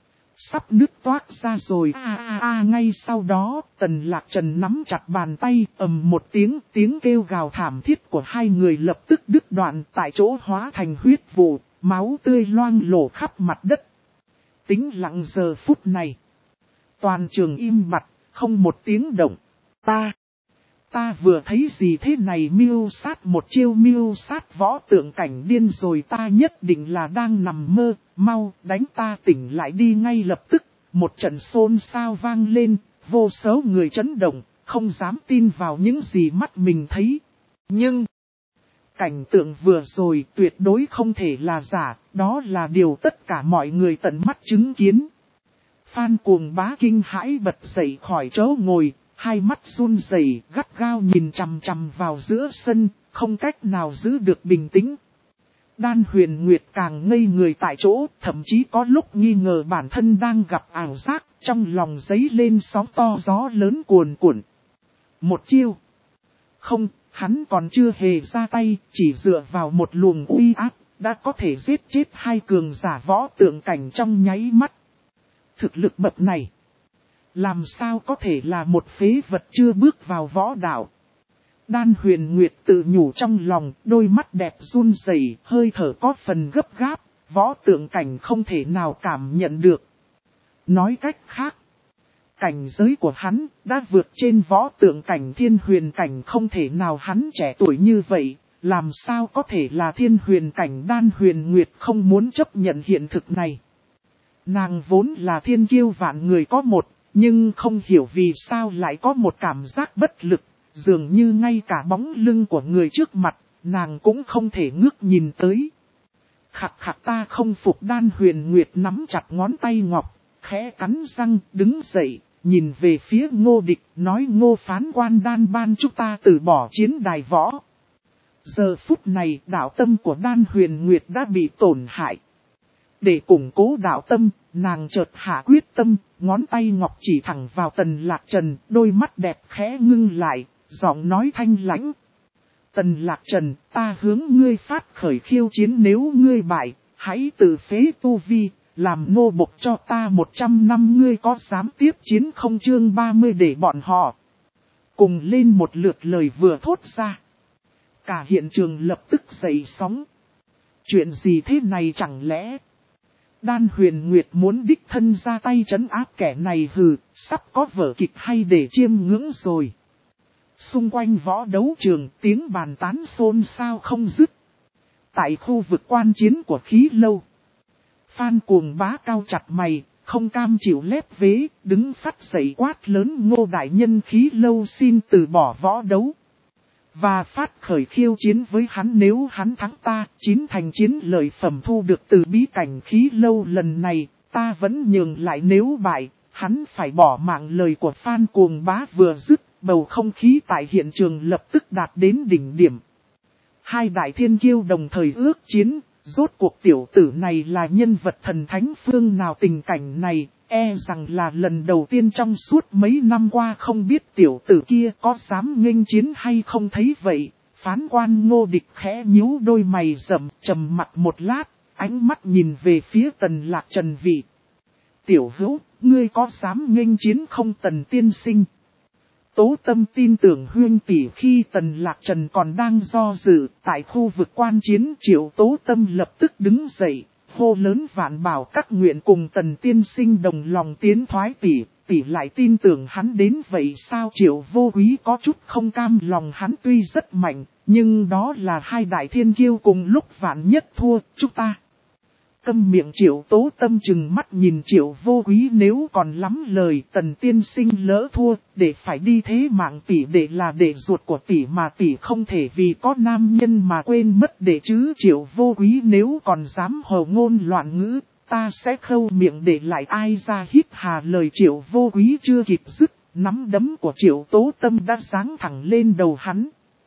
sắp nứt toác ra rồi. A a a ngay sau đó, Tần Lạc Trần nắm chặt bàn tay, ầm một tiếng, tiếng kêu gào thảm thiết của hai người lập tức đứt đoạn, tại chỗ hóa thành huyết vụ, máu tươi loang lổ khắp mặt đất. Tĩnh lặng giờ phút này, toàn trường im bặt, không một tiếng động. Ta, ta vừa thấy gì thế này? Mưu sát một chiêu mưu sát võ tượng cảnh điên rồi, ta nhất định là đang nằm mơ, mau đánh ta tỉnh lại đi ngay lập tức. Một trận xôn xao vang lên, vô số người chấn động, không dám tin vào những gì mắt mình thấy. Nhưng, cảnh tượng vừa rồi tuyệt đối không thể là giả, đó là điều tất cả mọi người tận mắt chứng kiến. Phan Cuồng Bá kinh hãi bật dậy khỏi chỗ ngồi, hai mắt run rẩy, gắt gao nhìn chằm chằm vào giữa sân, không cách nào giữ được bình tĩnh. Đan Huyền Nguyệt càng ngây người tại chỗ, thậm chí có lúc nghi ngờ bản thân đang gặp ảo giác, trong lòng dấy lên sóng to gió lớn cuồn cuộn. Một chiêu. Không, hắn còn chưa hề ra tay, chỉ dựa vào một luồng uy áp, đã có thể giết chết hai cường giả võ tượng cảnh trong nháy mắt. Thực lực bậc này, làm sao có thể là một phế vật chưa bước vào võ đạo? Đan Huyền Nguyệt tự nhủ trong lòng, đôi mắt đẹp run rẩy, hơi thở có phần gấp gáp, võ tượng cảnh không thể nào cảm nhận được. Nói cách khác, cảnh giới của hắn đã vượt trên võ tượng cảnh thiên huyền cảnh, không thể nào hắn trẻ tuổi như vậy, làm sao có thể là thiên huyền cảnh? Đan Huyền Nguyệt không muốn chấp nhận hiện thực này. Nàng vốn là thiên kiêu vạn người có một, nhưng không hiểu vì sao lại có một cảm giác bất lực, dường như ngay cả bóng lưng của người trước mặt, nàng cũng không thể ngước nhìn tới. Khặt khặt ta không phục. Đan Huyền Nguyệt nắm chặt ngón tay ngọc, khẽ cắn răng, đứng dậy, nhìn về phía Ngô Địch, nói: Ngô phán quan Đan ban chúng ta từ bỏ chiến đài võ. Giờ phút này, đạo tâm của Đan Huyền Nguyệt đã bị tổn hại. Để củng cố đạo tâm, nàng chợt hạ quyết tâm, ngón tay ngọc chỉ thẳng vào Tần Lạc Trần, đôi mắt đẹp khẽ ngưng lại, giọng nói thanh lãnh. Tần Lạc Trần, ta hướng ngươi phát khởi khiêu chiến, nếu ngươi bại, hãy tự phế tu vi, làm nô bộc cho ta một trăm năm. Ngươi có dám tiếp chiến không? Chương ba mươi để bọn họ cùng lên một lượt lời vừa thốt ra. Cả hiện trường lập tức dậy sóng. Chuyện gì thế này chẳng lẽ? Đan Huyền Nguyệt muốn đích thân ra tay trấn áp kẻ này? Hừ, sắp có vở kịch hay để chiêm ngưỡng rồi. Xung quanh võ đấu trường, tiếng bàn tán xôn xao không dứt. Tại khu vực quan chiến của Khí Lâu, Phan Cuồng Bá cao chặt mày, không cam chịu lép vế, đứng phát dậy quát lớn: Ngô đại nhân, Khí Lâu xin từ bỏ võ đấu và phát khởi khiêu chiến với hắn. Nếu hắn thắng ta, chín thành chiến lợi phẩm thu được từ bí cảnh Khí Lâu lần này, ta vẫn nhường lại. Nếu bại, hắn phải bỏ mạng. Lời của Phan Cuồng Bá vừa dứt, bầu không khí tại hiện trường lập tức đạt đến đỉnh điểm. Hai đại thiên kiêu đồng thời ước chiến, rốt cuộc tiểu tử này là nhân vật thần thánh phương nào? Tình cảnh này, e rằng là lần đầu tiên trong suốt mấy năm qua, không biết tiểu tử kia có dám nghênh chiến hay không. Thấy vậy, phán quan Ngô Địch khẽ nhíu đôi mày rậm, trầm mặt một lát, ánh mắt nhìn về phía Tần Lạc Trần vị. Tiểu hữu, ngươi có dám nghênh chiến không? Tần tiên sinh. Tố Tâm tin tưởng huyên tỷ. Khi Tần Lạc Trần còn đang do dự, tại khu vực quan chiến, Triệu Tố Tâm lập tức đứng dậy, hô lớn: Vạn Bảo các nguyện cùng Tần tiên sinh đồng lòng tiến thoái. Tỷ, tỷ lại tin tưởng hắn đến vậy sao? Triệu Vô Quý có chút không cam lòng, hắn tuy rất mạnh, nhưng đó là hai đại thiên kiêu cùng lúc, vạn nhất thua, chúng ta. Câm miệng. Triệu Tố Tâm chừng mắt nhìn Triệu Vô Quý: nếu còn lắm lời, Tần tiên sinh lỡ thua, để phải đi thế mạng tỷ để là đệ ruột của tỷ mà tỷ không thể vì có nam nhân mà quên mất đệ chứ. Triệu Vô Quý nếu còn dám hồ ngôn loạn ngữ, ta sẽ khâu miệng để lại. Ai ra hít hà. Lời Triệu Vô Quý chưa kịp dứt, nắm đấm của Triệu Tố Tâm đã giáng thẳng lên đầu hắn.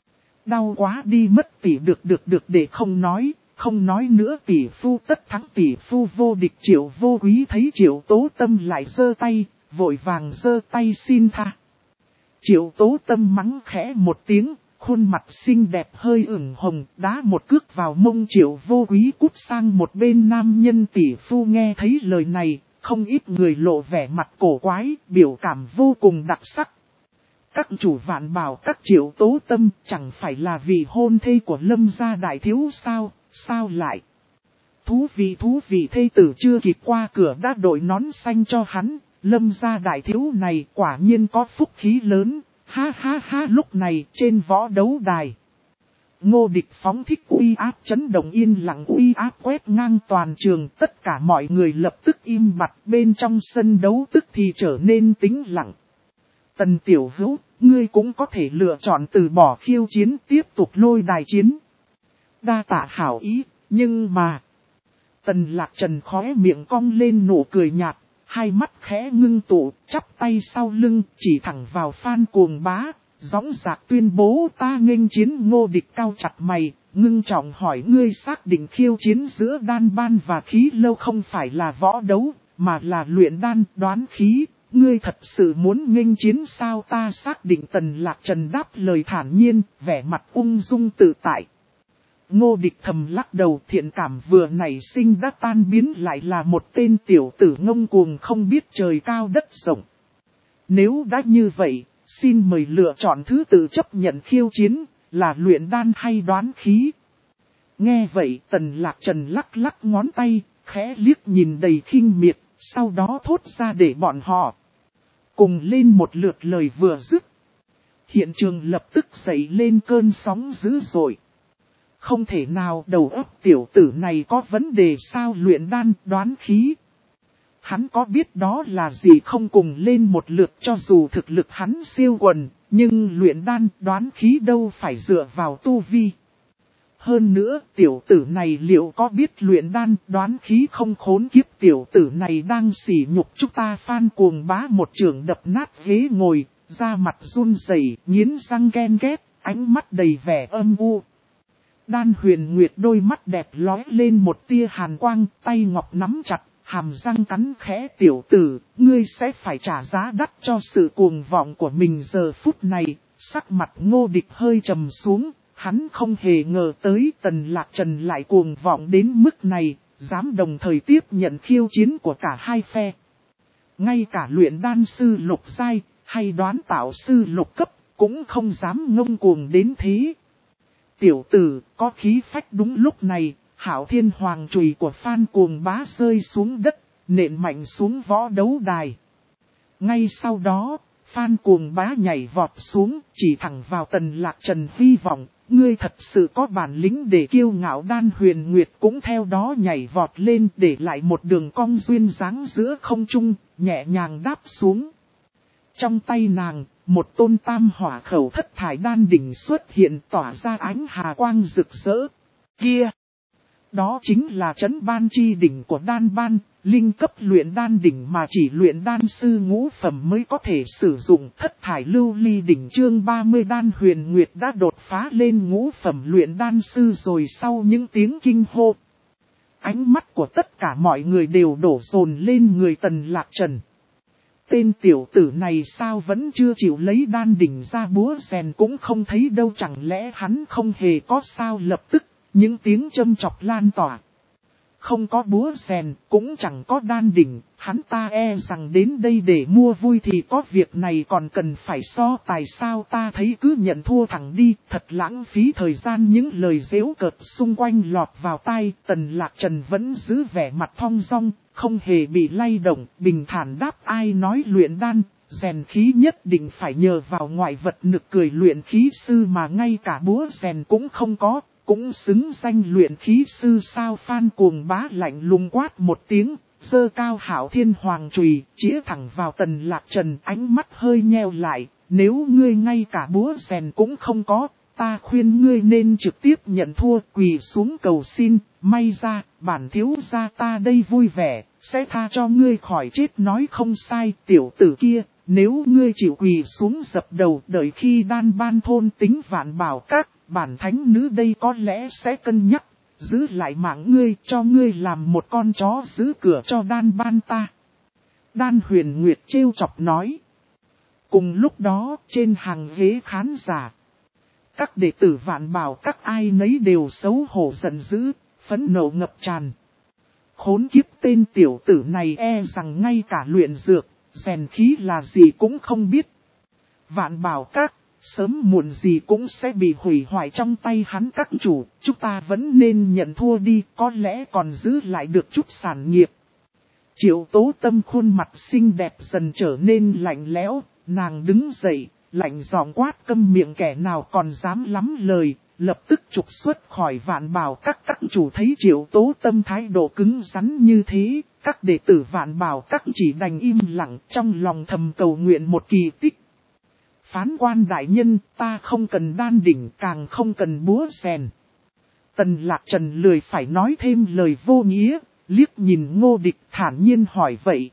Đau quá đi mất tỷ được được được để không nói, không nói nữa tỷ phu tất thắng tỷ phu vô địch Triệu Vô Quý thấy Triệu Tố Tâm lại giơ tay, vội vàng giơ tay xin tha. Triệu Tố Tâm mắng khẽ một tiếng, khuôn mặt xinh đẹp hơi ửng hồng, đá một cước vào mông Triệu Vô Quý cút sang một bên. Nam nhân tỷ phu nghe thấy lời này, không ít người lộ vẻ mặt cổ quái, biểu cảm vô cùng đặc sắc. Các chủ vạn bảo các Triệu Tố Tâm chẳng phải là vị hôn thê của Lâm gia đại thiếu sao, sao lại? Thú vị thú vị, thê tử chưa kịp qua cửa đã đội nón xanh cho hắn, Lâm gia đại thiếu này quả nhiên có phúc khí lớn, ha ha ha. Lúc này trên võ đấu đài, Ngô Địch phóng thích uy áp chấn động yên lặng, uy áp quét ngang toàn trường, tất cả mọi người lập tức im bặt, bên trong sân đấu tức thì trở nên tĩnh lặng. Tần Tiểu Hữu, ngươi cũng có thể lựa chọn từ bỏ khiêu chiến tiếp tục lôi đài chiến. Đa tạ hảo ý, nhưng mà... Tần Lạc Trần khóe miệng cong lên nụ cười nhạt, hai mắt khẽ ngưng tụ, chắp tay sau lưng, chỉ thẳng vào Phan Cuồng Bá, dõng dạc tuyên bố ta nghênh chiến. Ngô Địch cao chặt mày, ngưng trọng hỏi ngươi xác định khiêu chiến giữa đan ban và khí lâu không phải là võ đấu, mà là luyện đan đoán khí. Ngươi thật sự muốn nghênh chiến sao? Ta xác định. Tần Lạc Trần đáp lời thản nhiên, vẻ mặt ung dung tự tại. Ngô Địch thầm lắc đầu, thiện cảm vừa nảy sinh đã tan biến, lại là một tên tiểu tử ngông cuồng không biết trời cao đất rộng. Nếu đã như vậy, xin mời lựa chọn thứ tự chấp nhận khiêu chiến, là luyện đan hay đoán khí. Nghe vậy Tần Lạc Trần lắc lắc ngón tay, khẽ liếc nhìn đầy khinh miệt, sau đó thốt ra để bọn họ cùng lên một lượt. Lời vừa dứt, hiện trường lập tức dậy lên cơn sóng dữ dội. Không thể nào, đầu óc tiểu tử này có vấn đề sao? Luyện đan đoán khí, hắn có biết đó là gì không? Cùng lên một lượt. Cho dù thực lực hắn siêu quần, nhưng luyện đan đoán khí đâu phải dựa vào tu vi. Hơn nữa, tiểu tử này liệu có biết luyện đan đoán khí không? Khốn kiếp, tiểu tử này đang sỉ nhục chúng ta. Phan Cuồng Bá một chưởng đập nát ghế ngồi, da mặt run rẩy, nghiến răng ghen ghét, ánh mắt đầy vẻ âm u. Đan Huyền Nguyệt đôi mắt đẹp lóe lên một tia hàn quang, tay ngọc nắm chặt, hàm răng cắn khẽ. Tiểu tử, ngươi sẽ phải trả giá đắt cho sự cuồng vọng của mình. Giờ phút này, sắc mặt Ngô Địch hơi trầm xuống, hắn không hề ngờ tới Tần Lạc Trần lại cuồng vọng đến mức này, dám đồng thời tiếp nhận khiêu chiến của cả hai phe. Ngay cả luyện đan sư lục giai, hay đoán tạo sư lục cấp, cũng không dám ngông cuồng đến thế. Tiểu tử, có khí phách. Đúng lúc này, Hạo Thiên Hoàng chùy của Phan Cuồng Bá rơi xuống đất, nện mạnh xuống võ đấu đài. Ngay sau đó, Phan Cuồng Bá nhảy vọt xuống, chỉ thẳng vào Tần Lạc Trần. Hy vọng, ngươi thật sự có bản lĩnh để kiêu ngạo. Đan Huyền Nguyệt cũng theo đó nhảy vọt lên, để lại một đường cong duyên dáng giữa không trung, nhẹ nhàng đáp xuống. Trong tay nàng, một tôn tam hỏa khẩu thất thải đan đỉnh xuất hiện, tỏa ra ánh hà quang rực rỡ. Kia! Đó chính là trấn ban chi đỉnh của đan ban, linh cấp luyện đan đỉnh mà chỉ luyện đan sư ngũ phẩm mới có thể sử dụng. Thất thải lưu ly đỉnh. Chương ba mươi. Đan Huyền Nguyệt đã đột phá lên ngũ phẩm luyện đan sư rồi. Sau những tiếng kinh hô, ánh mắt của tất cả mọi người đều đổ dồn lên người Tần Lạc Trần. Tên tiểu tử này sao vẫn chưa chịu lấy đan đỉnh ra? Búa rèn cũng không thấy đâu, chẳng lẽ hắn không hề có sao? Lập tức, những tiếng châm chọc lan tỏa. Không có búa rèn, cũng chẳng có đan đỉnh, hắn ta e rằng đến đây để mua vui thì có việc này còn cần phải so tài sao? Ta thấy cứ nhận thua thẳng đi, thật lãng phí thời gian. Những lời giễu cợt xung quanh lọt vào tai, Tần Lạc Trần vẫn giữ vẻ mặt thong dong, không hề bị lay động, bình thản đáp. Ai nói luyện đan, rèn khí nhất định phải nhờ vào ngoại vật? Nực cười, luyện khí sư mà ngay cả búa rèn cũng không có, cũng xứng danh luyện khí sư sao? Phan Cuồng Bá lạnh lùng quát một tiếng, giơ cao Hạo Thiên Hoàng chùy, chĩa thẳng vào Tần Lạc Trần. Ánh mắt hơi nheo lại, nếu ngươi ngay cả búa rèn cũng không có, ta khuyên ngươi nên trực tiếp nhận thua, quỳ xuống cầu xin. May ra, bản thiếu gia ta đây vui vẻ, sẽ tha cho ngươi khỏi chết. Nói không sai, tiểu tử kia, nếu ngươi chịu quỳ xuống dập đầu, đợi khi đan ban thôn tính vạn bảo các, bản thánh nữ đây có lẽ sẽ cân nhắc, giữ lại mạng ngươi cho ngươi làm một con chó giữ cửa cho đan ban ta. Đan Huyền Nguyệt trêu chọc nói. Cùng lúc đó trên hàng ghế khán giả, các đệ tử Vạn Bảo các ai nấy đều xấu hổ giận dữ, phẫn nộ ngập tràn. Khốn kiếp tên tiểu tử này e rằng ngay cả luyện dược, rèn khí là gì cũng không biết. Vạn Bảo các, sớm muộn gì cũng sẽ bị hủy hoại trong tay hắn các chủ, chúng ta vẫn nên nhận thua đi, có lẽ còn giữ lại được chút sản nghiệp. Triệu Tố Tâm khuôn mặt xinh đẹp dần trở nên lạnh lẽo, nàng đứng dậy, lạnh giọng quát câm miệng kẻ nào còn dám lắm lời, lập tức trục xuất khỏi Vạn Bảo các. Các chủ thấy Triệu Tố Tâm thái độ cứng rắn như thế, các đệ tử Vạn Bảo các chỉ đành im lặng trong lòng thầm cầu nguyện một kỳ tích. Phán quan đại nhân, ta không cần đan đỉnh càng không cần búa rèn. Tần Lạc Trần lười phải nói thêm lời vô nghĩa, liếc nhìn Ngô Địch thản nhiên hỏi vậy.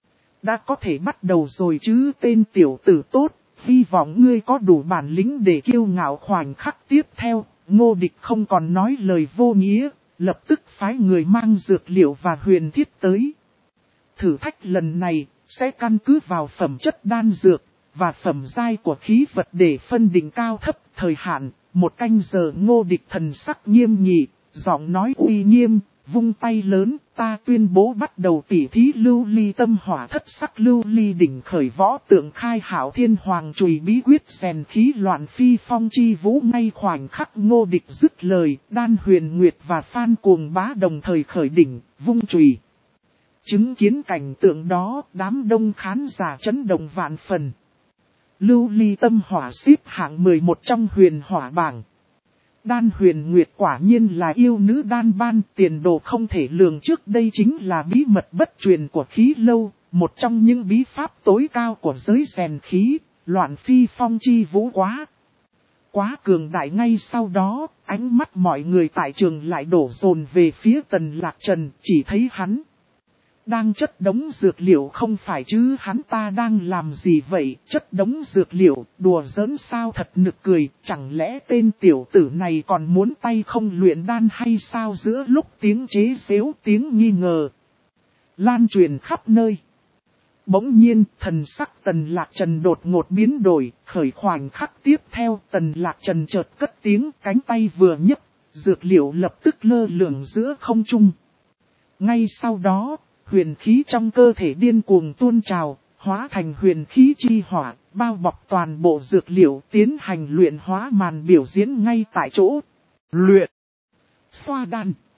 Đã có thể bắt đầu rồi chứ tên tiểu tử tốt, hy vọng ngươi có đủ bản lĩnh để kiêu ngạo. Khoảnh khắc tiếp theo, Ngô Địch không còn nói lời vô nghĩa, lập tức phái người mang dược liệu và huyền thiết tới. Thử thách lần này, sẽ căn cứ vào phẩm chất đan dược và phẩm giai của khí vật để phân định cao thấp. Thời hạn, một canh giờ. Ngô Địch thần sắc nghiêm nghị, giọng nói uy nghiêm, vung tay lớn, ta tuyên bố bắt đầu tỉ thí lưu ly tâm hỏa thất sắc lưu ly đỉnh khởi võ tượng khai hảo thiên hoàng chùy bí quyết rèn khí loạn phi phong chi vũ. Ngay khoảnh khắc Ngô Địch dứt lời, Đan Huyền Nguyệt và Phan Cuồng Bá đồng thời khởi đỉnh, vung chùy. Chứng kiến cảnh tượng đó, đám đông khán giả chấn động vạn phần. Lưu ly tâm hỏa xếp hạng mười một trong huyền hỏa bảng. Đan Huyền Nguyệt quả nhiên là yêu nữ đan ban, tiền đồ không thể lường. Trước đây chính là bí mật bất truyền của khí lâu, một trong những bí pháp tối cao của giới rèn khí, loạn phi phong chi vũ quá. Quá cường đại. Ngay sau đó, ánh mắt mọi người tại trường lại đổ dồn về phía Tần Lạc Trần, chỉ thấy hắn đang chất đống dược liệu. Không phải chứ, hắn ta đang làm gì vậy? Chất đống dược liệu, đùa giỡn sao? Thật nực cười, chẳng lẽ tên tiểu tử này còn muốn tay không luyện đan hay sao? Giữa lúc tiếng chế giễu, tiếng nghi ngờ lan truyền khắp nơi, bỗng nhiên thần sắc Tần Lạc Trần đột ngột biến đổi. Khởi khoảnh khắc tiếp theo, Tần Lạc Trần chợt cất tiếng, cánh tay vừa nhấc, dược liệu lập tức lơ lửng giữa không trung. Ngay sau đó, huyền khí trong cơ thể điên cuồng tuôn trào, hóa thành huyền khí chi hỏa, bao bọc toàn bộ dược liệu, tiến hành luyện hóa. Màn biểu diễn ngay tại chỗ. Luyện xoa đan.